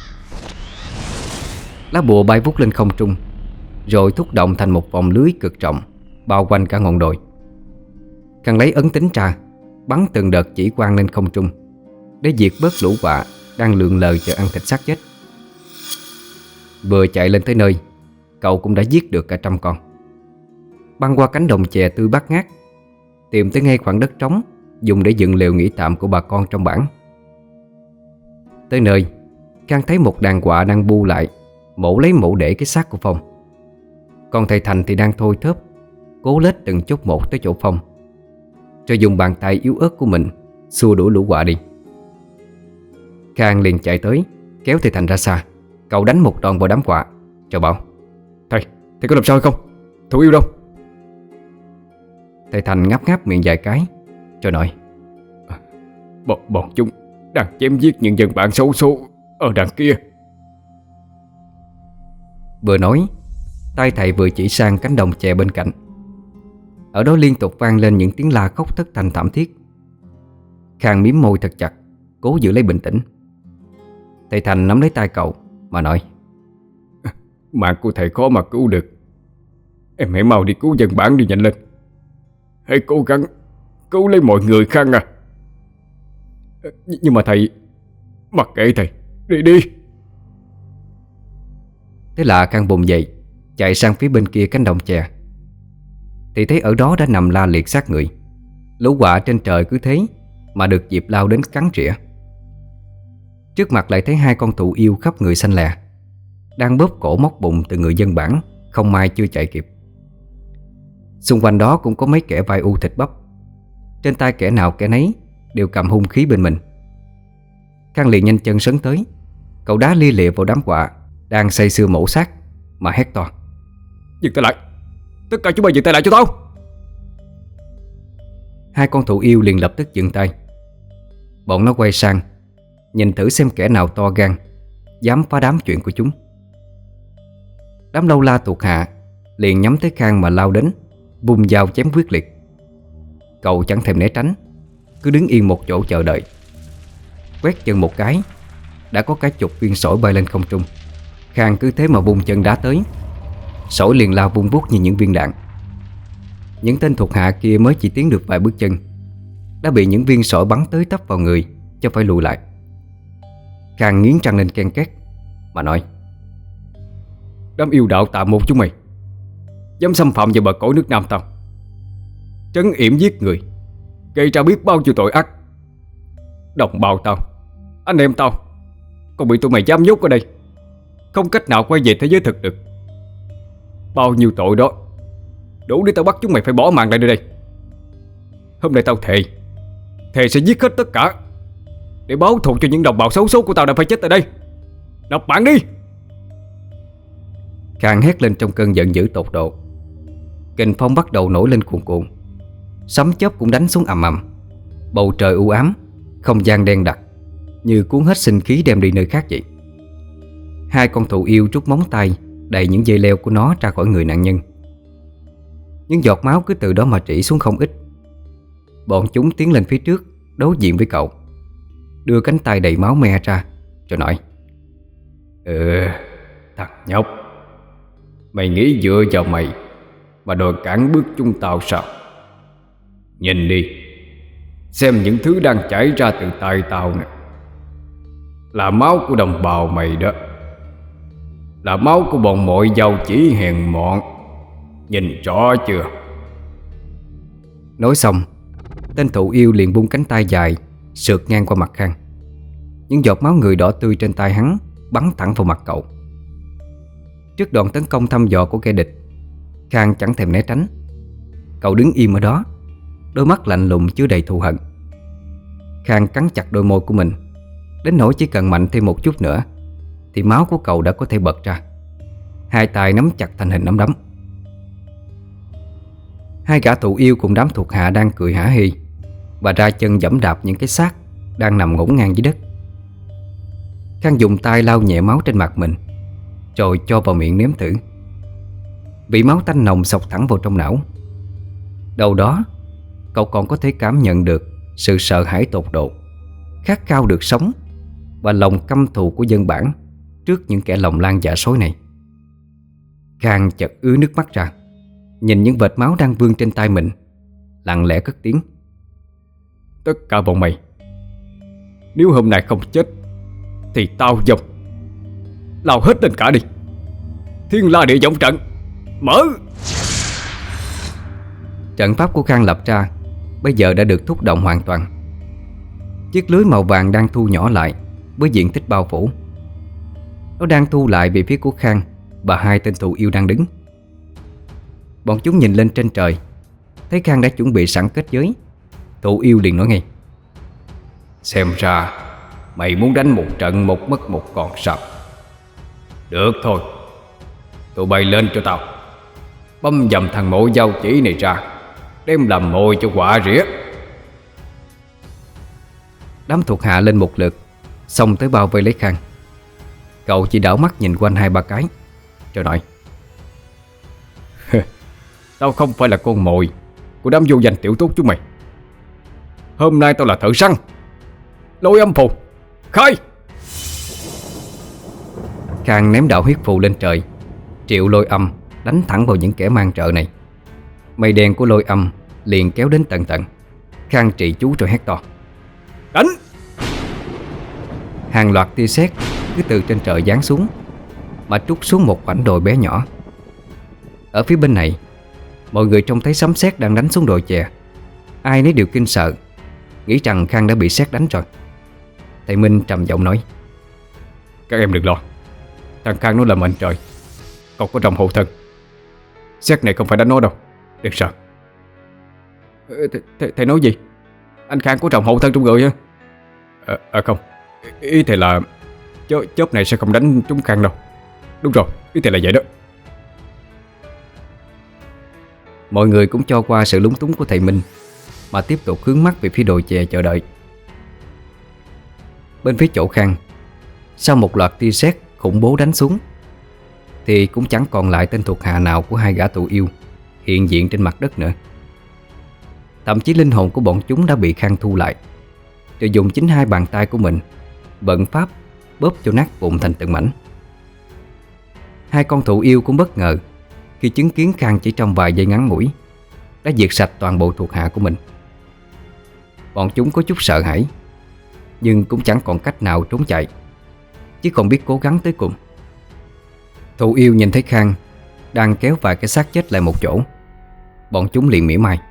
Lá bùa bay vút lên không trung, rồi thúc động thành một vòng lưới cực rộng bao quanh cả ngọn đồi. Khang lấy ấn tính ra, bắn từng đợt chỉ quang lên không trung để diệt bớt lũ quạ đang lượn lờ chờ ăn thịt xác chết. Vừa chạy lên tới nơi, cậu cũng đã giết được cả 100 con. Băng qua cánh đồng chè tươi bát ngát, tìm tới ngay khoảng đất trống dùng để dựng lều nghỉ tạm của bà con trong bản. Tới nơi, Khang thấy một đàn quạ đang bu lại mổ lấy mổ để cái xác của Phong. Còn thầy Thành thì đang thôi thóp cố lết từng chút một tới chỗ Phong, rồi dùng bàn tay yếu ớt của mình xua đuổi lũ quạ đi. Khang liền chạy tới kéo thầy Thành ra xa. Cậu đánh một đòn vào đám quạ rồi bảo: Thầy có làm sao không? Thụ yêu đâu? Thầy Thành ngáp ngáp miệng vài cái rồi nói: Bọn chúng đang chém giết những dân bản xấu số ở đằng kia. Vừa nói, tay thầy vừa chỉ sang cánh đồng chè bên cạnh. Ở đó liên tục vang lên những tiếng la khóc thất thanh thảm thiết. Khang mím môi thật chặt, cố giữ lấy bình tĩnh. Thầy Thành nắm lấy tay cậu mà nói: Mạng của thầy khó mà cứu được. Em hãy mau đi cứu dân bản đi, nhanh lên. Hãy cố gắng cứu lấy mọi người Khang à. Nhưng mà thầy... Mặc kệ thầy, đi đi. Thế là Khang vùng dậy, chạy sang phía bên kia cánh đồng chè. Thì thấy ở đó đã nằm la liệt xác người. Lũ quạ trên trời cứ thế mà được dịp lao đến cắn rỉa. Trước mặt lại thấy hai con thụ yêu khắp người xanh lè, đang bóp cổ móc bụng từ người dân bản không may chưa chạy kịp. Xung quanh đó cũng có mấy kẻ vai u thịt bắp, trên tay kẻ nào kẻ nấy đều cầm hung khí bên mình. Khang liền nhanh chân sấn tới. Cậu đá lia lịa vào đám quạ đang say sưa mổ xác mà hét to: Dừng tay lại! Tất cả chúng mày dừng tay lại cho tao! Hai con thụ yêu liền lập tức dừng tay. Bọn nó quay sang nhìn thử xem kẻ nào to gan dám phá đám chuyện của chúng. Đám lâu la thuộc hạ liền nhắm tới Khang mà lao đến, vung dao chém quyết liệt. Cậu chẳng thèm né tránh, cứ đứng yên một chỗ chờ đợi. Quét chân một cái, đã có cả chục viên sỏi bay lên không trung. Khang cứ thế mà vung chân đá tới, sỏi liền lao vung vút như những viên đạn. Những tên thuộc hạ kia mới chỉ tiến được vài bước chân đã bị những viên sỏi bắn tới tấp vào người cho phải lùi lại. Khang nghiến răng lên ken két mà nói: Đám yêu đạo tà môn chúng mày dám xâm phạm vào bờ cõi nước Nam tao, trấn yểm giết người, gây ra biết bao nhiêu tội ác. Đồng bào tao, anh em tao còn bị tụi mày giam nhốt ở đây, không cách nào quay về thế giới thực được. Bao nhiêu tội đó đủ để tao bắt chúng mày phải bỏ mạng lại nơi đây. Hôm nay tao thề sẽ giết hết tất cả để báo thù cho những đồng bào xấu số của tao đã phải chết tại đây. Nộp mạng đi! Khang hét lên trong cơn giận dữ tột độ. Kình phong bắt đầu nổi lên cuồn cuộn, sấm chớp cũng đánh xuống ầm ầm. Bầu trời u ám, không gian đen đặc, như cuốn hết sinh khí đem đi nơi khác vậy. Hai con thụ yêu rút móng tay đầy những dây leo của nó ra khỏi người nạn nhân. Những giọt máu cứ từ đó mà rỉ xuống không ít. Bọn chúng tiến lên phía trước, đối diện với cậu, đưa cánh tay đầy máu me ra rồi nói: Thằng nhóc, mày nghĩ dựa vào mày mà đòi cản bước chúng tao sao? Nhìn đi, xem những thứ đang chảy ra từ tay tao nè. Là máu của đồng bào mày đó, là máu của bọn mội giàu chỉ hèn mọn. Nhìn rõ chưa? Nói xong, tên thụ yêu liền buông cánh tay dài sượt ngang qua mặt Khang. Những giọt máu người đỏ tươi trên tay hắn bắn thẳng vào mặt cậu. Trước đòn tấn công thăm dò của kẻ địch, Khang chẳng thèm né tránh. Cậu đứng im ở đó, đôi mắt lạnh lùng chứa đầy thù hận. Khang cắn chặt đôi môi của mình, đến nỗi chỉ cần mạnh thêm một chút nữa thì máu của cậu đã có thể bật ra. Hai tay nắm chặt thành hình nắm đấm. Hai gã thụ yêu cùng đám thuộc hạ đang cười hả hê và ra chân giẫm đạp những cái xác đang nằm ngổn ngang dưới đất. Khang dùng tay lau nhẹ máu trên mặt mình, rồi cho vào miệng nếm thử. Vị máu tanh nồng xộc thẳng vào trong não. Đầu đó, cậu còn có thể cảm nhận được sự sợ hãi tột độ, khát khao được sống và lòng căm thù của dân bản trước những kẻ lòng lan dạ sói này. Khang chợt ứa nước mắt ra, nhìn những vệt máu đang vương trên tay mình, lặng lẽ cất tiếng: Tất cả bọn mày, nếu hôm nay không chết thì tao dòng lao hết lên cả đi. Thiên La Địa Vọng Trận mở! Trận pháp của Khang lập ra bây giờ đã được thúc động hoàn toàn. Chiếc lưới màu vàng đang thu nhỏ lại với diện tích bao phủ. Nó đang thu lại về phía của Khang và hai tên thù yêu đang đứng. Bọn chúng nhìn lên trên trời, thấy Khang đã chuẩn bị sẵn kết giới. Thù yêu liền nói ngay: Xem ra mày muốn đánh một trận một mất một còn sao? Được thôi, tụi bay lên cho tao. Băm dầm thằng mộ dao chỉ này ra, đem làm mồi cho quạ rỉa. Đám thuộc hạ lên một lượt, xông tới bao vây lấy Khang. Cậu chỉ đảo mắt nhìn quanh hai ba cái rồi nói: Tao không phải là con mồi của đám vô danh tiểu tốt chúng mày. Hôm nay tao là thợ săn. Lôi âm phù, khai! Khang ném đạo huyết phù lên trời, triệu lôi âm đánh thẳng vào những kẻ mang trợ này. Mây đen của lôi âm liền kéo đến tận tận. Khang trì chú rồi hét to: Đánh! Hàng loạt tia sét cứ từ trên trời giáng xuống mà trút xuống một khoảnh đồi bé nhỏ. Ở phía bên này, mọi người trông thấy sấm sét đang đánh xuống đồi chè. Ai nấy đều kinh sợ, nghĩ rằng Khang đã bị sét đánh rồi. Thầy Minh trầm giọng nói: Các em đừng lo, thằng Khang nó là mệnh trời, còn có rồng hộ thân. Sét này không phải đánh nó đâu, đừng sợ. Thầy nói gì? Anh Khang có rồng hộ thân trong người hả? Không, ý thầy là chớp này sẽ không đánh trúng Khang đâu. Đúng rồi, ý thầy là vậy đó. Mọi người cũng cho qua sự lúng túng của thầy Minh mà tiếp tục hướng mắt về phía đồi chè chờ đợi. Bên phía chỗ Khang, sau một loạt tia sét khủng bố đánh xuống thì cũng chẳng còn lại tên thuộc hạ nào của hai gã tù yêu hiện diện trên mặt đất nữa. Thậm chí linh hồn của bọn chúng đã bị Khang thu lại, rồi dùng chính hai bàn tay của mình vận pháp bóp cho nát vụn thành từng mảnh. Hai con thụ yêu cũng bất ngờ khi chứng kiến Khang chỉ trong vài giây ngắn ngủi đã diệt sạch toàn bộ thuộc hạ của mình. Bọn chúng có chút sợ hãi, nhưng cũng chẳng còn cách nào trốn chạy, chỉ còn biết cố gắng tới cùng. Thụ yêu nhìn thấy Khang đang kéo vài cái xác chết lại một chỗ. Bọn chúng liền mỉa mai.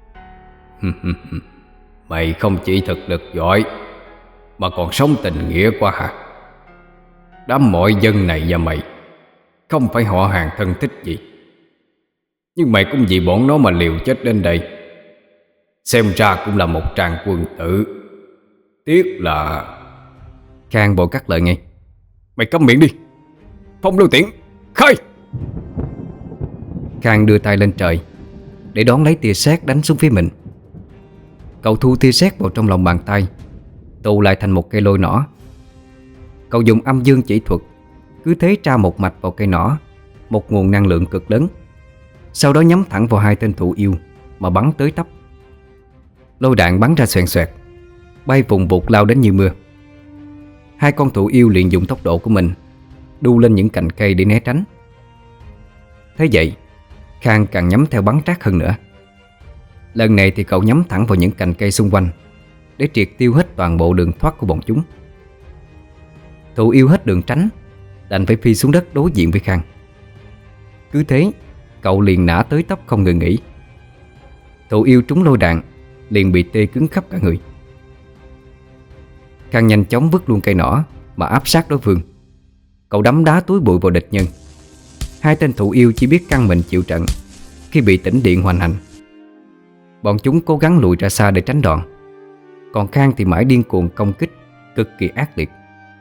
Mày không chỉ thực lực giỏi mà còn sống tình nghĩa quá hả? Đám mọi dân này và mày không phải họ hàng thân thích gì, nhưng mày cũng vì bọn nó mà liều chết đến đây. Xem ra cũng là một tràng quân tử. Tiếc là... Khang vội cắt lời ngay. Mày câm miệng đi. Phong lưu tiễn, khai! Khang đưa tay lên trời để đón lấy tia sét đánh xuống phía mình. Cậu thu tia sét vào trong lòng bàn tay, tụ lại thành một cây lôi nỏ. Cậu dùng âm dương chỉ thuật cứ thế tra một mạch vào cây nỏ, một nguồn năng lượng cực lớn. Sau đó nhắm thẳng vào hai tên thụ yêu mà bắn tới tấp. Lôi đạn bắn ra xoèn xoẹt, bay vùng vụt lao đến như mưa. Hai con thụ yêu liền dùng tốc độ của mình đu lên những cành cây để né tránh. Thế vậy, Khang càng nhắm theo bắn trát hơn nữa. Lần này thì cậu nhắm thẳng vào những cành cây xung quanh để triệt tiêu hết toàn bộ đường thoát của bọn chúng. Thụ yêu hết đường tránh, đành phải phi xuống đất đối diện với Khang. Cứ thế, cậu liền nã tới tấp không ngừng nghỉ. Thụ yêu trúng lôi đạn liền bị tê cứng khắp cả người. Khang nhanh chóng vứt luôn cây nỏ mà áp sát đối phương. Cậu đấm đá túi bụi vào địch nhân. Hai tên thụ yêu chỉ biết căng mình chịu trận khi bị tĩnh điện hoành hành. Bọn chúng cố gắng lùi ra xa để tránh đòn, còn Khang thì mãi điên cuồng công kích, cực kỳ ác liệt.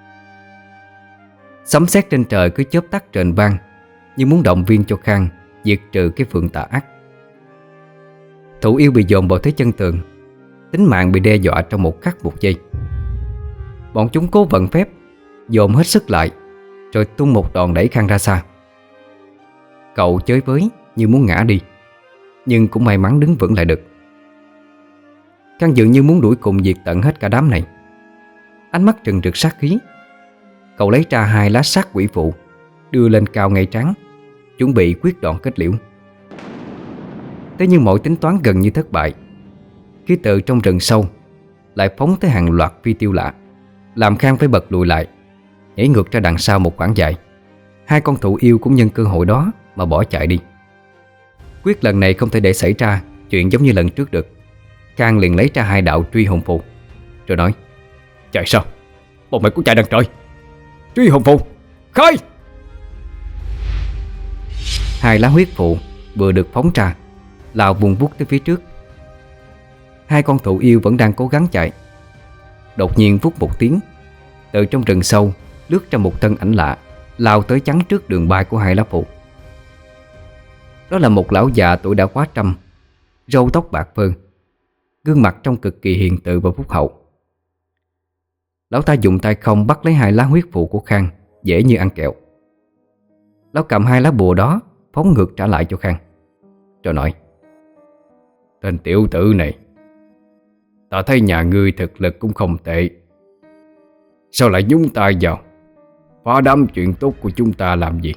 Sấm sét trên trời cứ chớp tắt rền vang, như muốn động viên cho Khang diệt trừ cái phượng tà ác. Thụ yêu bị dồn vào thế chân tường, tính mạng bị đe dọa trong một khắc một giây. Bọn chúng cố vận phép, dồn hết sức lại, rồi tung một đòn đẩy Khang ra xa. Cậu chới với như muốn ngã đi, nhưng cũng may mắn đứng vững lại được. Khang dường như muốn đuổi cùng diệt tận hết cả đám này. Ánh mắt trừng rực sát khí. Cậu lấy ra hai lá sát quỷ phụ, đưa lên cao ngay trán, chuẩn bị quyết đòn kết liễu. Thế nhưng mọi tính toán gần như thất bại, khi từ trong rừng sâu lại phóng tới hàng loạt phi tiêu lạ, làm Khang phải bật lùi lại, nhảy ngược ra đằng sau một khoảng dài. Hai con thụ yêu cũng nhân cơ hội đó mà bỏ chạy đi. Quyết lần này không thể để xảy ra chuyện giống như lần trước được. Khang liền lấy ra hai đạo truy hồn phù, rồi nói: Chạy sao? Bọn mày cũng chạy đằng trời. Truy hồn phù, khai! Hai lá huyết phù vừa được phóng ra, lao vùng vút tới phía trước. Hai con thụ yêu vẫn đang cố gắng chạy. Đột nhiên vút một tiếng, từ trong rừng sâu lướt ra một thân ảnh lạ, lao tới chắn trước đường bay của hai lá phù. Đó là một lão già tuổi đã quá trăm, râu tóc bạc phơ, gương mặt trông cực kỳ hiền từ và phúc hậu. Lão ta dùng tay không bắt lấy hai lá huyết phù của Khang, dễ như ăn kẹo. Lão cầm hai lá bùa đó phóng ngược trả lại cho Khang, rồi nói: Tên tiểu tử này, ta thấy nhà ngươi thực lực cũng không tệ, sao lại nhúng tay vào phá đám chuyện tốt của chúng ta làm gì?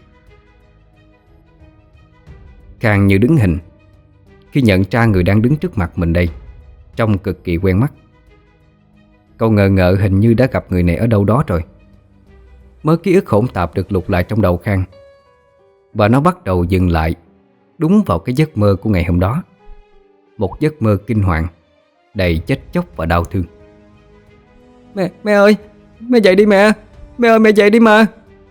Khang như đứng hình khi nhận ra người đang đứng trước mặt mình đây trông cực kỳ quen mắt. Cậu ngờ ngợ hình như đã gặp người này ở đâu đó rồi. Mớ ký ức hỗn tạp được lục lại trong đầu Khang, và nó bắt đầu dừng lại đúng vào cái giấc mơ của ngày hôm đó. Một giấc mơ kinh hoàng, đầy chết chóc và đau thương. Mẹ ơi, mẹ dậy đi mẹ. Mẹ ơi, mẹ dậy đi mà.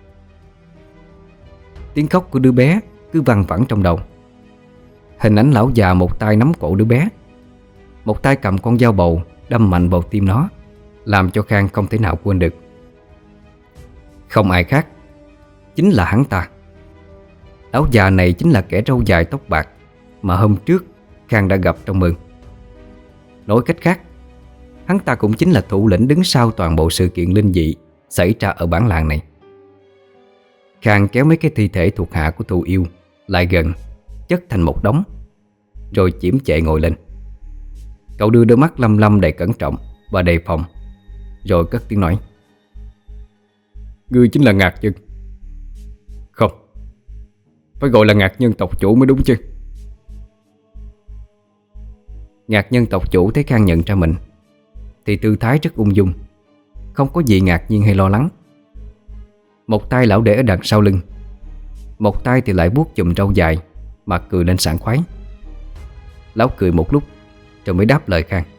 Tiếng khóc của đứa bé cứ văng vẳng trong đầu. Hình ảnh lão già một tay nắm cổ đứa bé, một tay cầm con dao bầu đâm mạnh vào tim nó, làm cho Khang không thể nào quên được. Không ai khác, chính là hắn ta. Lão già này chính là kẻ râu dài tóc bạc mà hôm trước Khang đã gặp trong mơ. Nói cách khác, hắn ta cũng chính là thủ lĩnh đứng sau toàn bộ sự kiện linh dị xảy ra ở bản làng này. Khang kéo mấy cái thi thể thuộc hạ của thù yêu lại gần, chất thành một đống, rồi chiếm chệ ngồi lên. Cậu đưa đôi mắt lăm lăm đầy cẩn trọng và đề phòng, rồi cất tiếng nói: Ngươi chính là Ngạc Nhân. Không, phải gọi là Ngạc Nhân tộc chủ mới đúng chứ. Ngạc Nhân tộc chủ thấy Khang nhận ra mình thì tư thái rất ung dung, không có gì ngạc nhiên hay lo lắng. Một tay lão để ở đằng sau lưng, một tay thì lại vuốt chùm râu dài mà cười lên sảng khoái. Lão cười một lúc rồi mới đáp lời Khang.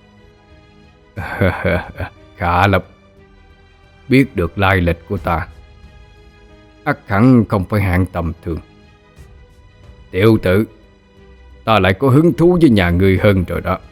Khá lắm. Biết được lai lịch của ta, ắt hẳn không phải hạng tầm thường. Tiểu tử, ta lại có hứng thú với nhà ngươi hơn rồi đó.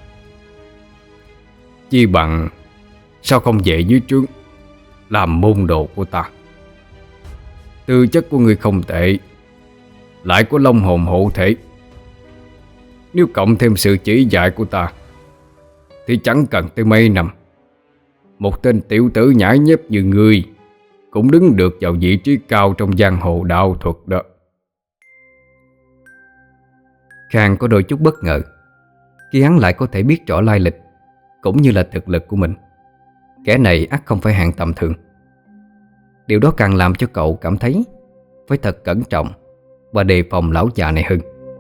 Chi bằng sao không về dưới trướng làm môn đồ của ta? Tư chất của ngươi không tệ, lại có long hồn hộ thể. Nếu cộng thêm sự chỉ dạy của ta thì chẳng cần tới mấy năm, một tên tiểu tử nhãi nhép như ngươi cũng đứng được vào vị trí cao trong giang hồ đạo thuật đó. Khang có đôi chút bất ngờ khi hắn lại có thể biết rõ lai lịch cũng như là thực lực của mình. Kẻ này ắt không phải hạng tầm thường. Điều đó càng làm cho cậu cảm thấy phải thật cẩn trọng và đề phòng lão già này hơn.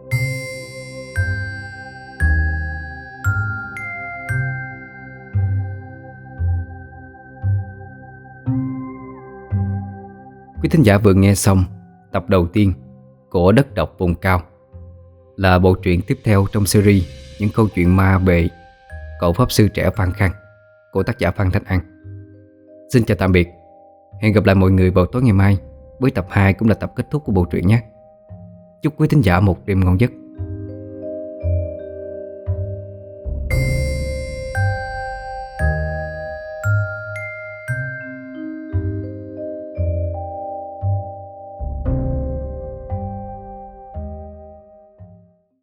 Quý thính giả vừa nghe xong tập đầu tiên của Đất Độc Vùng Cao, là bộ truyện tiếp theo trong series những câu chuyện ma về cậu pháp sư trẻ Phan Khang của tác giả Phan Thanh An. Xin chào tạm biệt. Hẹn gặp lại mọi người vào tối ngày mai với tập 2 cũng là tập kết thúc của bộ truyện nhé. Chúc quý thính giả một đêm ngon giấc.